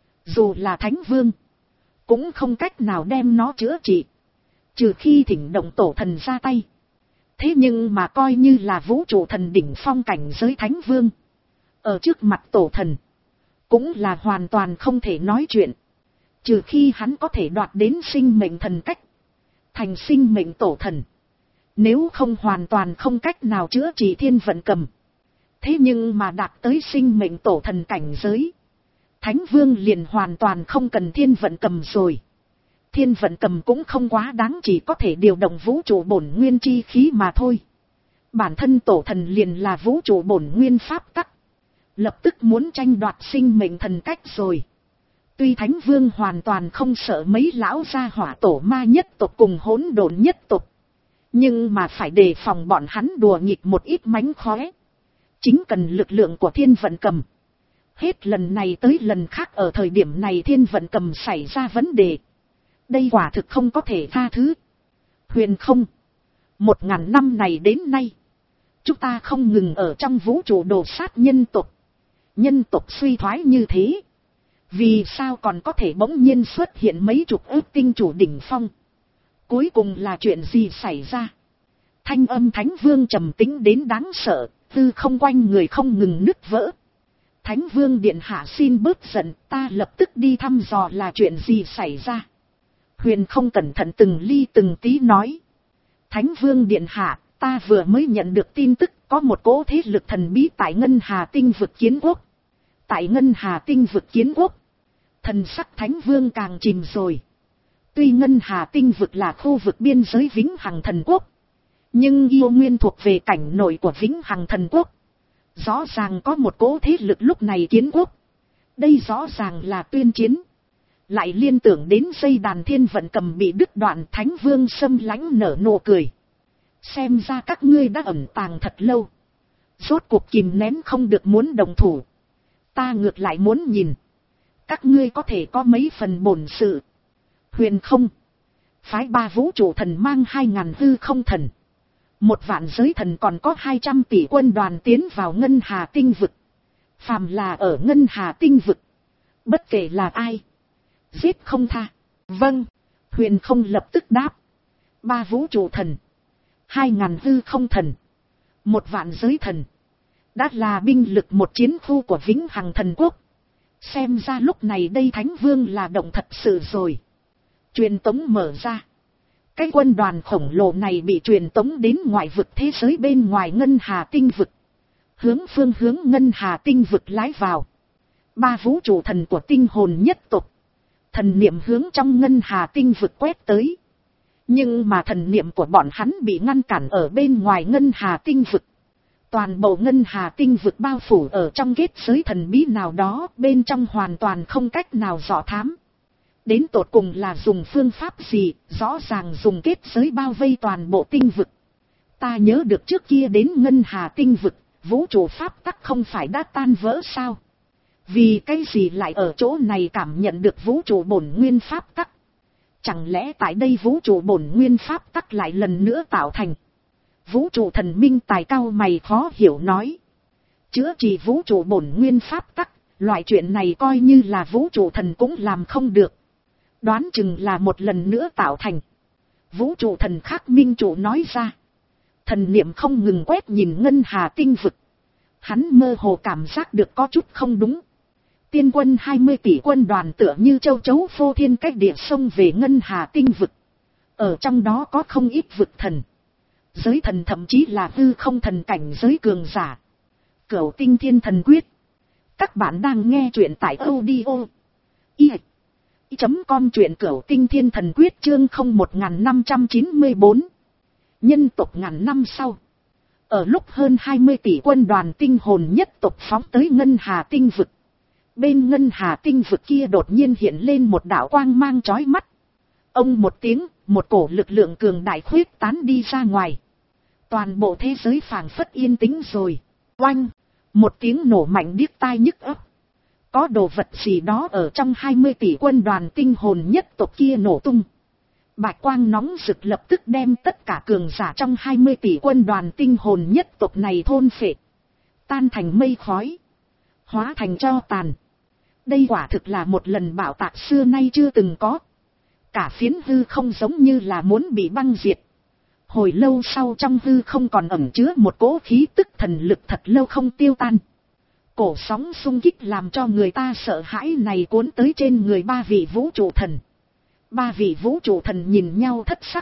dù là thánh vương cũng không cách nào đem nó chữa trị, trừ khi thỉnh động tổ thần ra tay. Thế nhưng mà coi như là vũ trụ thần đỉnh phong cảnh giới thánh vương, ở trước mặt tổ thần cũng là hoàn toàn không thể nói chuyện, trừ khi hắn có thể đoạt đến sinh mệnh thần cách, thành sinh mệnh tổ thần, nếu không hoàn toàn không cách nào chữa trị thiên vận cầm. Thế nhưng mà đạt tới sinh mệnh tổ thần cảnh giới, thánh vương liền hoàn toàn không cần thiên vận cầm rồi. Thiên vận cầm cũng không quá đáng, chỉ có thể điều động vũ trụ bổn nguyên chi khí mà thôi. Bản thân tổ thần liền là vũ trụ bổn nguyên pháp tắc, lập tức muốn tranh đoạt sinh mệnh thần cách rồi. Tuy thánh vương hoàn toàn không sợ mấy lão gia hỏa tổ ma nhất tộc cùng hỗn độn nhất tộc, nhưng mà phải đề phòng bọn hắn đùa nghịch một ít mánh khóe. Chính cần lực lượng của thiên vận cầm. Hết lần này tới lần khác ở thời điểm này thiên vận cầm xảy ra vấn đề. Đây quả thực không có thể tha thứ. Huyền không, một ngàn năm này đến nay, chúng ta không ngừng ở trong vũ trụ đổ sát nhân tộc. Nhân tộc suy thoái như thế, vì sao còn có thể bỗng nhiên xuất hiện mấy chục ước tinh chủ đỉnh phong? Cuối cùng là chuyện gì xảy ra? Thanh âm thánh vương trầm tĩnh đến đáng sợ, tư không quanh người không ngừng nứt vỡ. Thánh vương điện hạ xin bớt giận, ta lập tức đi thăm dò là chuyện gì xảy ra. Huyền không cẩn thận từng ly từng tí nói. Thánh vương điện hạ, ta vừa mới nhận được tin tức có một cỗ thế lực thần bí tại Ngân Hà tinh vực kiến quốc. Tại Ngân Hà tinh vực kiến quốc, thần sắc thánh vương càng chìm rồi. Tuy Ngân Hà tinh vực là khu vực biên giới vĩnh hằng thần quốc, nhưng yêu nguyên thuộc về cảnh nội của vĩnh hằng thần quốc. Rõ ràng có một cỗ thế lực lúc này kiến quốc. Đây rõ ràng là tuyên chiến. Lại liên tưởng đến dây đàn thiên vận cầm bị đứt đoạn, thánh vương sâm lãnh nở nụ cười. Xem ra các ngươi đã ẩn tàng thật lâu, rốt cuộc kìm nén không được muốn đồng thủ. Ta ngược lại muốn nhìn, các ngươi có thể có mấy phần bổn sự. Huyền không, phái ba vũ trụ thần mang hai ngàn hư không thần, một vạn giới thần còn có hai trăm tỷ quân đoàn tiến vào Ngân Hà tinh vực. Phàm là ở Ngân Hà tinh vực, bất kể là ai, giết không tha. Vâng, huyền không lập tức đáp. Ba vũ trụ thần, hai ngàn hư không thần, một vạn giới thần, đã là binh lực một chiến khu của vĩnh hằng thần quốc. Xem ra lúc này đây thánh vương là động thật sự rồi. Truyền tống mở ra, cái quân đoàn khổng lồ này bị truyền tống đến ngoại vực thế giới bên ngoài Ngân Hà tinh vực, hướng phương hướng Ngân Hà tinh vực lái vào. Ba vũ trụ thần của tinh hồn nhất tộc, thần niệm hướng trong Ngân Hà tinh vực quét tới. Nhưng mà thần niệm của bọn hắn bị ngăn cản ở bên ngoài Ngân Hà tinh vực. Toàn bộ Ngân Hà tinh vực bao phủ ở trong kết giới thần bí nào đó, bên trong hoàn toàn không cách nào dò thám. Đến tột cùng là dùng phương pháp gì, rõ ràng dùng kết giới bao vây toàn bộ tinh vực. Ta nhớ được trước kia đến Ngân Hà tinh vực, vũ trụ pháp tắc không phải đã tan vỡ sao? Vì cái gì lại ở chỗ này cảm nhận được vũ trụ bổn nguyên pháp tắc? Chẳng lẽ tại đây vũ trụ bổn nguyên pháp tắc lại lần nữa tạo thành? Vũ trụ thần minh tài cao mày khó hiểu nói. Chữa trị vũ trụ bổn nguyên pháp tắc, loại chuyện này coi như là vũ trụ thần cũng làm không được. Đoán chừng là một lần nữa tạo thành. Vũ trụ thần khác minh chủ nói ra. Thần niệm không ngừng quét nhìn Ngân Hà tinh vực. Hắn mơ hồ cảm giác được có chút không đúng. Tiên quân hai mươi tỷ quân đoàn tựa như châu chấu phô thiên cách địa sông về Ngân Hà tinh vực. Ở trong đó có không ít vực thần. giới thần thậm chí là hư không thần cảnh giới cường giả. Cửu tinh thiên thần quyết. Các bạn đang nghe truyện tại audio i chấm com truyện cửu tinh thiên thần quyết chương không một năm chín bốn. Nhân tộc ngàn năm sau. Ở lúc hơn hai mươi tỷ quân đoàn tinh hồn nhất tộc phóng tới Ngân Hà tinh vực. Bên Ngân Hà tinh vực kia đột nhiên hiện lên một đạo quang mang chói mắt. Ông một tiếng, một cổ lực lượng cường đại khuyết tán đi ra ngoài. Toàn bộ thế giới phảng phất yên tĩnh rồi. Oanh! Một tiếng nổ mạnh điếc tai nhức óc. Có đồ vật gì đó ở trong hai mươi tỷ quân đoàn tinh hồn nhất tộc kia nổ tung. Bạch quang nóng rực lập tức đem tất cả cường giả trong hai mươi tỷ quân đoàn tinh hồn nhất tộc này thôn phệ. Tan thành mây khói. Hóa thành tro tàn. Đây quả thực là một lần bạo tạc xưa nay chưa từng có. Cả phiến hư không giống như là muốn bị băng diệt. Hồi lâu sau trong hư không còn ẩn chứa một cỗ khí tức thần lực thật lâu không tiêu tan. Cổ sóng xung kích làm cho người ta sợ hãi này cuốn tới trên người ba vị vũ trụ thần. Ba vị vũ trụ thần nhìn nhau thất sắc.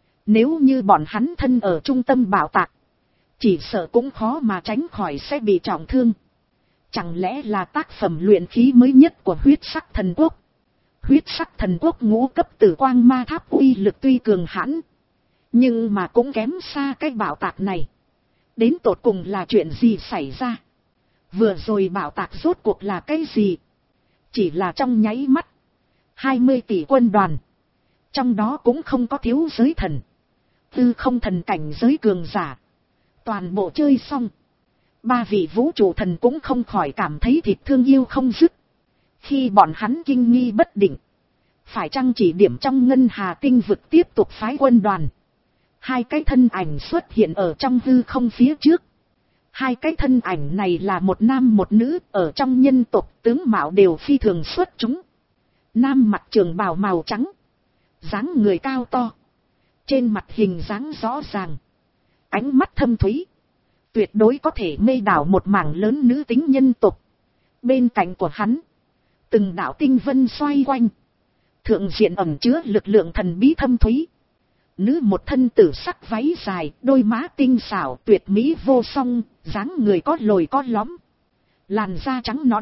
Nếu như bọn hắn thân ở trung tâm bạo tạc, chỉ sợ cũng khó mà tránh khỏi sẽ bị trọng thương. Chẳng lẽ là tác phẩm luyện khí mới nhất của huyết sắc thần quốc? Huyết sắc thần quốc ngũ cấp tử quang ma tháp uy lực tuy cường hãn, nhưng mà cũng kém xa cái bạo tạc này. Đến tột cùng là chuyện gì xảy ra? Vừa rồi bạo tạc rốt cuộc là cái gì? Chỉ là trong nháy mắt. hai mươi tỷ quân đoàn. Trong đó cũng không có thiếu giới thần. Tư không thần cảnh giới cường giả. Toàn bộ chơi xong. Ba vị vũ trụ thần cũng không khỏi cảm thấy thịt thương yêu không dứt. Khi bọn hắn kinh nghi bất định. Phải chăng chỉ điểm trong Ngân Hà tinh vực tiếp tục phái quân đoàn. Hai cái thân ảnh xuất hiện ở trong hư không phía trước. Hai cái thân ảnh này là một nam một nữ ở trong nhân tộc tướng mạo đều phi thường xuất chúng. Nam mặc trường bào màu trắng. Dáng người cao to. Trên mặt hình dáng rõ ràng. Ánh mắt thâm thúy. Tuyệt đối có thể mê đảo một mảng lớn nữ tính nhân tộc. Bên cạnh của hắn. Từng đạo tinh vân xoay quanh. Thượng diện ẩn chứa lực lượng thần bí thâm thúy. Nữ một thân tử sắc váy dài, đôi má tinh xảo, tuyệt mỹ vô song, dáng người có lồi có lõm. Làn da trắng nõn,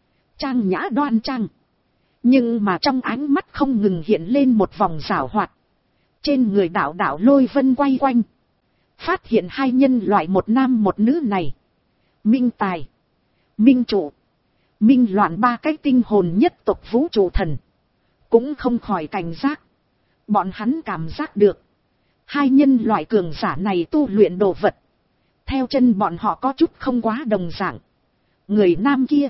trang nhã đoan trang. Nhưng mà trong ánh mắt không ngừng hiện lên một vòng giảo hoạt. Trên người đạo đạo lôi vân quay quanh. Phát hiện hai nhân loại một nam một nữ này. Minh tài, minh trụ, minh loạn ba cái tinh hồn nhất tộc vũ trụ thần. Cũng không khỏi cảnh giác. Bọn hắn cảm giác được. Hai nhân loại cường giả này tu luyện đồ vật. Theo chân bọn họ có chút không quá đồng dạng. Người nam kia.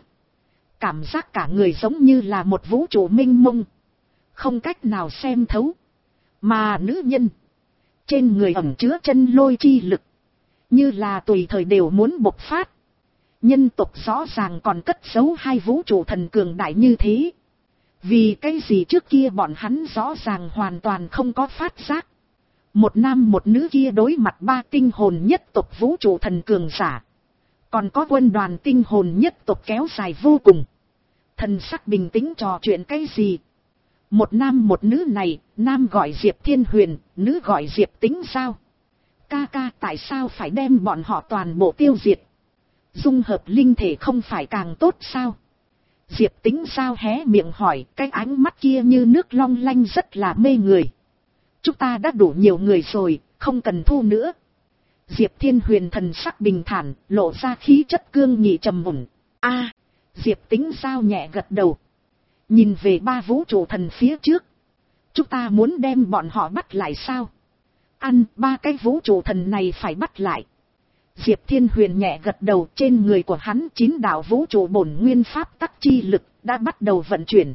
Cảm giác cả người giống như là một vũ trụ mênh mông. Không cách nào xem thấu. Mà nữ nhân. Trên người ẩn chứa chân lôi chi lực. Như là tùy thời đều muốn bộc phát. Nhân tộc rõ ràng còn cất giấu hai vũ trụ thần cường đại như thế. Vì cái gì trước kia bọn hắn rõ ràng hoàn toàn không có phát giác. Một nam một nữ kia đối mặt ba tinh hồn nhất tộc vũ trụ thần cường giả. Còn có quân đoàn tinh hồn nhất tộc kéo dài vô cùng. Thần sắc bình tĩnh trò chuyện cái gì. Một nam một nữ này, nam gọi Diệp Thiên Huyền, nữ gọi Diệp Tính Sao. Ca ca tại sao phải đem bọn họ toàn bộ tiêu diệt. Dung hợp linh thể không phải càng tốt sao. Diệp Tính Sao hé miệng hỏi, cái ánh mắt kia như nước long lanh rất là mê người. Chúng ta đã đủ nhiều người rồi, không cần thu nữa. Diệp Thiên Huyền thần sắc bình thản, lộ ra khí chất cương nghị trầm ổn. A, Diệp Tính Sao nhẹ gật đầu. Nhìn về ba vũ trụ thần phía trước. Chúng ta muốn đem bọn họ bắt lại sao? Ăn, ba cái vũ trụ thần này phải bắt lại. Diệp Thiên Huyền nhẹ gật đầu, trên người của hắn chín đạo vũ trụ bổn nguyên pháp tắc chi lực đã bắt đầu vận chuyển.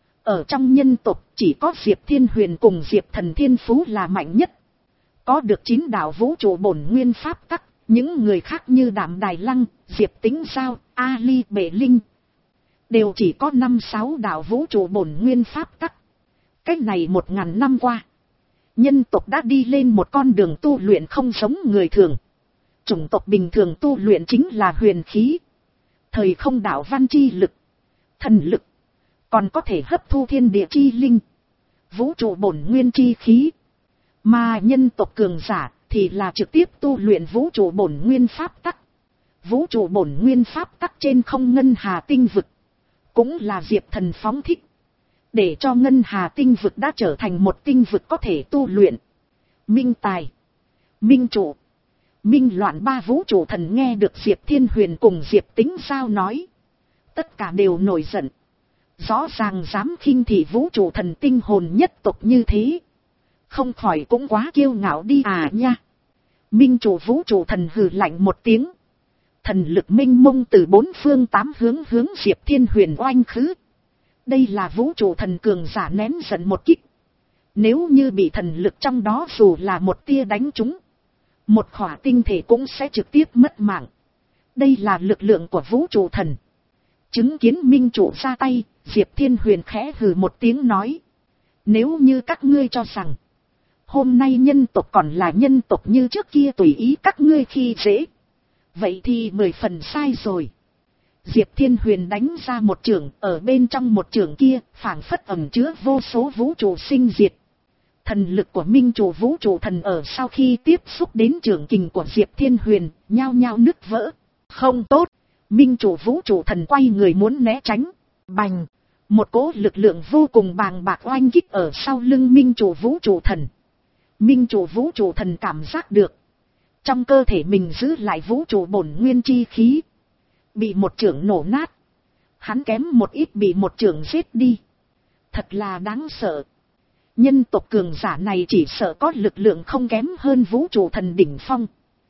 Ở trong nhân tộc chỉ có Diệp Thiên Huyền cùng Diệp Thần Thiên Phú là mạnh nhất. Có được chín đạo vũ trụ bổn nguyên pháp tắc, những người khác như Đạm Đài Lăng, Diệp Tính Sao, A Ly Bệ Linh đều chỉ có năm sáu đạo vũ trụ bổn nguyên pháp tắc. Cách này một ngàn năm qua, nhân tộc đã đi lên một con đường tu luyện không giống người thường. Chủng tộc bình thường tu luyện chính là huyền khí, thời không đạo văn chi lực, thần lực, còn có thể hấp thu thiên địa chi linh, vũ trụ bổn nguyên chi khí. Mà nhân tộc cường giả thì là trực tiếp tu luyện vũ trụ bổn nguyên pháp tắc. Vũ trụ bổn nguyên pháp tắc trên không ngân hà tinh vực, cũng là Diệp Thần phóng thích, để cho ngân hà tinh vực đã trở thành một tinh vực có thể tu luyện. Minh tài, minh trụ, minh loạn ba vũ trụ thần nghe được Diệp Thiên Huyền cùng Diệp Tính Giao nói, tất cả đều nổi giận. Rõ ràng dám khinh thị vũ trụ thần tinh hồn nhất tộc như thế, không khỏi cũng quá kiêu ngạo đi à nha. Minh trụ vũ trụ thần hừ lạnh một tiếng, thần lực minh mông từ bốn phương tám hướng hướng Diệp Thiên Huyền oanh khứ. Đây là vũ trụ thần cường giả nén giận một kích. Nếu như bị thần lực trong đó dù là một tia đánh trúng, một khỏa tinh thể cũng sẽ trực tiếp mất mạng. Đây là lực lượng của vũ trụ thần. Chứng kiến minh trụ ra tay, Diệp Thiên Huyền khẽ hừ một tiếng nói, nếu như các ngươi cho rằng hôm nay nhân tộc còn là nhân tộc như trước kia tùy ý các ngươi khi dễ, vậy thì mười phần sai rồi. Diệp Thiên Huyền đánh ra một chưởng, ở bên trong một chưởng kia phảng phất ẩn chứa vô số vũ trụ sinh diệt. Thần lực của minh trụ vũ trụ thần ở sau khi tiếp xúc đến chưởng kình của Diệp Thiên Huyền, nhao nhao nứt vỡ. Không tốt, minh trụ vũ trụ thần quay người muốn né tránh. Bành, một cỗ lực lượng vô cùng bàng bạc oanh kích ở sau lưng minh trụ vũ trụ thần. Minh trụ vũ trụ thần cảm giác được, trong cơ thể mình giữ lại vũ trụ bổn nguyên chi khí, bị một chưởng nổ nát. Hắn kém một ít bị một chưởng giết đi. Thật là đáng sợ. Nhân tộc cường giả này chỉ sợ có lực lượng không kém hơn vũ trụ thần đỉnh phong.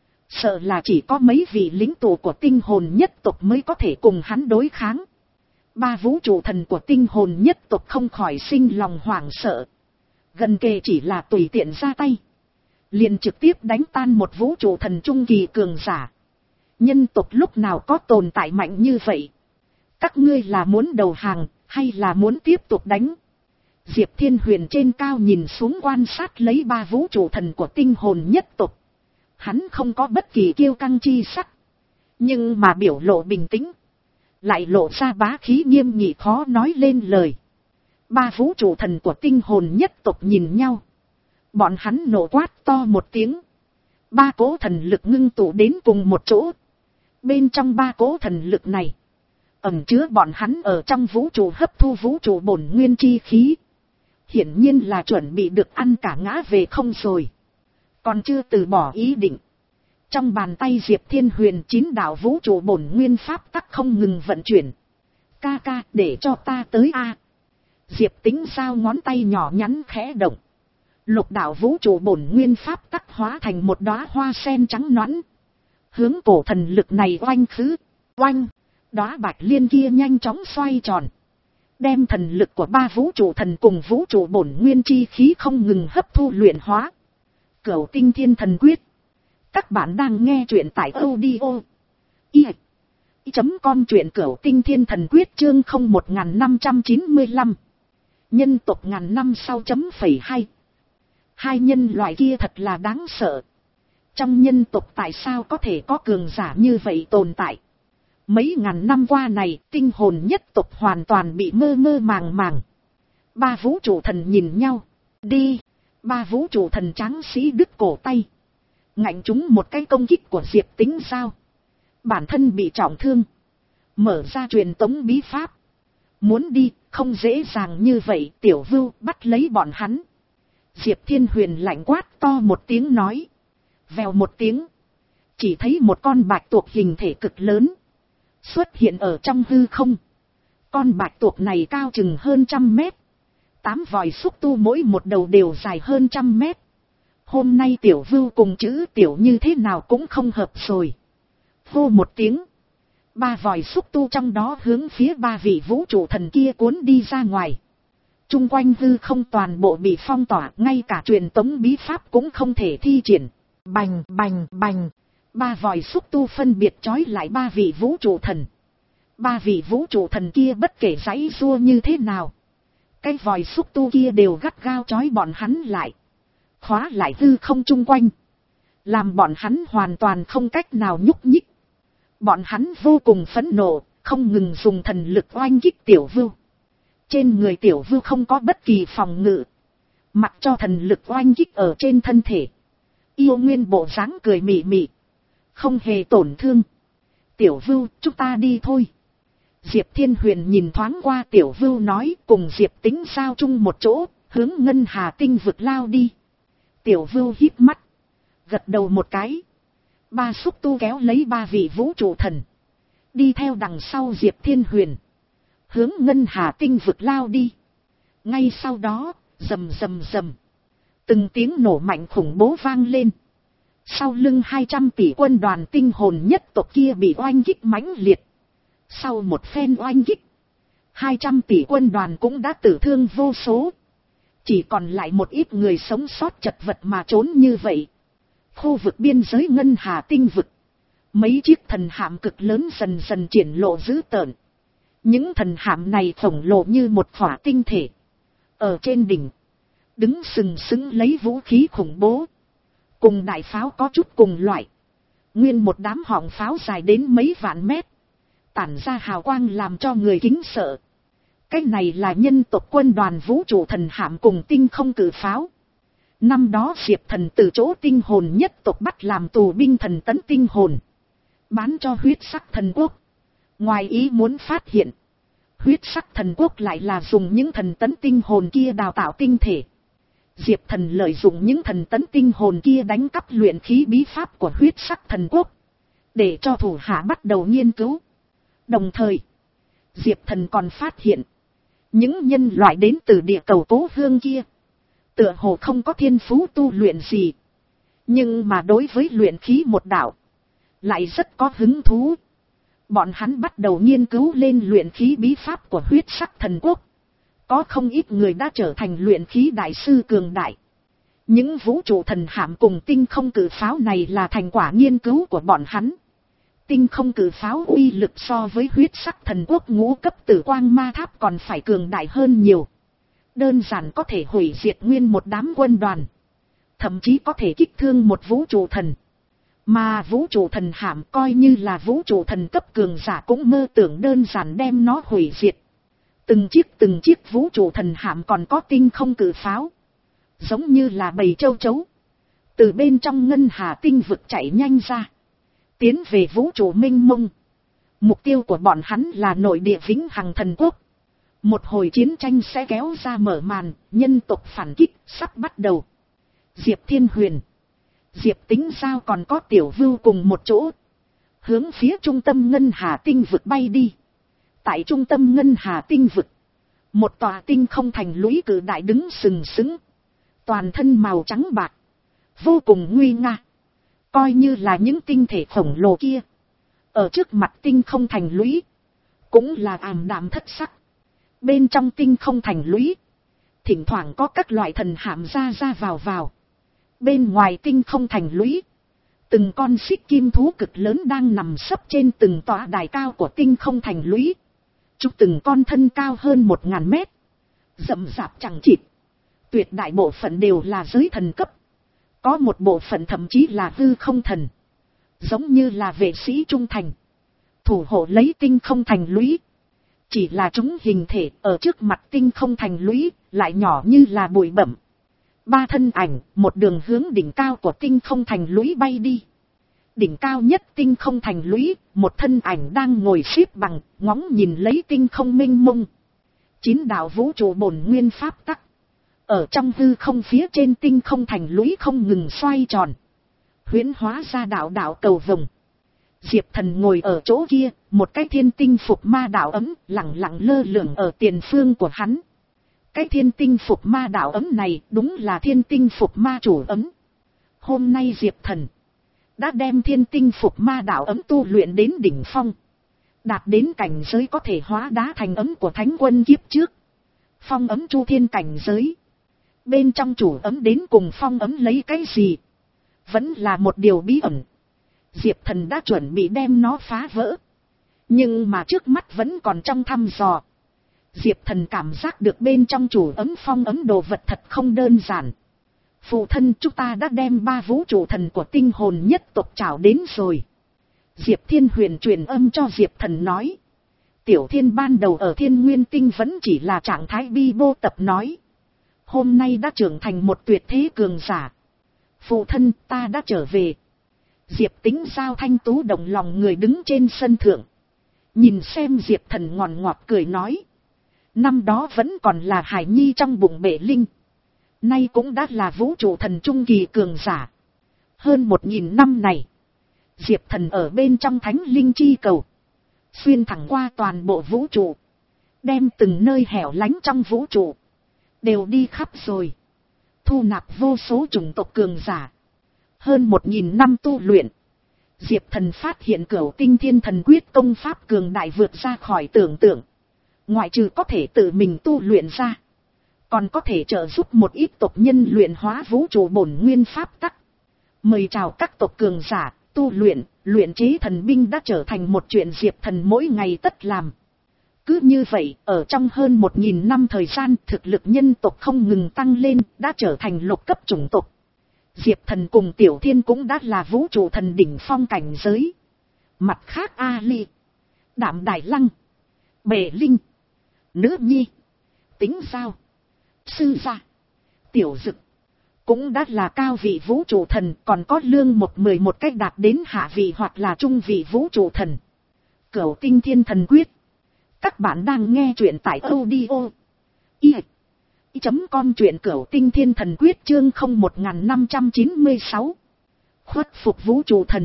Sợ là chỉ có mấy vị lính tù của tinh hồn nhất tộc mới có thể cùng hắn đối kháng. Ba vũ trụ thần của tinh hồn nhất tộc không khỏi sinh lòng hoảng sợ. Gần kề chỉ là tùy tiện ra tay, liền trực tiếp đánh tan một vũ trụ thần trung kỳ cường giả. Nhân tộc lúc nào có tồn tại mạnh như vậy? Các ngươi là muốn đầu hàng, hay là muốn tiếp tục đánh? Diệp Thiên Huyền trên cao nhìn xuống quan sát lấy ba vũ trụ thần của tinh hồn nhất tộc. Hắn không có bất kỳ kiêu căng chi sắc, nhưng mà biểu lộ bình tĩnh, lại lộ ra bá khí nghiêm nghị khó nói lên lời. Ba vũ trụ thần của tinh hồn nhất tộc nhìn nhau. Bọn hắn nổ quát to một tiếng. Ba cỗ thần lực ngưng tụ đến cùng một chỗ. Bên trong ba cỗ thần lực này, ẩn chứa bọn hắn ở trong vũ trụ hấp thu vũ trụ bổn nguyên chi khí. Hiển nhiên là chuẩn bị được ăn cả ngã về không rồi. Còn chưa từ bỏ ý định. Trong bàn tay Diệp Thiên Huyền chín đạo vũ trụ bổn nguyên pháp tắc không ngừng vận chuyển. Ca ca, để cho ta tới a. Diệp Tính Giao ngón tay nhỏ nhắn khẽ động. Lục đạo vũ trụ bổn nguyên pháp tắc hóa thành một đóa hoa sen trắng nõn. Hướng cổ thần lực này oanh khứ, oanh, đóa bạch liên kia nhanh chóng xoay tròn. Đem thần lực của ba vũ trụ thần cùng vũ trụ bổn nguyên chi khí không ngừng hấp thu luyện hóa. Cửu tinh thiên thần quyết. Các bạn đang nghe truyện tại audio i chấm com truyện cửu tinh thiên thần quyết chương không một năm chín lăm. Nhân tộc ngàn năm sau chấm phẩy hai. Hai nhân loại kia thật là đáng sợ. Trong nhân tộc tại sao có thể có cường giả như vậy tồn tại? Mấy ngàn năm qua này, tinh hồn nhất tộc hoàn toàn bị mơ mơ màng màng. Ba vũ trụ thần nhìn nhau. Đi! Ba vũ trụ thần tráng sĩ đứt cổ tay. Ngạnh chúng một cái công kích của Diệp Tính Giao. Bản thân bị trọng thương. Mở ra truyền tống bí pháp. Muốn đi, không dễ dàng như vậy. Tiểu Vưu bắt lấy bọn hắn. Diệp Thiên Huyền lạnh quát to một tiếng nói. Vèo một tiếng. Chỉ thấy một con bạch tuộc hình thể cực lớn xuất hiện ở trong hư không. Con bạch tuộc này cao chừng hơn trăm mét. Tám vòi xúc tu mỗi một đầu đều dài hơn trăm mét. Hôm nay Tiểu Vưu cùng chữ tiểu như thế nào cũng không hợp rồi. Hô một tiếng. Ba vòi xúc tu trong đó hướng phía ba vị vũ trụ thần kia cuốn đi ra ngoài. Trung quanh hư không toàn bộ bị phong tỏa, ngay cả truyền tống bí pháp cũng không thể thi triển. Bành bành bành. Ba vòi xúc tu phân biệt trói lại ba vị vũ trụ thần. Ba vị vũ trụ thần kia bất kể giãy giụa như thế nào, cái vòi xúc tu kia đều gắt gao trói bọn hắn lại, khóa lại hư không chung quanh, làm bọn hắn hoàn toàn không cách nào nhúc nhích. Bọn hắn vô cùng phẫn nộ, không ngừng dùng thần lực oanh kích Tiểu Vưu. Trên người Tiểu Vưu không có bất kỳ phòng ngự, mặc cho thần lực oanh kích ở trên thân thể, yêu nguyên bộ dáng cười mị mị, không hề tổn thương. Tiểu Vưu, chúng ta đi thôi. Diệp Thiên Huyền nhìn thoáng qua Tiểu Vưu nói, cùng Diệp Tính giao chung một chỗ, hướng Ngân Hà Tinh vực lao đi. Tiểu Vưu híp mắt, gật đầu một cái. Ba xúc tu kéo lấy ba vị vũ trụ thần, đi theo đằng sau Diệp Thiên Huyền, hướng Ngân Hà Tinh vực lao đi. Ngay sau đó, rầm rầm rầm, từng tiếng nổ mạnh khủng bố vang lên. Sau lưng hai trăm tỷ quân đoàn tinh hồn nhất tộc kia bị oanh kích mãnh liệt. Sau một phen oanh kích, hai trăm tỷ quân đoàn cũng đã tử thương vô số. Chỉ còn lại một ít người sống sót chật vật mà trốn như vậy. Khu vực biên giới Ngân Hà Tinh vực, mấy chiếc thần hạm cực lớn dần dần triển lộ dữ tợn. Những thần hạm này khổng lồ như một khỏa tinh thể. Ở trên đỉnh, đứng sừng sững lấy vũ khí khủng bố. Cùng đại pháo có chút cùng loại. Nguyên một đám họng pháo dài đến mấy vạn mét, tản ra hào quang làm cho người kính sợ. Cái này là nhân tộc quân đoàn vũ trụ thần hạm cùng tinh không cử pháo. Năm đó Diệp Thần từ chỗ tinh hồn nhất tộc bắt làm tù binh thần tấn tinh hồn, bán cho huyết sắc thần quốc. Ngoài ý muốn phát hiện, huyết sắc thần quốc lại là dùng những thần tấn tinh hồn kia đào tạo tinh thể. Diệp Thần lợi dụng những thần tấn tinh hồn kia đánh cắp luyện khí bí pháp của huyết sắc thần quốc, để cho thủ hạ bắt đầu nghiên cứu. Đồng thời, Diệp Thần còn phát hiện, những nhân loại đến từ địa cầu cố hương kia, tựa hồ không có thiên phú tu luyện gì, nhưng mà đối với luyện khí một đạo, lại rất có hứng thú. Bọn hắn bắt đầu nghiên cứu lên luyện khí bí pháp của huyết sắc thần quốc. Có không ít người đã trở thành luyện khí đại sư cường đại. Những vũ trụ thần hạm cùng tinh không cử pháo này là thành quả nghiên cứu của bọn hắn. Tinh không cử pháo uy lực so với huyết sắc thần quốc ngũ cấp tử quang ma tháp còn phải cường đại hơn nhiều. Đơn giản có thể hủy diệt nguyên một đám quân đoàn, thậm chí có thể kích thương một vũ trụ thần. Mà vũ trụ thần hạm coi như là vũ trụ thần cấp cường giả cũng mơ tưởng đơn giản đem nó hủy diệt. Từng chiếc từng chiếc vũ trụ thần hạm còn có tinh không cử pháo, giống như là bầy châu chấu, từ bên trong Ngân Hà Tinh vực chạy nhanh ra, tiến về vũ trụ mênh mông. Mục tiêu của bọn hắn là nội địa vĩnh hằng thần quốc. Một hồi chiến tranh sẽ kéo ra mở màn, nhân tộc phản kích sắp bắt đầu. Diệp Thiên Huyền, Diệp Tính Giao còn có Tiểu Vưu cùng một chỗ, hướng phía trung tâm Ngân Hà Tinh vực bay đi. Tại trung tâm Ngân Hà Tinh vực, một tòa tinh không thành lũy cự đại đứng sừng sững, toàn thân màu trắng bạc, vô cùng nguy nga. Coi như là những tinh thể khổng lồ kia, ở trước mặt tinh không thành lũy, cũng là ảm đạm thất sắc. Bên trong tinh không thành lũy, thỉnh thoảng có các loại thần hạm ra ra vào vào. Bên ngoài tinh không thành lũy, từng con xích kim thú cực lớn đang nằm sấp trên từng tòa đài cao của tinh không thành lũy. Chúng từng con thân cao hơn một ngàn mét, rậm rạp chẳng chịt. Tuyệt đại bộ phận đều là giới thần cấp, có một bộ phận thậm chí là hư không thần, giống như là vệ sĩ trung thành, thủ hộ lấy tinh không thành lũy. Chỉ là chúng hình thể ở trước mặt tinh không thành lũy lại nhỏ như là bụi bặm. Ba thân ảnh một đường hướng đỉnh cao của tinh không thành lũy bay đi. Đỉnh cao nhất tinh không thành lũy, một thân ảnh đang ngồi xếp bằng, ngóng nhìn lấy tinh không mênh mông. Chín đạo vũ trụ bổn nguyên pháp tắc, ở trong hư không phía trên tinh không thành lũy không ngừng xoay tròn, huyễn hóa ra đạo đạo cầu vồng. Diệp Thần ngồi ở chỗ kia, một cái thiên tinh phục ma đạo ấm lẳng lặng lơ lửng ở tiền phương của hắn. Cái thiên tinh phục ma đạo ấm này đúng là thiên tinh phục ma chủ ấm. Hôm nay Diệp Thần đã đem thiên tinh phục ma đạo ấm tu luyện đến đỉnh phong, đạt đến cảnh giới có thể hóa đá thành ấm của thánh quân kiếp trước. Phong ấm chu thiên cảnh giới, bên trong chủ ấm đến cùng phong ấm lấy cái gì, vẫn là một điều bí ẩn. Diệp Thần đã chuẩn bị đem nó phá vỡ, nhưng mà trước mắt vẫn còn trong thăm dò. Diệp Thần cảm giác được bên trong chủ ấm phong ấm đồ vật thật không đơn giản. Phụ thân, chúng ta đã đem ba vũ trụ thần của tinh hồn nhất tộc trảo đến rồi. Diệp Thiên Huyền truyền âm cho Diệp Thần nói. Tiểu Thiên ban đầu ở Thiên Nguyên Tinh vẫn chỉ là trạng thái bi bô tập nói. Hôm nay đã trưởng thành một tuyệt thế cường giả. Phụ thân, ta đã trở về. Diệp Tĩnh Giao thanh tú động lòng người đứng trên sân thượng. Nhìn xem Diệp Thần ngọt ngọt cười nói. Năm đó vẫn còn là hải nhi trong bụng bể linh. Nay cũng đã là vũ trụ thần trung kỳ cường giả. Hơn một nghìn năm này. Diệp Thần ở bên trong thánh linh chi cầu. Xuyên thẳng qua toàn bộ vũ trụ. Đem từng nơi hẻo lánh trong vũ trụ. Đều đi khắp rồi. Thu nạp vô số chủng tộc cường giả. Hơn một nghìn năm tu luyện. Diệp Thần phát hiện cửu tinh thiên thần quyết công pháp cường đại vượt ra khỏi tưởng tượng. Ngoại trừ có thể tự mình tu luyện ra. Còn có thể trợ giúp một ít tộc nhân luyện hóa vũ trụ bổn nguyên pháp tắc. Mời chào các tộc cường giả, tu luyện, luyện chế thần binh đã trở thành một chuyện Diệp Thần mỗi ngày tất làm. Cứ như vậy, ở trong hơn một nghìn năm thời gian, thực lực nhân tộc không ngừng tăng lên, đã trở thành lục cấp chủng tộc. Diệp Thần cùng Tiểu Thiên cũng đã là vũ trụ thần đỉnh phong cảnh giới. Mặt khác A Ly, Đạm Đại Lăng, Bể Linh, Nữ Nhi, Tĩnh Giao, Sư Gia, Tiểu Dực, cũng đã là cao vị vũ trụ thần, còn có lương một mười một cách đạt đến hạ vị hoặc là trung vị vũ trụ thần. Cửu tinh thiên thần quyết. Các bạn đang nghe truyện tại audio i chấm com truyện cửu tinh thiên thần quyết chương không một năm chín sáu. Khuất phục vũ trụ thần.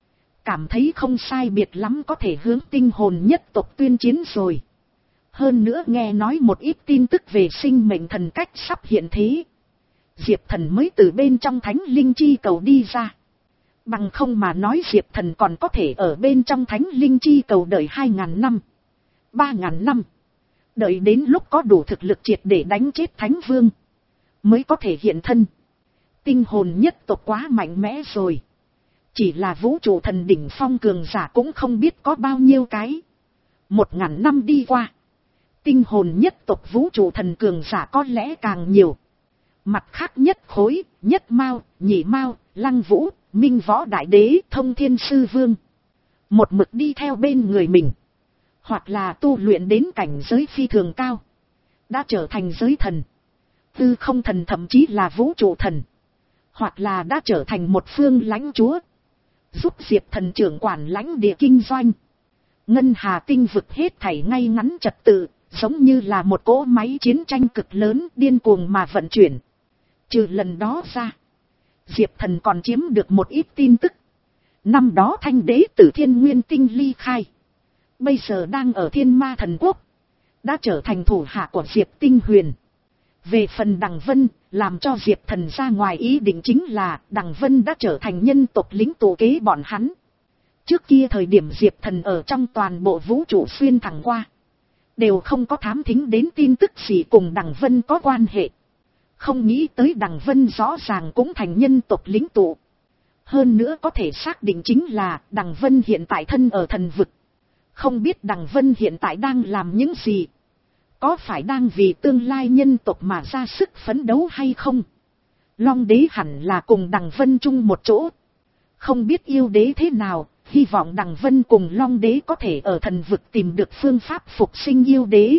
Cảm thấy không sai biệt lắm có thể hướng tinh hồn nhất tộc tuyên chiến rồi. Hơn nữa nghe nói một ít tin tức về sinh mệnh thần cách sắp hiện thế. Diệp Thần mới từ bên trong thánh linh chi cầu đi ra. Bằng không mà nói Diệp Thần còn có thể ở bên trong thánh linh chi cầu đợi hai ngàn năm. Ba ngàn năm. Đợi đến lúc có đủ thực lực triệt để đánh chết thánh vương. Mới có thể hiện thân. Tinh hồn nhất tộc quá mạnh mẽ rồi. Chỉ là vũ trụ thần đỉnh phong cường giả cũng không biết có bao nhiêu cái. Một ngàn năm đi qua. Tinh hồn nhất tộc vũ trụ thần cường giả có lẽ càng nhiều. Mặt khác nhất khối, nhất mao, nhị mao, lăng vũ, minh võ đại đế, thông thiên sư vương. Một mực đi theo bên người mình. Hoặc là tu luyện đến cảnh giới phi thường cao. Đã trở thành giới thần. Tư không thần thậm chí là vũ trụ thần. Hoặc là đã trở thành một phương lãnh chúa. Giúp Diệp Thần trưởng quản lãnh địa kinh doanh. Ngân Hà tinh vực hết thảy ngay ngắn trật tự. Giống như là một cỗ máy chiến tranh cực lớn điên cuồng mà vận chuyển. Trừ lần đó ra. Diệp Thần còn chiếm được một ít tin tức. Năm đó Thanh đế tử Thiên Nguyên Tinh ly khai. Bây giờ đang ở Thiên Ma Thần Quốc. Đã trở thành thủ hạ của Diệp Tinh Huyền. Về phần Đằng Vân, làm cho Diệp Thần ra ngoài ý định chính là Đằng Vân đã trở thành nhân tộc lính tù kế bọn hắn. Trước kia thời điểm Diệp Thần ở trong toàn bộ vũ trụ xuyên thẳng qua. Đều không có thám thính đến tin tức gì cùng Đằng Vân có quan hệ. Không nghĩ tới Đằng Vân rõ ràng cũng thành nhân tộc lính tụ. Hơn nữa có thể xác định chính là Đằng Vân hiện tại thân ở thần vực. Không biết Đằng Vân hiện tại đang làm những gì. Có phải đang vì tương lai nhân tộc mà ra sức phấn đấu hay không? Long đế hẳn là cùng Đằng Vân chung một chỗ. Không biết yêu đế thế nào, hy vọng Đằng Vân cùng Long đế có thể ở thần vực tìm được phương pháp phục sinh yêu đế.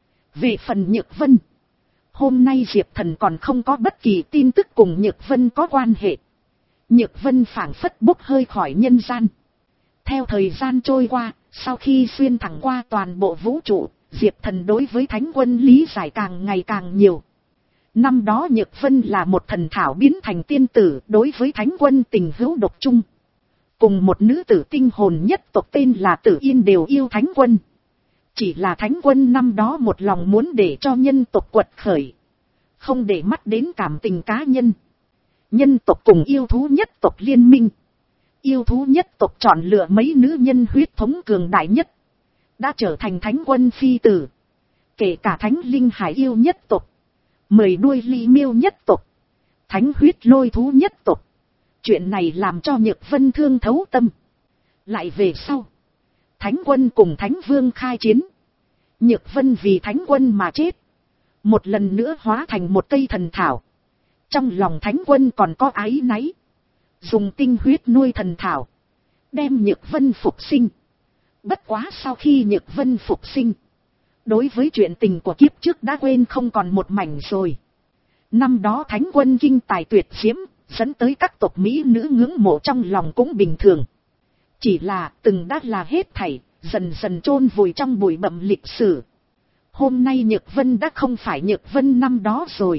Về phần Nhược Vân, hôm nay Diệp Thần còn không có bất kỳ tin tức cùng Nhược Vân có quan hệ. Nhược Vân phảng phất bốc hơi khỏi nhân gian. Theo thời gian trôi qua, sau khi xuyên thẳng qua toàn bộ vũ trụ, Diệp Thần đối với Thánh Quân lý giải càng ngày càng nhiều. Năm đó Nhược Vân là một thần thảo biến thành tiên tử, đối với Thánh Quân tình hữu độc chung. Cùng một nữ tử tinh hồn nhất tộc tên là Tử Yên đều yêu Thánh Quân. Chỉ là Thánh Quân năm đó một lòng muốn để cho nhân tộc quật khởi. Không để mắt đến cảm tình cá nhân. Nhân tộc cùng yêu thú nhất tộc liên minh. Yêu thú nhất tộc chọn lựa mấy nữ nhân huyết thống cường đại nhất. Đã trở thành Thánh Quân phi tử. Kể cả Thánh Linh Hải yêu nhất tộc. Mười đuôi ly miêu nhất tộc. Thánh huyết lôi thú nhất tộc. Chuyện này làm cho Nhược Vân thương thấu tâm. Lại về sau. Thánh Quân cùng Thánh Vương khai chiến. Nhược Vân vì Thánh Quân mà chết. Một lần nữa hóa thành một cây thần thảo. Trong lòng Thánh Quân còn có áy náy. Dùng tinh huyết nuôi thần thảo. Đem Nhược Vân phục sinh. Bất quá sau khi Nhược Vân phục sinh. Đối với chuyện tình của kiếp trước đã quên không còn một mảnh rồi. Năm đó Thánh Quân kinh tài tuyệt diễm. dẫn tới các tộc Mỹ nữ ngưỡng mộ trong lòng cũng bình thường. Chỉ là từng đã là hết thảy, dần dần chôn vùi trong bụi bặm lịch sử. Hôm nay Nhược Vân đã không phải Nhược Vân năm đó rồi.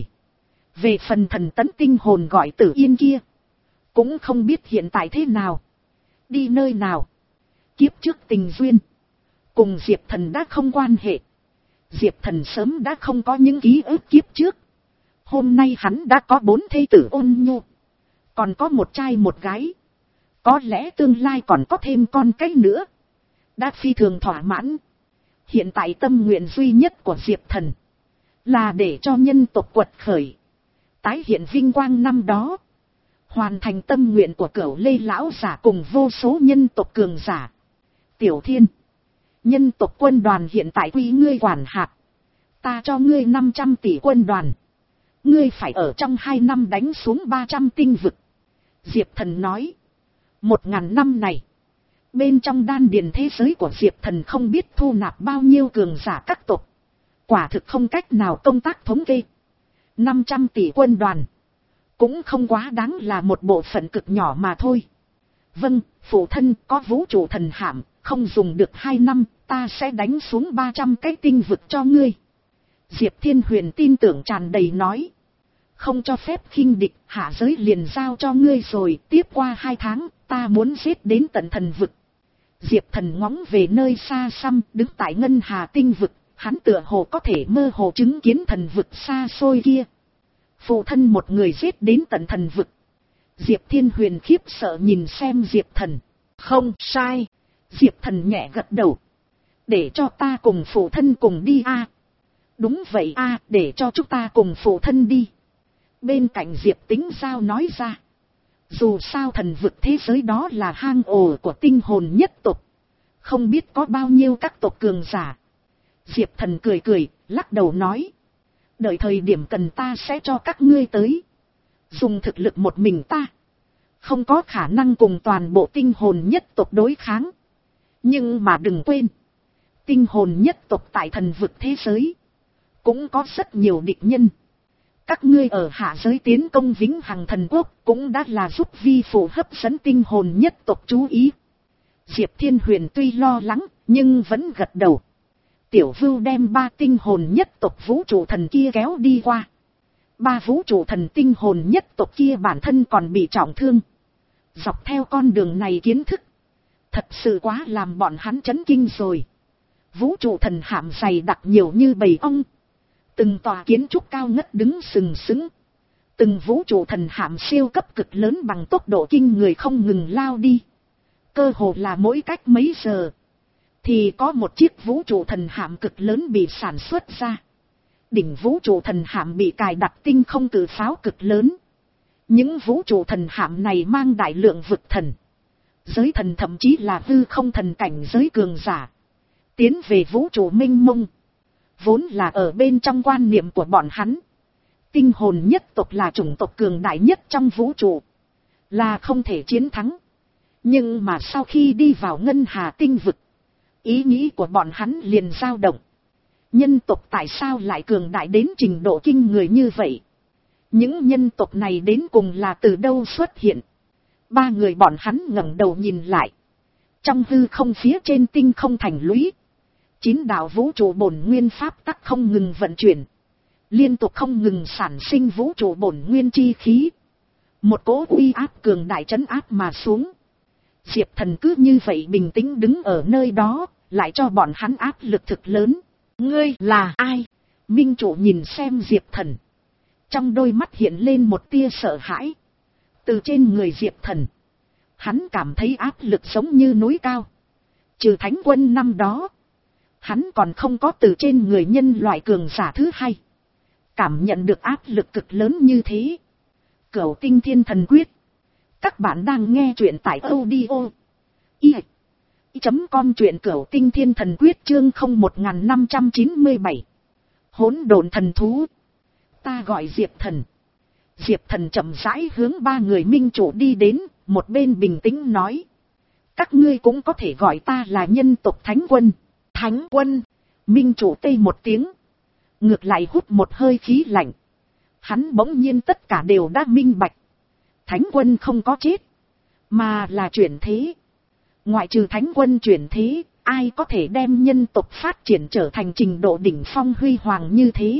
Về phần thần tấn tinh hồn gọi Tử Yên kia, cũng không biết hiện tại thế nào, đi nơi nào. Kiếp trước tình duyên, cùng Diệp Thần đã không quan hệ. Diệp Thần sớm đã không có những ký ức kiếp trước. Hôm nay hắn đã có bốn thê tử ôn nhu, còn có một trai một gái. Có lẽ tương lai còn có thêm con cái nữa. Đã phi thường thỏa mãn. Hiện tại tâm nguyện duy nhất của Diệp Thần là để cho nhân tộc quật khởi, tái hiện vinh quang năm đó, hoàn thành tâm nguyện của Cửu Lê lão giả cùng vô số nhân tộc cường giả. Tiểu Thiên, nhân tộc quân đoàn hiện tại quy ngươi quản hạt. Ta cho ngươi năm trăm tỷ quân đoàn. Ngươi phải ở trong hai năm đánh xuống ba trăm tinh vực. Diệp Thần nói. Một ngàn năm này, bên trong đan điền thế giới của Diệp Thần không biết thu nạp bao nhiêu cường giả các tộc. Quả thực không cách nào công tác thống kê. năm trăm tỷ quân đoàn cũng không quá đáng là một bộ phận cực nhỏ mà thôi. Vâng, phụ thân, có vũ trụ thần hạm, không dùng được hai năm, ta sẽ đánh xuống ba trăm cái tinh vực cho ngươi. Diệp Thiên Huyền tin tưởng tràn đầy nói. Không cho phép khinh địch, hạ giới liền giao cho ngươi rồi, tiếp qua hai tháng, ta muốn giết đến tận thần vực. Diệp Thần ngóng về nơi xa xăm, đứng tại ngân hà tinh vực, hắn tựa hồ có thể mơ hồ chứng kiến thần vực xa xôi kia. Phụ thân một người giết đến tận thần vực. Diệp Thiên Huyền khiếp sợ nhìn xem Diệp Thần. Không sai. Diệp Thần nhẹ gật đầu. Để cho ta cùng phụ thân cùng đi a. À. Đúng vậy a, à, để cho chúng ta cùng phụ thân đi. Bên cạnh Diệp Tính Giao nói ra. Dù sao thần vực thế giới đó là hang ổ của tinh hồn nhất tộc. Không biết có bao nhiêu các tộc cường giả. Diệp Thần cười cười, lắc đầu nói. Đợi thời điểm cần ta sẽ cho các ngươi tới. Dùng thực lực một mình ta, không có khả năng cùng toàn bộ tinh hồn nhất tộc đối kháng. Nhưng mà đừng quên, tinh hồn nhất tộc tại thần vực thế giới cũng có rất nhiều địch nhân. Các ngươi ở hạ giới tiến công Vĩnh Hằng Thần Quốc cũng đã là giúp vi phụ hấp dẫn tinh hồn nhất tộc chú ý. Diệp Thiên Huyền tuy lo lắng, nhưng vẫn gật đầu. Tiểu Vưu đem ba tinh hồn nhất tộc vũ trụ thần kia kéo đi qua. Ba vũ trụ thần tinh hồn nhất tộc kia bản thân còn bị trọng thương. Dọc theo con đường này kiến thức, thật sự quá làm bọn hắn chấn kinh rồi. Vũ trụ thần hạm dày đặc nhiều như bầy ong. Từng tòa kiến trúc cao ngất đứng sừng sững. Từng vũ trụ thần hạm siêu cấp cực lớn bằng tốc độ kinh người không ngừng lao đi. Cơ hồ là mỗi cách mấy giờ thì có một chiếc vũ trụ thần hạm cực lớn bị sản xuất ra. Đỉnh vũ trụ thần hạm bị cài đặt tinh không cự pháo cực lớn. Những vũ trụ thần hạm này mang đại lượng vực thần, giới thần, thậm chí là hư không thần cảnh giới cường giả, tiến về vũ trụ mênh mông. Vốn là ở bên trong quan niệm của bọn hắn, tinh hồn nhất tộc là chủng tộc cường đại nhất trong vũ trụ, là không thể chiến thắng. Nhưng mà sau khi đi vào ngân hà tinh vực, ý nghĩ của bọn hắn liền dao động. Nhân tộc tại sao lại cường đại đến trình độ kinh người như vậy? Những nhân tộc này đến cùng là từ đâu xuất hiện? Ba người bọn hắn ngẩng đầu nhìn lại. Trong hư không phía trên tinh không thành lũy, chín đạo vũ trụ bổn nguyên pháp tắc không ngừng vận chuyển, liên tục không ngừng sản sinh vũ trụ bổn nguyên chi khí. Một cỗ uy áp cường đại trấn áp mà xuống. Diệp Thần cứ như vậy bình tĩnh đứng ở nơi đó, lại cho bọn hắn áp lực thực lớn. Ngươi là ai? Minh Chủ nhìn xem Diệp Thần, trong đôi mắt hiện lên một tia sợ hãi. Từ trên người Diệp Thần, hắn cảm thấy áp lực giống như núi cao. Trừ Thánh Quân năm đó, hắn còn không có từ trên người nhân loại cường giả thứ hai cảm nhận được áp lực cực lớn như thế. Cửu Tinh Thiên Thần Quyết. Các bạn đang nghe truyện tại audio i chấm com, truyện Cửu Tinh Thiên Thần Quyết chương không một năm chín bảy. Hỗn độn thần thú. Ta gọi Diệp Thần. Diệp Thần chậm rãi hướng ba người Minh Chủ đi đến, một bên bình tĩnh nói. Các ngươi cũng có thể gọi ta là nhân tộc Thánh Quân. Thánh Quân. Minh Chủ tê một tiếng, ngược lại hút một hơi khí lạnh. Hắn bỗng nhiên tất cả đều đã minh bạch. Thánh quân không có chết, mà là chuyển thế. Ngoại trừ thánh quân chuyển thế, ai có thể đem nhân tộc phát triển trở thành trình độ đỉnh phong huy hoàng như thế.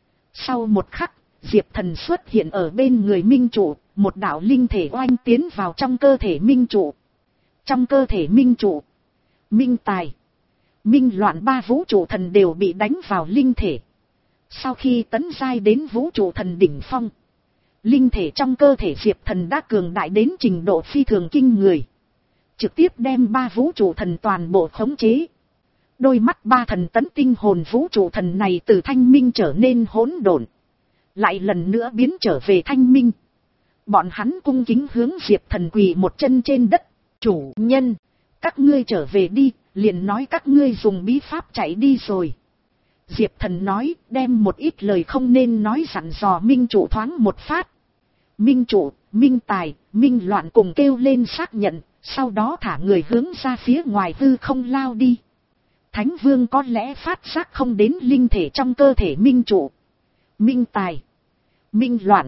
Sau một khắc, Diệp Thần xuất hiện ở bên người minh trụ, một đạo linh thể oanh tiến vào trong cơ thể minh trụ. Trong cơ thể minh trụ, minh tài, minh loạn ba vũ trụ thần đều bị đánh vào linh thể. Sau khi tấn giai đến vũ trụ thần đỉnh phong, linh thể trong cơ thể Diệp Thần đã cường đại đến trình độ phi thường kinh người. Trực tiếp đem ba vũ trụ thần toàn bộ khống chế. Đôi mắt ba thần tấn tinh hồn vũ trụ thần này từ thanh minh trở nên hỗn độn, lại lần nữa biến trở về thanh minh. Bọn hắn cung kính hướng Diệp Thần quỳ một chân trên đất. Chủ nhân, các ngươi trở về đi, liền nói các ngươi dùng bí pháp chạy đi rồi. Diệp Thần nói, đem một ít lời không nên nói dặn dò minh trụ thoáng một phát. Minh trụ, minh tài, minh loạn cùng kêu lên xác nhận, sau đó thả người hướng ra phía ngoài hư không lao đi. Thánh vương có lẽ phát giác không đến linh thể trong cơ thể minh trụ, minh tài, minh loạn.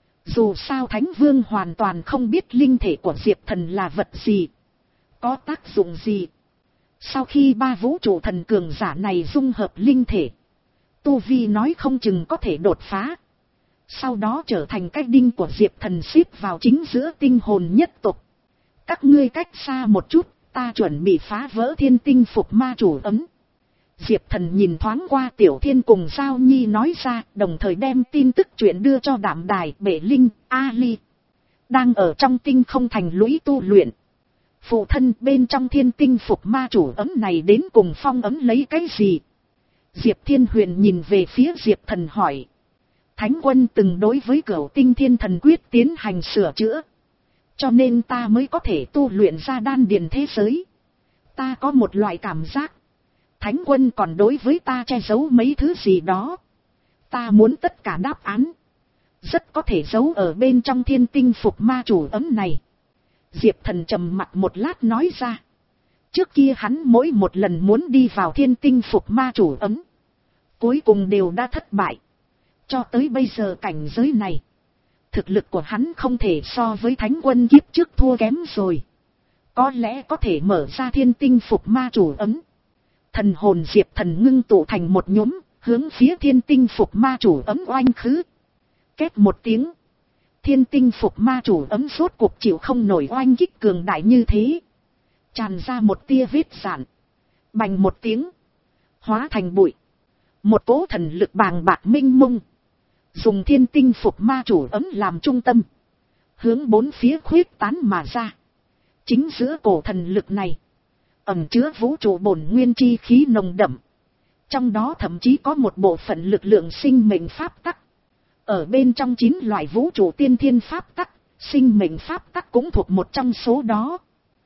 Dù sao thánh vương hoàn toàn không biết linh thể của Diệp Thần là vật gì, có tác dụng gì. Sau khi ba vũ trụ thần cường giả này dung hợp linh thể, tu vi nói không chừng có thể đột phá, sau đó trở thành cái đinh của Diệp Thần xếp vào chính giữa tinh hồn nhất tộc. Các ngươi cách xa một chút, ta chuẩn bị phá vỡ thiên tinh phục ma chủ ấm. Diệp Thần nhìn thoáng qua Tiểu Thiên cùng Giao Nhi nói ra, đồng thời đem tin tức chuyện đưa cho Đạm Đài, Bể Linh, A Ly. Đang ở trong tinh không thành lũy tu luyện. Phụ thân, bên trong thiên tinh phục ma chủ ấm này đến cùng phong ấm lấy cái gì? Diệp Thiên Huyền nhìn về phía Diệp Thần hỏi. Thánh quân từng đối với Cửu Tinh Thiên Thần Quyết tiến hành sửa chữa, cho nên ta mới có thể tu luyện ra đan điền thế giới. Ta có một loại cảm giác, Thánh quân còn đối với ta che giấu mấy thứ gì đó. Ta muốn tất cả đáp án, rất có thể giấu ở bên trong thiên tinh phục ma chủ ấm này. Diệp Thần trầm mặt một lát nói ra. Trước kia hắn mỗi một lần muốn đi vào thiên tinh phục ma chủ ấm, cuối cùng đều đã thất bại. Cho tới bây giờ cảnh giới này, thực lực của hắn không thể so với thánh quân kiếp trước thua kém rồi. Có lẽ có thể mở ra thiên tinh phục ma chủ ấm. Thần hồn Diệp Thần ngưng tụ thành một nhóm, hướng phía thiên tinh phục ma chủ ấm oanh khứ. Két một tiếng, thiên tinh phục ma chủ ấm rốt cuộc chịu không nổi oanh kích cường đại như thế. Tràn ra một tia vết rạn, bành một tiếng, hóa thành bụi. Một cỗ thần lực bàng bạc minh mông, dùng thiên tinh phục ma chủ ấm làm trung tâm, hướng bốn phía khuyết tán mà ra. Chính giữa cổ thần lực này, ẩn chứa vũ trụ bổn nguyên chi khí nồng đậm. Trong đó thậm chí có một bộ phận lực lượng sinh mệnh pháp tắc. Ở bên trong chín loại vũ trụ tiên thiên pháp tắc, sinh mệnh pháp tắc cũng thuộc một trong số đó.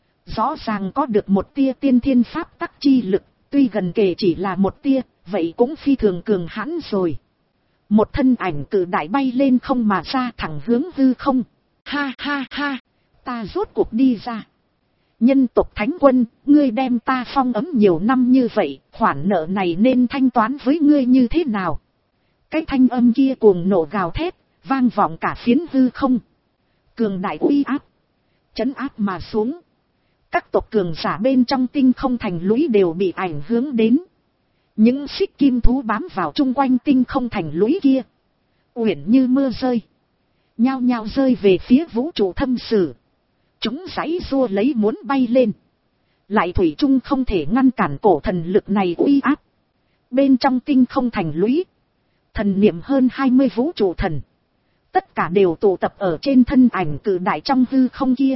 Rõ ràng có được một tia tiên thiên pháp tắc chi lực, tuy gần kề chỉ là một tia, vậy cũng phi thường cường hãn rồi. Một thân ảnh cự đại bay lên không mà ra, thẳng hướng hư không. Ha ha ha, ta rốt cuộc đi ra. Nhân tộc thánh quân, ngươi đem ta phong ấm nhiều năm như vậy, khoản nợ này nên thanh toán với ngươi như thế nào? Cái thanh âm kia cuồng nổ gào thét, vang vọng cả phiến hư không. Cường đại uy áp, trấn áp mà xuống. Các tộc cường giả bên trong tinh không thành lũy đều bị ảnh hưởng đến. Những xích kim thú bám vào chung quanh tinh không thành lũy kia, uyển như mưa rơi, nhao nhao rơi về phía vũ trụ thâm sử. Chúng giãy giụa lấy muốn bay lên, lại thủy chung không thể ngăn cản cổ thần lực này uy áp. Bên trong tinh không thành lũy, thần niệm hơn hai mươi vũ trụ thần, tất cả đều tụ tập ở trên thân ảnh cự đại trong hư không kia.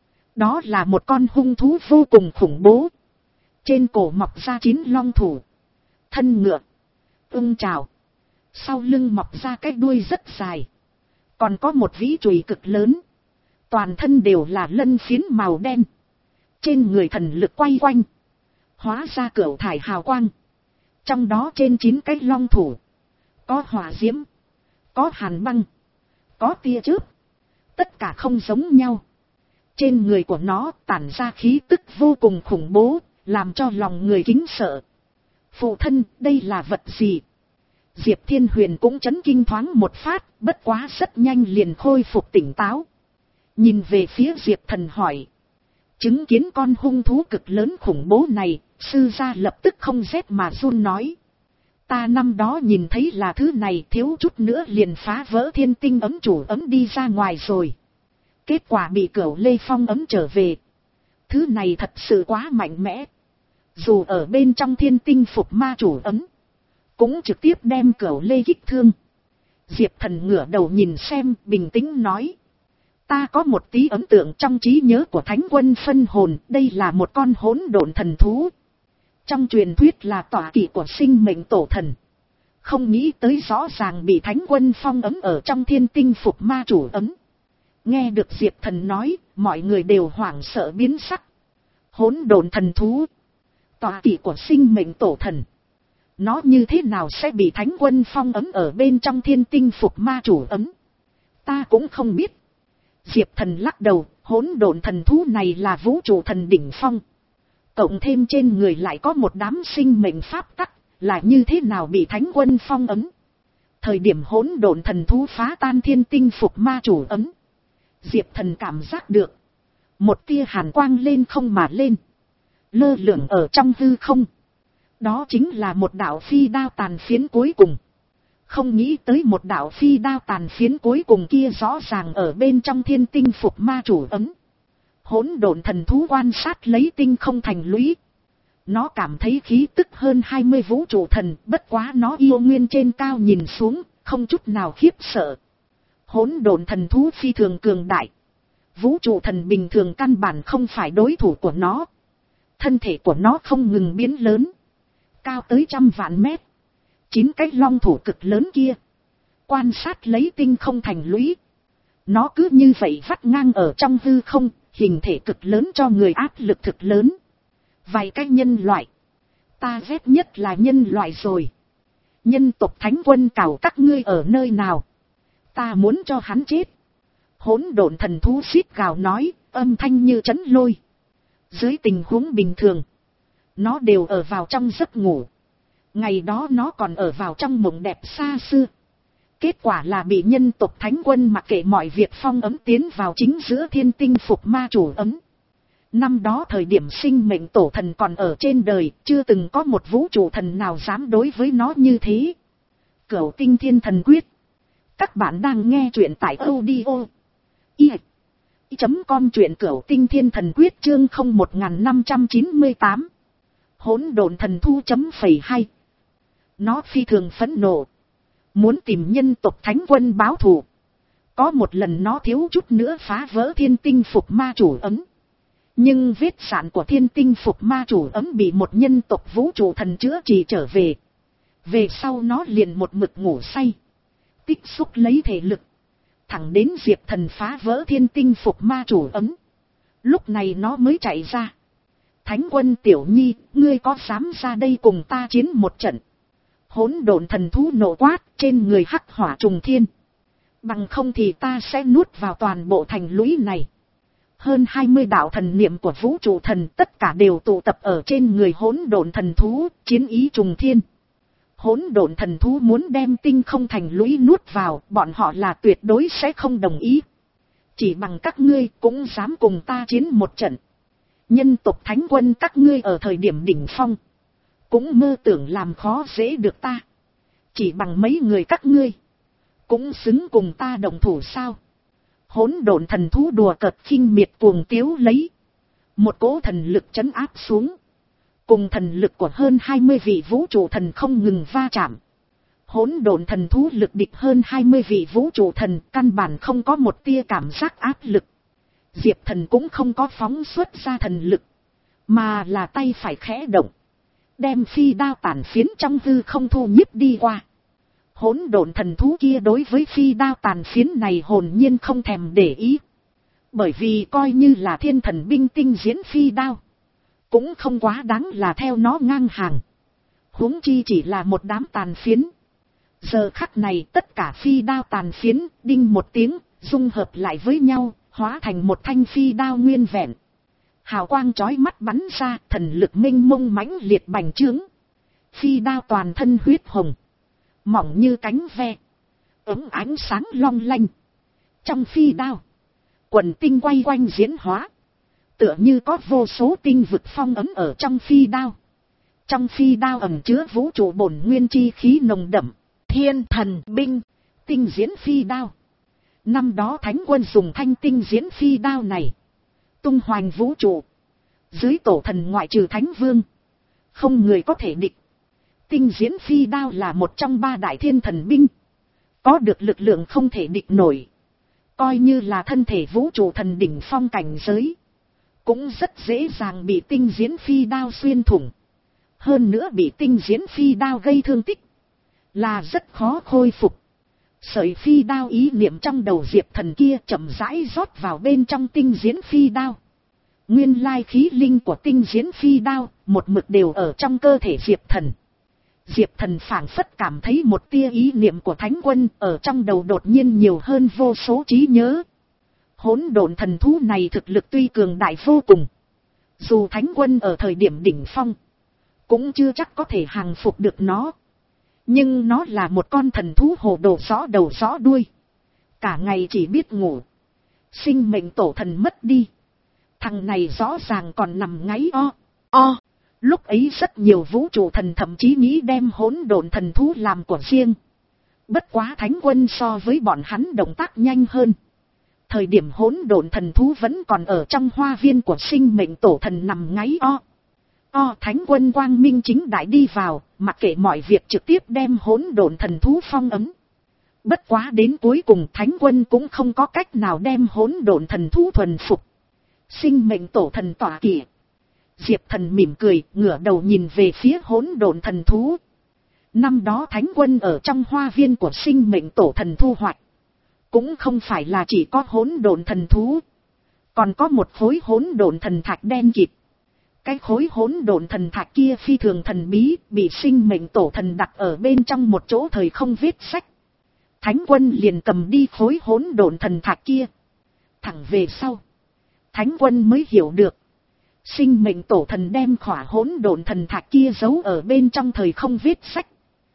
Đó là một con hung thú vô cùng khủng bố, trên cổ mọc ra chín long thủ, thân ngựa, ưng trào, sau lưng mọc ra cái đuôi rất dài, còn có một vĩ chùy cực lớn, toàn thân đều là lân phiến màu đen, trên người thần lực quay quanh, hóa ra cửu thải hào quang. Trong đó trên chín cái long thủ, có hỏa diễm, có hàn băng, có tia chớp, tất cả không giống nhau. Trên người của nó tản ra khí tức vô cùng khủng bố, làm cho lòng người kính sợ. Phụ thân, đây là vật gì? Diệp Thiên Huyền cũng chấn kinh thoáng một phát, bất quá rất nhanh liền khôi phục tỉnh táo. Nhìn về phía Diệp Thần hỏi. Chứng kiến con hung thú cực lớn khủng bố này, sư gia lập tức không rét mà run nói. Ta năm đó nhìn thấy là thứ này thiếu chút nữa liền phá vỡ thiên tinh ấm chủ ấm đi ra ngoài rồi. Kết quả bị Cửu Lê phong ấm trở về. Thứ này thật sự quá mạnh mẽ. Dù ở bên trong thiên tinh phục ma chủ ấm, cũng trực tiếp đem Cửu Lê kích thương. Diệp Thần ngửa đầu nhìn xem, bình tĩnh nói. Ta có một tí ấn tượng trong trí nhớ của Thánh Quân phân hồn, đây là một con hỗn độn thần thú. Trong truyền thuyết là tọa kỵ của sinh mệnh tổ thần. Không nghĩ tới rõ ràng bị Thánh Quân phong ấm ở trong thiên tinh phục ma chủ ấm. Nghe được Diệp Thần nói, mọi người đều hoảng sợ biến sắc. Hỗn độn thần thú, tọa kỵ của sinh mệnh tổ thần. Nó như thế nào sẽ bị Thánh Quân phong ấm ở bên trong thiên tinh phục ma chủ ấm? Ta cũng không biết. Diệp Thần lắc đầu, hỗn độn thần thú này là vũ trụ thần đỉnh phong. Cộng thêm trên người lại có một đám sinh mệnh pháp tắc, là như thế nào bị Thánh Quân phong ấm? Thời điểm hỗn độn thần thú phá tan thiên tinh phục ma chủ ấm, Diệp Thần cảm giác được một tia hàn quang lên không mà lên, lơ lửng ở trong hư không. Đó chính là một đạo phi đao tàn phiến cuối cùng. Không nghĩ tới một đạo phi đao tàn phiến cuối cùng kia rõ ràng ở bên trong thiên tinh phục ma chủ ấm. Hỗn độn thần thú quan sát lấy tinh không thành lũy. Nó cảm thấy khí tức hơn hai mươi vũ trụ thần, bất quá nó yêu nguyên trên cao nhìn xuống, không chút nào khiếp sợ. Hỗn độn thần thú phi thường cường đại. Vũ trụ thần bình thường căn bản không phải đối thủ của nó. Thân thể của nó không ngừng biến lớn, cao tới trăm vạn mét. Chín cái long thủ cực lớn kia quan sát lấy tinh không thành lũy. Nó cứ như vậy vắt ngang ở trong hư không, hình thể cực lớn cho người áp lực thực lớn. Vài cái nhân loại, ta ghét nhất là nhân loại rồi. Nhân tộc Thánh Quân cào các ngươi ở nơi nào? Ta muốn cho hắn chết. Hỗn độn thần thú xít gào nói, âm thanh như trấn lôi. Dưới tình huống bình thường, nó đều ở vào trong giấc ngủ. Ngày đó nó còn ở vào trong mộng đẹp xa xưa. Kết quả là bị nhân tộc Thánh Quân mặc kệ mọi việc phong ấm tiến vào chính giữa thiên tinh phục ma chủ ấm. Năm đó thời điểm sinh mệnh tổ thần còn ở trên đời, chưa từng có một vũ trụ thần nào dám đối với nó như thế. Cửu Tinh Thiên Thần Quyết. Các bạn đang nghe truyện tại audio i chấm com, truyện Cửu Tinh Thiên Thần Quyết chương không một năm chín tám. Hỗn độn thần thu chấm phẩy hai. Nó phi thường phẫn nộ, muốn tìm nhân tộc Thánh Quân báo thù. Có một lần nó thiếu chút nữa phá vỡ thiên tinh phục ma chủ ấm. Nhưng vết sạn của thiên tinh phục ma chủ ấm bị một nhân tộc vũ trụ thần chữa trị trở về. Về sau nó liền một mực ngủ say, tích xúc lấy thể lực, thẳng đến Diệp Thần phá vỡ thiên tinh phục ma chủ ấm. Lúc này nó mới chạy ra. Thánh Quân tiểu nhi, ngươi có dám ra đây cùng ta chiến một trận? Hỗn độn thần thú nộ quát, trên người hắc hỏa trùng thiên. Bằng không thì ta sẽ nuốt vào toàn bộ thành lũy này. Hơn hai mươi đạo thần niệm của vũ trụ thần tất cả đều tụ tập ở trên người hỗn độn thần thú, chiến ý trùng thiên. Hỗn độn thần thú muốn đem tinh không thành lũy nuốt vào, bọn họ là tuyệt đối sẽ không đồng ý. Chỉ bằng các ngươi cũng dám cùng ta chiến một trận. Nhân tộc Thánh Quân các ngươi ở thời điểm đỉnh phong, cũng mơ tưởng làm khó dễ được ta. Chỉ bằng mấy người các ngươi, cũng xứng cùng ta đồng thủ sao? Hỗn độn thần thú đùa cợt khinh miệt cuồng tiếu lấy. Một cỗ thần lực trấn áp xuống, cùng thần lực của hơn hai mươi vị vũ trụ thần không ngừng va chạm. Hỗn độn thần thú lực địch hơn hai mươi vị vũ trụ thần, căn bản không có một tia cảm giác áp lực. Diệp Thần cũng không có phóng xuất ra thần lực, mà là tay phải khẽ động, đem phi đao tàn phiến trong hư không thu nhiếp đi qua. Hỗn độn thần thú kia đối với phi đao tàn phiến này hồn nhiên không thèm để ý. Bởi vì coi như là thiên thần binh tinh diễn phi đao, cũng không quá đáng là theo nó ngang hàng. Huống chi chỉ là một đám tàn phiến. Giờ khắc này tất cả phi đao tàn phiến, đinh một tiếng, dung hợp lại với nhau, hóa thành một thanh phi đao nguyên vẹn. Hào quang chói mắt bắn ra, thần lực minh mông mãnh liệt bành trướng. Phi đao toàn thân huyết hồng, mỏng như cánh ve, ấm ánh sáng long lanh. Trong phi đao, quần tinh quay quanh diễn hóa. Tựa như có vô số tinh vực phong ấm ở trong phi đao. Trong phi đao ẩn chứa vũ trụ bổn nguyên chi khí nồng đậm. Thiên thần binh, tinh diễn phi đao. Năm đó Thánh Quân dùng thanh tinh diễn phi đao này tung hoành vũ trụ. Dưới tổ thần ngoại trừ Thánh Vương, không người có thể địch. Tinh diễn phi đao là một trong ba đại thiên thần binh, có được lực lượng không thể địch nổi. Coi như là thân thể vũ trụ thần đỉnh phong cảnh giới, cũng rất dễ dàng bị tinh diễn phi đao xuyên thủng. Hơn nữa bị tinh diễn phi đao gây thương tích, là rất khó khôi phục. Sợi phi đao ý niệm trong đầu Diệp Thần kia chậm rãi rót vào bên trong tinh diễn phi đao. Nguyên lai khí linh của tinh diễn phi đao, một mực đều ở trong cơ thể Diệp Thần. Diệp Thần phảng phất cảm thấy một tia ý niệm của Thánh Quân ở trong đầu đột nhiên nhiều hơn vô số trí nhớ. Hỗn độn thần thú này thực lực tuy cường đại vô cùng. Dù Thánh Quân ở thời điểm đỉnh phong, cũng chưa chắc có thể hàng phục được nó. Nhưng nó là một con thần thú hồ đồ rõ đầu rõ đuôi. Cả ngày chỉ biết ngủ. Sinh mệnh tổ thần mất đi. Thằng này rõ ràng còn nằm ngáy o, o. Lúc ấy rất nhiều vũ trụ thần thậm chí nghĩ đem hỗn độn thần thú làm của riêng. Bất quá Thánh Quân so với bọn hắn động tác nhanh hơn. Thời điểm hỗn độn thần thú vẫn còn ở trong hoa viên của sinh mệnh tổ thần nằm ngáy o. O Thánh Quân quang minh chính đại đi vào, mặc kệ mọi việc trực tiếp đem hỗn độn thần thú phong ấm. Bất quá đến cuối cùng Thánh Quân cũng không có cách nào đem hỗn độn thần thú thuần phục. Sinh mệnh tổ thần tỏa kỵ. Diệp Thần mỉm cười, ngửa đầu nhìn về phía hỗn độn thần thú. Năm đó Thánh Quân ở trong hoa viên của sinh mệnh tổ thần thu hoạch, cũng không phải là chỉ có hỗn độn thần thú, còn có một khối hỗn độn thần thạch đen kịt. Cái khối hỗn độn thần thạch kia phi thường thần bí, bị sinh mệnh tổ thần đặt ở bên trong một chỗ thời không viết sách. Thánh Quân liền cầm đi khối hỗn độn thần thạch kia. Thẳng về sau, Thánh Quân mới hiểu được, sinh mệnh tổ thần đem khỏa hỗn độn thần thạch kia giấu ở bên trong thời không viết sách,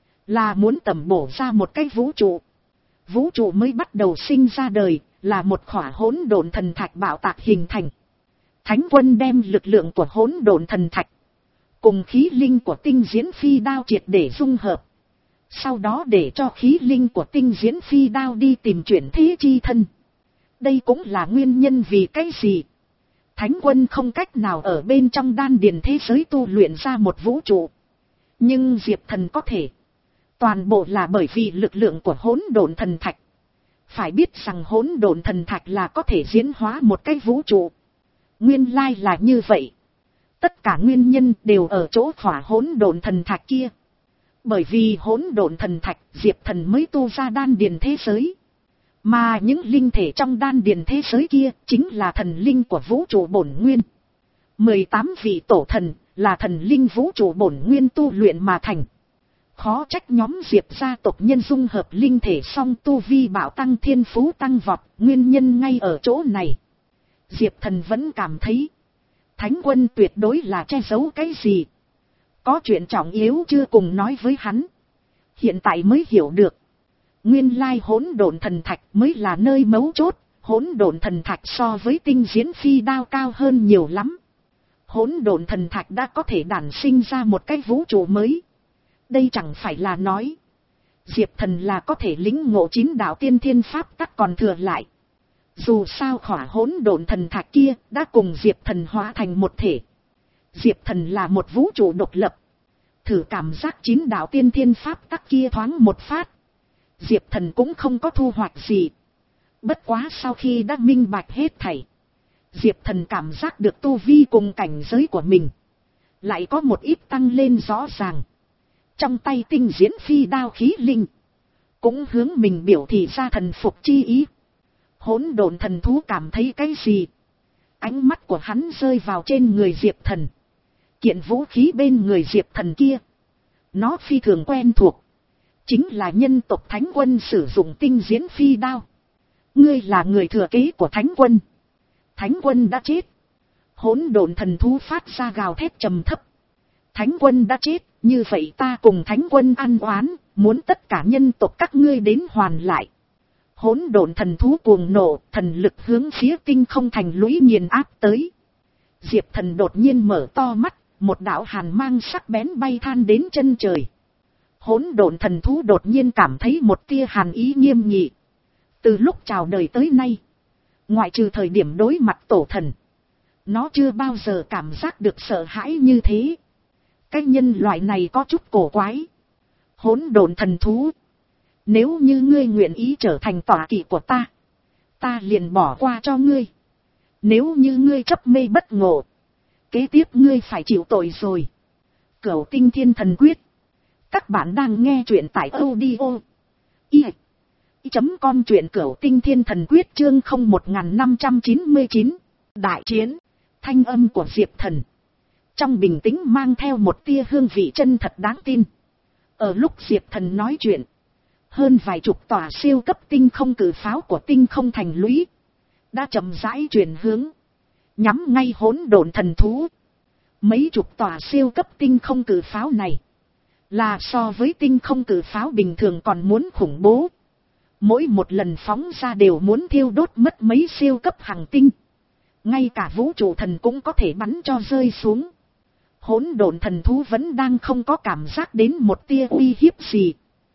là muốn tẩm bổ ra một cái vũ trụ. Vũ trụ mới bắt đầu sinh ra đời, là một khỏa hỗn độn thần thạch bạo tạc hình thành. Thánh Quân đem lực lượng của hỗn độn thần thạch cùng khí linh của tinh diễn phi đao triệt để dung hợp. Sau đó để cho khí linh của tinh diễn phi đao đi tìm chuyển thế chi thân. Đây cũng là nguyên nhân vì cái gì Thánh Quân không cách nào ở bên trong đan điền thế giới tu luyện ra một vũ trụ. Nhưng Diệp Thần có thể. Toàn bộ là bởi vì lực lượng của hỗn độn thần thạch. Phải biết rằng hỗn độn thần thạch là có thể diễn hóa một cái vũ trụ. Nguyên lai là như vậy. Tất cả nguyên nhân đều ở chỗ khỏa hỗn độn thần thạch kia. Bởi vì hỗn độn thần thạch, Diệp Thần mới tu ra đan điền thế giới. Mà những linh thể trong đan điền thế giới kia chính là thần linh của vũ trụ bổn nguyên. mười tám vị tổ thần là thần linh vũ trụ bổn nguyên tu luyện mà thành. Khó trách nhóm Diệp gia tộc nhân dung hợp linh thể song tu vi bảo tăng thiên phú tăng vọt, nguyên nhân ngay ở chỗ này. Diệp Thần vẫn cảm thấy Thánh Quân tuyệt đối là che giấu cái gì. Có chuyện trọng yếu chưa cùng nói với hắn. Hiện tại mới hiểu được. Nguyên lai hỗn độn thần thạch mới là nơi mấu chốt. Hỗn độn thần thạch so với tinh diễn phi đao cao hơn nhiều lắm. Hỗn độn thần thạch đã có thể đản sinh ra một cái vũ trụ mới. Đây chẳng phải là nói Diệp Thần là có thể lĩnh ngộ chín đạo tiên thiên pháp tắc còn thừa lại. Dù sao khỏa hỗn độn thần thạch kia đã cùng Diệp Thần hóa thành một thể. Diệp Thần là một vũ trụ độc lập. Thử cảm giác chín đạo tiên thiên pháp tắc kia thoáng một phát. Diệp Thần cũng không có thu hoạch gì. Bất quá sau khi đã minh bạch hết thảy, Diệp Thần cảm giác được tu vi cùng cảnh giới của mình lại có một ít tăng lên rõ ràng. Trong tay tinh diễn phi đao khí linh cũng hướng mình biểu thị ra thần phục chi ý. Hỗn độn thần thú cảm thấy cái gì? Ánh mắt của hắn rơi vào trên người Diệp Thần. Kiện vũ khí bên người Diệp Thần kia, nó phi thường quen thuộc. Chính là nhân tộc Thánh Quân sử dụng tinh diễn phi đao. Ngươi là người thừa kế của Thánh Quân. Thánh Quân đã chết. Hỗn độn thần thú phát ra gào thét trầm thấp. Thánh Quân đã chết, như vậy ta cùng Thánh Quân ăn oán, muốn tất cả nhân tộc các ngươi đến hoàn lại. Hỗn độn thần thú cuồng nộ, thần lực hướng phía tinh không thành lũy nghiền áp tới. Diệp Thần đột nhiên mở to mắt, một đạo hàn mang sắc bén bay than đến chân trời. Hỗn độn thần thú đột nhiên cảm thấy một tia hàn ý nghiêm nghị. Từ lúc chào đời tới nay, ngoại trừ thời điểm đối mặt tổ thần, nó chưa bao giờ cảm giác được sợ hãi như thế. Cái nhân loại này có chút cổ quái. Hỗn độn thần thú, nếu như ngươi nguyện ý trở thành tọa kỵ của ta, ta liền bỏ qua cho ngươi. Nếu như ngươi chấp mê bất ngộ, kế tiếp ngươi phải chịu tội rồi. Cửu Tinh Thiên Thần Quyết. Các bạn đang nghe truyện tại audio i chấm com, truyện Cửu Tinh Thiên Thần Quyết chương không một năm chín chín. Đại chiến. Thanh âm của Diệp Thần trong bình tĩnh mang theo một tia hương vị chân thật đáng tin. Ở lúc Diệp Thần nói chuyện, hơn vài chục tòa siêu cấp tinh không cử pháo của tinh không thành lũy đã chậm rãi chuyển hướng, nhắm ngay hỗn độn thần thú. Mấy chục tòa siêu cấp tinh không cử pháo này là so với tinh không cử pháo bình thường còn muốn khủng bố. Mỗi một lần phóng ra đều muốn thiêu đốt mất mấy siêu cấp hành tinh. Ngay cả vũ trụ thần cũng có thể bắn cho rơi xuống. Hỗn độn thần thú vẫn đang không có cảm giác đến một tia uy hiếp gì.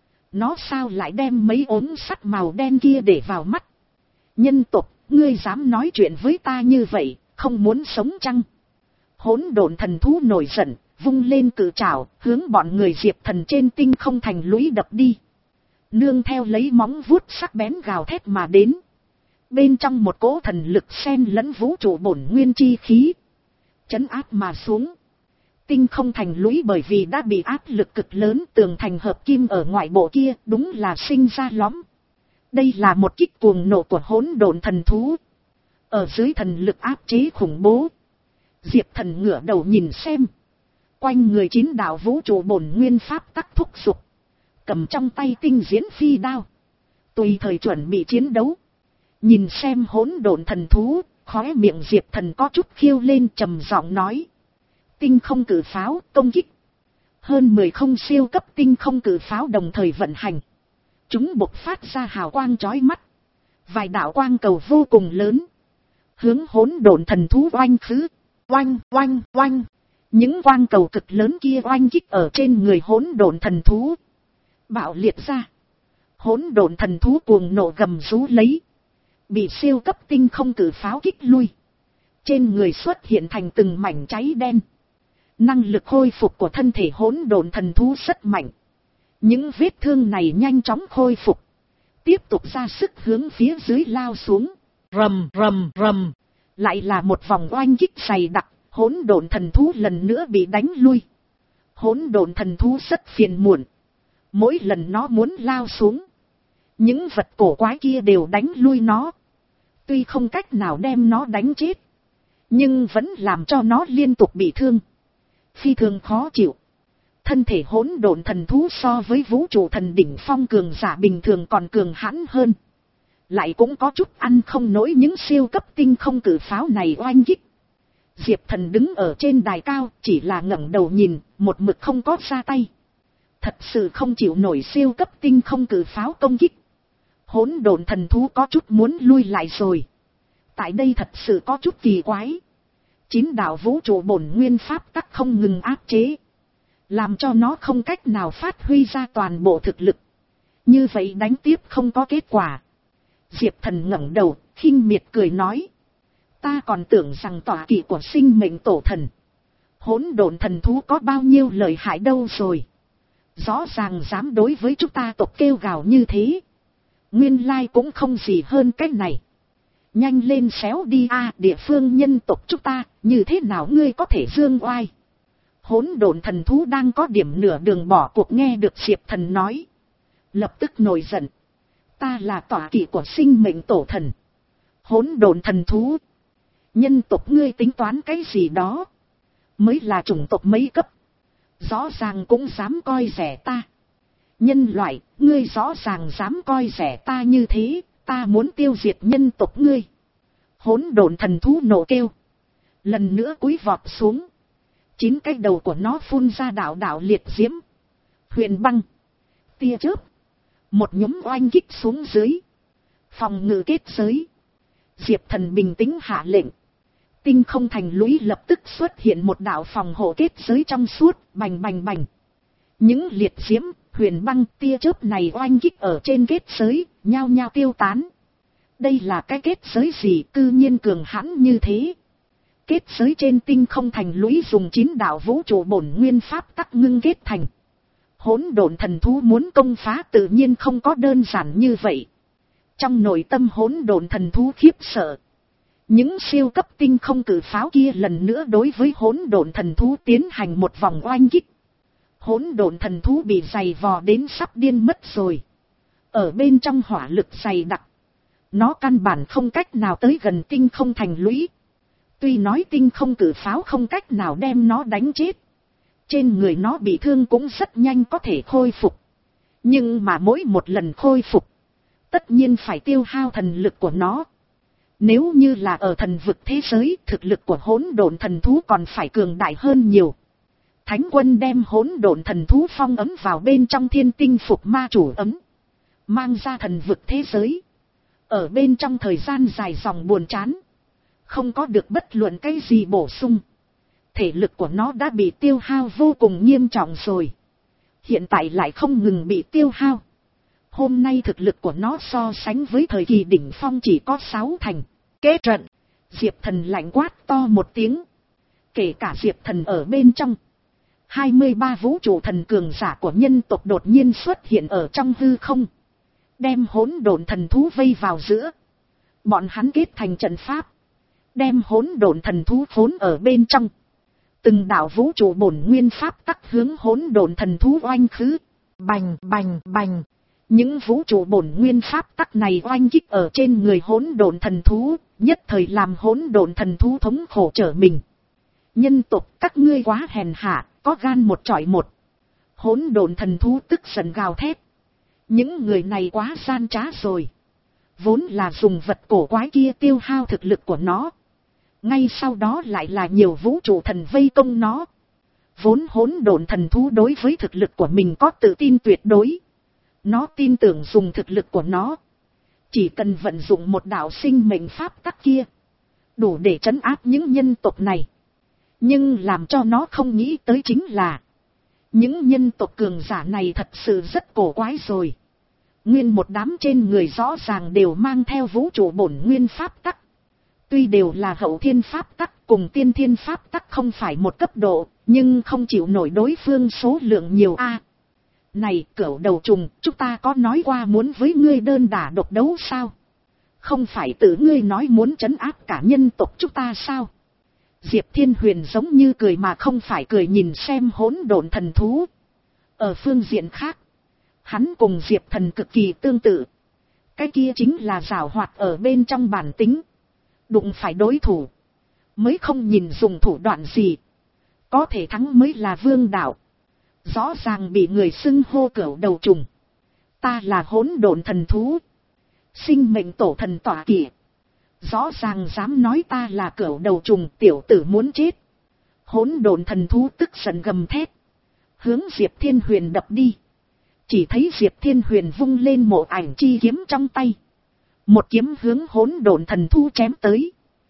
Nó sao lại đem mấy ống sắt màu đen kia để vào mắt? Nhân tộc, ngươi dám nói chuyện với ta như vậy, không muốn sống chăng? Hỗn độn thần thú nổi giận, vung lên cự trảo, hướng bọn người Diệp Thần trên tinh không thành lũy đập đi. Nương theo lấy móng vuốt sắc bén gào thét mà đến. Bên trong một cỗ thần lực xen lẫn vũ trụ bổn nguyên chi khí, chấn áp mà xuống. Tinh không thành lũy bởi vì đã bị áp lực cực lớn, tường thành hợp kim ở ngoại bộ kia đúng là sinh ra lõm. Đây là một kích cuồng nộ của hỗn độn thần thú. Ở dưới thần lực áp chế khủng bố, Diệp Thần ngửa đầu nhìn xem. Quanh người chín đạo vũ trụ bổn nguyên pháp tắc thúc giục, cầm trong tay tinh diễn phi đao, tùy thời chuẩn bị chiến đấu. Nhìn xem hỗn độn thần thú, khóe miệng Diệp Thần có chút khiêu lên, trầm giọng nói. Tinh không cử pháo công kích. Hơn mười không siêu cấp tinh không cử pháo đồng thời vận hành. Chúng bộc phát ra hào quang chói mắt. Vài đạo quang cầu vô cùng lớn, hướng hỗn độn thần thú oanh khứ. Oanh, oanh, oanh. Những quang cầu cực lớn kia oanh kích ở trên người hỗn độn thần thú, bạo liệt ra. Hỗn độn thần thú cuồng nộ gầm rú lấy, bị siêu cấp tinh không cử pháo kích lui. Trên người xuất hiện thành từng mảnh cháy đen. Năng lực khôi phục của thân thể hỗn độn thần thú rất mạnh. Những vết thương này nhanh chóng khôi phục, tiếp tục ra sức hướng phía dưới lao xuống. Rầm rầm rầm. Lại là một vòng oanh kích dày đặc, hỗn độn thần thú lần nữa bị đánh lui. Hỗn độn thần thú rất phiền muộn. Mỗi lần nó muốn lao xuống, những vật cổ quái kia đều đánh lui nó. Tuy không cách nào đem nó đánh chết, nhưng vẫn làm cho nó liên tục bị thương, phi thường khó chịu. Thân thể hỗn độn thần thú so với vũ trụ thần đỉnh phong cường giả bình thường còn cường hãn hơn, lại cũng có chút ăn không nổi những siêu cấp tinh không cử pháo này oanh kích. Diệp Thần đứng ở trên đài cao, chỉ là ngẩng đầu nhìn, một mực không có ra tay. Thật sự không chịu nổi siêu cấp tinh không cử pháo công kích. Hỗn độn thần thú có chút muốn lui lại rồi. Tại đây thật sự có chút kỳ quái. Chín đạo vũ trụ bổn nguyên pháp tắc không ngừng áp chế, làm cho nó không cách nào phát huy ra toàn bộ thực lực. Như vậy đánh tiếp không có kết quả. Diệp Thần ngẩng đầu, khinh miệt cười nói. Ta còn tưởng rằng tọa kỵ của sinh mệnh tổ thần, hỗn độn thần thú có bao nhiêu lợi hại đâu rồi. Rõ ràng dám đối với chúng ta tộc kêu gào như thế. Nguyên lai cũng không gì hơn cái này. Nhanh lên xéo đi a, địa phương nhân tộc chúng ta, như thế nào ngươi có thể dương oai. Hỗn độn thần thú đang có điểm nửa đường bỏ cuộc, nghe được Diệp Thần nói, lập tức nổi giận. Ta là tọa kỵ của sinh mệnh tổ thần, hỗn độn thần thú. Nhân tộc ngươi tính toán cái gì đó, mới là chủng tộc mấy cấp, rõ ràng cũng dám coi rẻ ta. Nhân loại, ngươi rõ ràng dám coi rẻ ta như thế, ta muốn tiêu diệt nhân tộc ngươi. Hỗn độn thần thú nổ kêu, lần nữa cúi vọt xuống. Chín cái đầu của nó phun ra đạo đạo liệt diễm, huyền băng, tia chớp, một nhúm oanh kích xuống dưới. Phòng ngự kết giới. Diệp Thần bình tĩnh hạ lệnh. Tinh không thành lũy lập tức xuất hiện một đạo phòng hộ kết giới trong suốt, bành bành bành. Những liệt diễm, huyền băng tia chớp này oanh kích ở trên kết giới, nhao nhao tiêu tán. Đây là cái kết giới gì cư nhiên cường hãn như thế? Kết giới trên tinh không thành lũy dùng chín đạo vũ trụ bổn nguyên pháp tắc ngưng kết thành. Hỗn độn thần thú muốn công phá tự nhiên không có đơn giản như vậy. Trong nội tâm hỗn độn thần thú khiếp sợ. Những siêu cấp tinh không cử pháo kia lần nữa đối với hỗn độn thần thú tiến hành một vòng oanh kích. Hỗn độn thần thú bị dày vò đến sắp điên mất rồi. Ở bên trong hỏa lực dày đặc. Nó căn bản không cách nào tới gần tinh không thành lũy. Tuy nói tinh không cử pháo không cách nào đem nó đánh chết. Trên người nó bị thương cũng rất nhanh có thể khôi phục. Nhưng mà mỗi một lần khôi phục, tất nhiên phải tiêu hao thần lực của nó. Nếu như là ở thần vực thế giới, thực lực của hỗn độn thần thú còn phải cường đại hơn nhiều. Thánh quân đem hỗn độn thần thú phong ấm vào bên trong thiên tinh phục ma chủ ấm. Mang ra thần vực thế giới. Ở bên trong thời gian dài dòng buồn chán. Không có được bất luận cái gì bổ sung. Thể lực của nó đã bị tiêu hao vô cùng nghiêm trọng rồi. Hiện tại lại không ngừng bị tiêu hao. Hôm nay thực lực của nó so sánh với thời kỳ đỉnh phong chỉ có sáu thành. Kết trận. Diệp Thần lạnh quát to một tiếng. Kể cả Diệp Thần ở bên trong. hai mươi ba vũ trụ thần cường giả của nhân tộc đột nhiên xuất hiện ở trong hư không. Đem hỗn độn thần thú vây vào giữa. Bọn hắn kết thành trận pháp. Đem hỗn độn thần thú khốn ở bên trong. Từng đạo vũ trụ bổn nguyên pháp tắc hướng hỗn độn thần thú oanh khứ. Bành bành bành. Những vũ trụ bổn nguyên pháp tắc này oanh kích ở trên người hỗn độn thần thú, nhất thời làm hỗn độn thần thú thống khổ trở mình. Nhân tộc các ngươi quá hèn hạ, có gan một chọi một. Hỗn độn thần thú tức giận gào thét. Những người này quá gian trá rồi. Vốn là dùng vật cổ quái kia tiêu hao thực lực của nó. Ngay sau đó lại là nhiều vũ trụ thần vây công nó. Vốn hỗn độn thần thú đối với thực lực của mình có tự tin tuyệt đối. Nó tin tưởng dùng thực lực của nó. Chỉ cần vận dụng một đạo sinh mệnh pháp tắc kia. Đủ để trấn áp những nhân tộc này. Nhưng làm cho nó không nghĩ tới chính là. Những nhân tộc cường giả này thật sự rất cổ quái rồi. Nguyên một đám trên người rõ ràng đều mang theo vũ trụ bổn nguyên pháp tắc. Tuy đều là hậu thiên pháp tắc cùng tiên thiên pháp tắc không phải một cấp độ. Nhưng không chịu nổi đối phương số lượng nhiều a. Này cửu đầu trùng, chúng ta có nói qua muốn với ngươi đơn đả độc đấu sao? Không phải tự ngươi nói muốn trấn áp cả nhân tộc chúng ta sao? Diệp Thiên Huyền giống như cười mà không phải cười nhìn xem hỗn độn thần thú. Ở phương diện khác, hắn cùng Diệp Thần cực kỳ tương tự. Cái kia chính là giảo hoạt ở bên trong bản tính. Đụng phải đối thủ, mới không nhìn dùng thủ đoạn gì. Có thể thắng mới là vương đạo. Rõ ràng bị người xưng hô cửu đầu trùng. Ta là hỗn độn thần thú. Sinh mệnh tổ thần tỏa kỵ. Rõ ràng dám nói ta là cửu đầu trùng, tiểu tử muốn chết. Hỗn độn thần thú tức giận gầm thét. Hướng Diệp Thiên Huyền đập đi. Chỉ thấy Diệp Thiên Huyền vung lên mộ ảnh chi kiếm trong tay. Một kiếm hướng hỗn độn thần thú chém tới.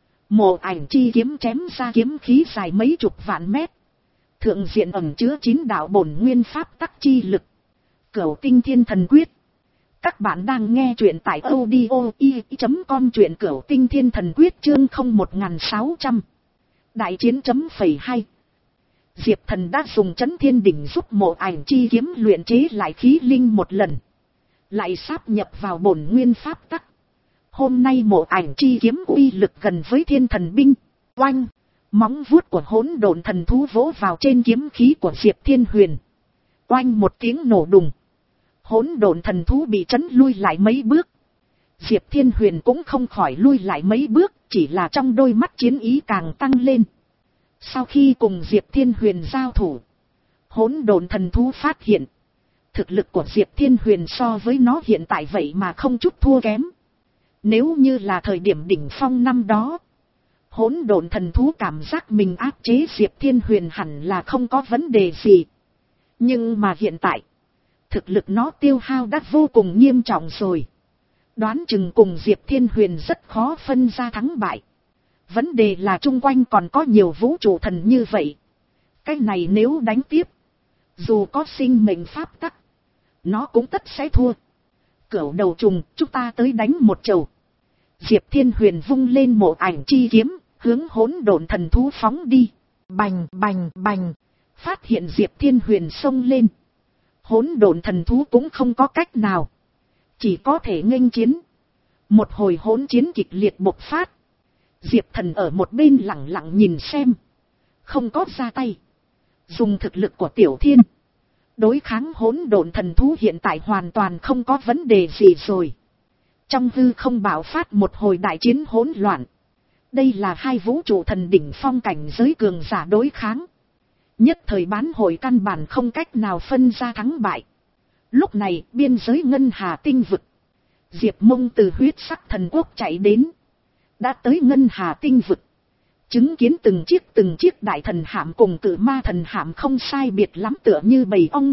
Mộ ảnh chi kiếm chém ra kiếm khí dài mấy chục vạn mét. Thượng diện ẩn chứa chín đạo bổn nguyên pháp tắc chi lực. Cửu tinh thiên thần quyết. Các bạn đang nghe truyện tại audio i chấm com truyện cửu tinh thiên thần quyết chương không một sáu trăm. Đại chiến chấm phẩy hai. Diệp Thần đã dùng chấn thiên đỉnh giúp mộ ảnh chi kiếm luyện chế lại khí linh một lần. Lại sáp nhập vào bổn nguyên pháp tắc. Hôm nay mộ ảnh chi kiếm uy lực gần với thiên thần binh. Oanh! Móng vuốt của hỗn độn thần thú vỗ vào trên kiếm khí của Diệp Thiên Huyền. Oanh một tiếng nổ đùng. Hỗn độn thần thú bị chấn lui lại mấy bước. Diệp Thiên Huyền cũng không khỏi lui lại mấy bước, chỉ là trong đôi mắt chiến ý càng tăng lên. Sau khi cùng Diệp Thiên Huyền giao thủ, hỗn độn thần thú phát hiện. Thực lực của Diệp Thiên Huyền so với nó hiện tại vậy mà không chút thua kém. Nếu như là thời điểm đỉnh phong năm đó, hỗn độn thần thú cảm giác mình áp chế Diệp Thiên Huyền hẳn là không có vấn đề gì. Nhưng mà hiện tại, thực lực nó tiêu hao đã vô cùng nghiêm trọng rồi. Đoán chừng cùng Diệp Thiên Huyền rất khó phân ra thắng bại. Vấn đề là chung quanh còn có nhiều vũ trụ thần như vậy. Cái này nếu đánh tiếp, dù có sinh mệnh pháp tắc, nó cũng tất sẽ thua. Cửu đầu trùng, chúng ta tới đánh một chầu. Diệp Thiên Huyền vung lên mộ ảnh chi kiếm, hướng hỗn độn thần thú phóng đi. Bành bành bành. Phát hiện Diệp Thiên Huyền xông lên, hỗn độn thần thú cũng không có cách nào, chỉ có thể nghênh chiến. Một hồi hỗn chiến kịch liệt bộc phát. Diệp Thần ở một bên lặng lặng nhìn xem, không có ra tay. Dùng thực lực của Tiểu Thiên đối kháng hỗn độn thần thú hiện tại hoàn toàn không có vấn đề gì rồi. Trong hư không bạo phát một hồi đại chiến hỗn loạn. Đây là hai vũ trụ thần đỉnh phong cảnh giới cường giả đối kháng. Nhất thời bán hội căn bản không cách nào phân ra thắng bại. Lúc này biên giới ngân hà tinh vực, Diệp Mông từ huyết sắc thần quốc chạy đến, đã tới ngân hà tinh vực. Chứng kiến từng chiếc từng chiếc đại thần hạm cùng cự ma thần hạm không sai biệt lắm tựa như bầy ong,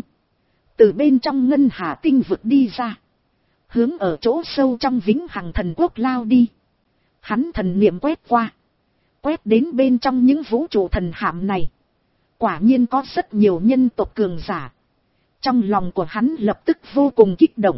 từ bên trong ngân hà tinh vực đi ra, hướng ở chỗ sâu trong vĩnh hằng thần quốc lao đi. Hắn thần niệm quét qua, quét đến bên trong những vũ trụ thần hạm này, quả nhiên có rất nhiều nhân tộc cường giả. Trong lòng của hắn lập tức vô cùng kích động.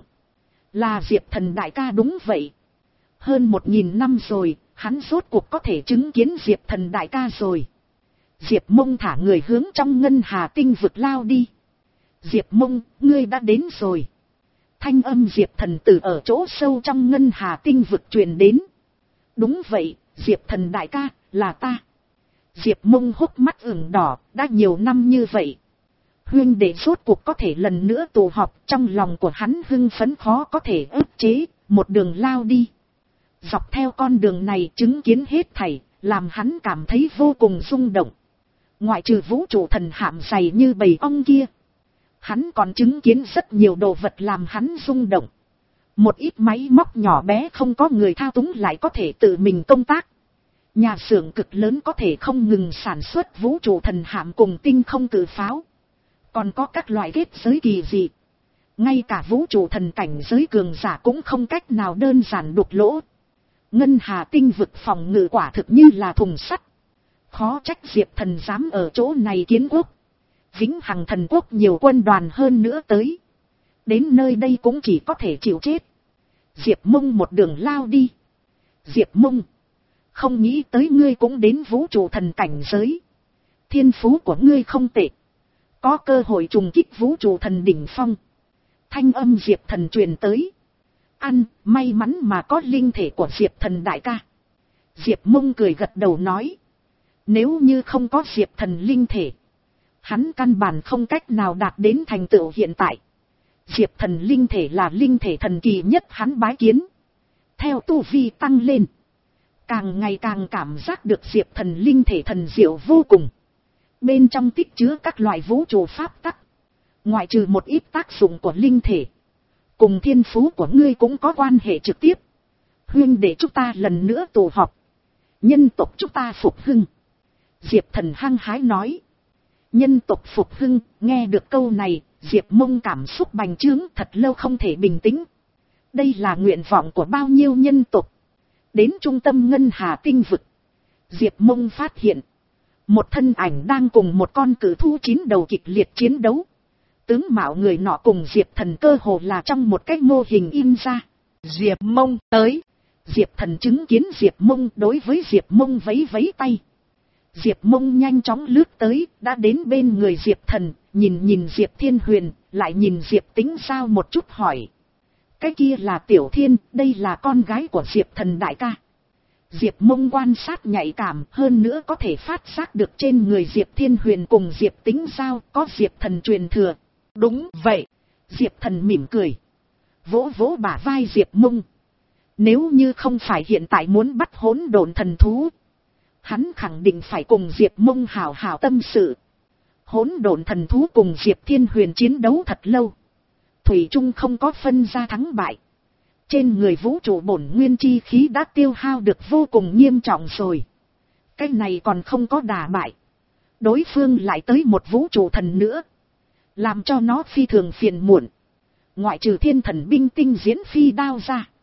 Là Diệp Thần đại ca đúng vậy. Hơn một nghìn năm rồi, hắn rốt cuộc có thể chứng kiến Diệp Thần đại ca rồi. Diệp Mông thả người hướng trong ngân hà tinh vực lao đi. Diệp Mông, ngươi đã đến rồi. Thanh âm Diệp Thần từ ở chỗ sâu trong ngân hà tinh vực truyền đến. Đúng vậy, Diệp Thần đại ca, là ta. Diệp Mông hốc mắt ửng đỏ, đã nhiều năm như vậy. Huyên đệ rốt cuộc có thể lần nữa tụ họp, trong lòng của hắn hưng phấn khó có thể ức chế, một đường lao đi. Dọc theo con đường này chứng kiến hết thảy, làm hắn cảm thấy vô cùng rung động. Ngoại trừ vũ trụ thần hạm dày như bầy ong kia, hắn còn chứng kiến rất nhiều đồ vật làm hắn rung động. Một ít máy móc nhỏ bé không có người thao túng lại có thể tự mình công tác. Nhà xưởng cực lớn có thể không ngừng sản xuất vũ trụ thần hạm cùng tinh không cự pháo. Còn có các loại kết giới kỳ dị. Ngay cả vũ trụ thần cảnh giới cường giả cũng không cách nào đơn giản đục lỗ. Ngân hà tinh vực phòng ngự quả thực như là thùng sắt. Khó trách Diệp Thần dám ở chỗ này kiến quốc. Vĩnh hằng thần quốc nhiều quân đoàn hơn nữa tới. Đến nơi đây cũng chỉ có thể chịu chết. Diệp Mông một đường lao đi. Diệp Mông, không nghĩ tới ngươi cũng đến vũ trụ thần cảnh giới. Thiên phú của ngươi không tệ, có cơ hội trùng kích vũ trụ thần đỉnh phong. Thanh âm Diệp Thần truyền tới. Ăn, may mắn mà có linh thể của Diệp Thần đại ca. Diệp Mông cười gật đầu nói. Nếu như không có Diệp Thần linh thể, hắn căn bản không cách nào đạt đến thành tựu hiện tại. Diệp Thần linh thể là linh thể thần kỳ nhất hắn bái kiến. Theo tu vi tăng lên, càng ngày càng cảm giác được Diệp Thần linh thể thần diệu vô cùng. Bên trong tích chứa các loại vũ trụ pháp tắc. Ngoại trừ một ít tác dụng của linh thể, cùng thiên phú của ngươi cũng có quan hệ trực tiếp. Huyên để chúng ta lần nữa tụ họp, nhân tộc chúng ta phục hưng. Diệp Thần hăng hái nói. Nhân tộc phục hưng, nghe được câu này, Diệp Mông cảm xúc bành trướng thật lâu không thể bình tĩnh. Đây là nguyện vọng của bao nhiêu nhân tộc. Đến trung tâm ngân hà tinh vực, Diệp Mông phát hiện một thân ảnh đang cùng một con cử thú chín đầu kịch liệt chiến đấu. Tướng mạo người nọ cùng Diệp Thần cơ hồ là trong một cái mô hình in ra. Diệp Mông tới. Diệp Thần chứng kiến Diệp Mông đối với Diệp Mông vẫy vẫy tay. Diệp Mông nhanh chóng lướt tới, đã đến bên người Diệp Thần, nhìn nhìn Diệp Thiên Huyền, lại nhìn Diệp Tính Giao một chút hỏi. Cái kia là Tiểu Thiên, đây là con gái của Diệp Thần đại ca. Diệp Mông quan sát nhạy cảm, hơn nữa có thể phát giác được trên người Diệp Thiên Huyền cùng Diệp Tính Giao có Diệp Thần truyền thừa. Đúng vậy. Diệp Thần mỉm cười, vỗ vỗ bả vai Diệp Mông. Nếu như không phải hiện tại muốn bắt hỗn độn thần thú, hắn khẳng định phải cùng Diệp Mông hào hào tâm sự. Hỗn độn thần thú cùng Diệp Thiên Huyền chiến đấu thật lâu, thủy chung không có phân ra thắng bại. Trên người vũ trụ bổn nguyên chi khí đã tiêu hao được vô cùng nghiêm trọng rồi. Cái này còn không có đả bại, đối phương lại tới một vũ trụ thần nữa, làm cho nó phi thường phiền muộn. Ngoại trừ thiên thần binh tinh diễn phi đao ra,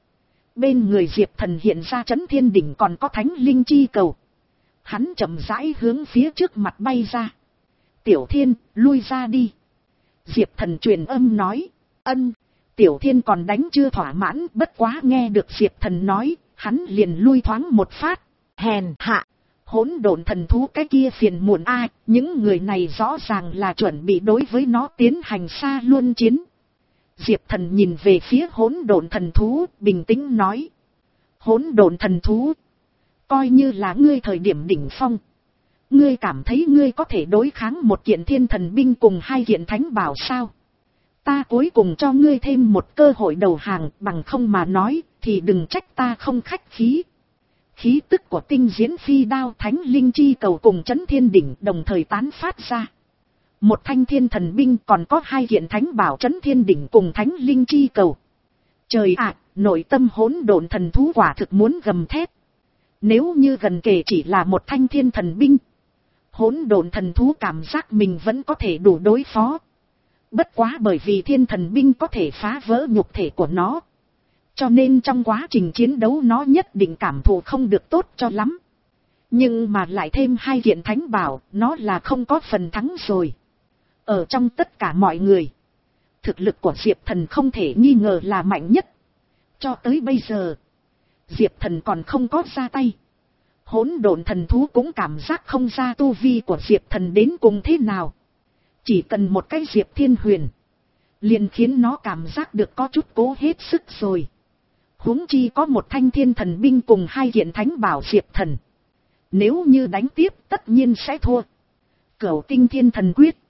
Bên người Diệp Thần hiện ra Chấn Thiên Đỉnh còn có Thánh Linh Chi Cầu. Hắn chậm rãi hướng phía trước mặt bay ra. Tiểu Thiên, lui ra đi. Diệp Thần truyền âm nói. Ân. Tiểu Thiên còn đánh chưa thỏa mãn, bất quá nghe được Diệp Thần nói, hắn liền lui thoáng một phát. Hèn hạ. Hỗn độn thần thú cái kia phiền muộn a, những người này rõ ràng là chuẩn bị đối với nó tiến hành xa luân chiến. Diệp Thần nhìn về phía hỗn độn thần thú, bình tĩnh nói. Hỗn độn thần thú, coi như là ngươi thời điểm đỉnh phong. Ngươi cảm thấy ngươi có thể đối kháng một kiện thiên thần binh cùng hai kiện thánh bảo sao? Ta cuối cùng cho ngươi thêm một cơ hội đầu hàng, bằng không mà nói, thì đừng trách ta không khách khí. Khí tức của tinh diễn phi đao Thánh Linh Chi Cầu cùng Chấn Thiên Đỉnh đồng thời tán phát ra. Một thanh thiên thần binh còn có hai kiện thánh bảo Chấn Thiên Đỉnh cùng Thánh Linh Chi Cầu. Trời ạ, nội tâm hỗn độn thần thú quả thực muốn gầm thét. Nếu như gần kề chỉ là một thanh thiên thần binh, hỗn độn thần thú cảm giác mình vẫn có thể đủ đối phó. Bất quá bởi vì thiên thần binh có thể phá vỡ nhục thể của nó, cho nên trong quá trình chiến đấu nó nhất định cảm thụ không được tốt cho lắm. Nhưng mà lại thêm hai kiện thánh bảo, nó là không có phần thắng rồi. Ở trong tất cả mọi người, thực lực của Diệp Thần không thể nghi ngờ là mạnh nhất. Cho tới bây giờ, Diệp Thần còn không có ra tay. Hỗn độn thần thú cũng cảm giác không ra tu vi của Diệp Thần đến cùng thế nào. Chỉ cần một cái Diệp Thiên Huyền, liền khiến nó cảm giác được có chút cố hết sức rồi. Huống chi có một thanh thiên thần binh cùng hai kiện thánh bảo Diệp Thần. Nếu như đánh tiếp tất nhiên sẽ thua. Cửu tinh thiên thần quyết.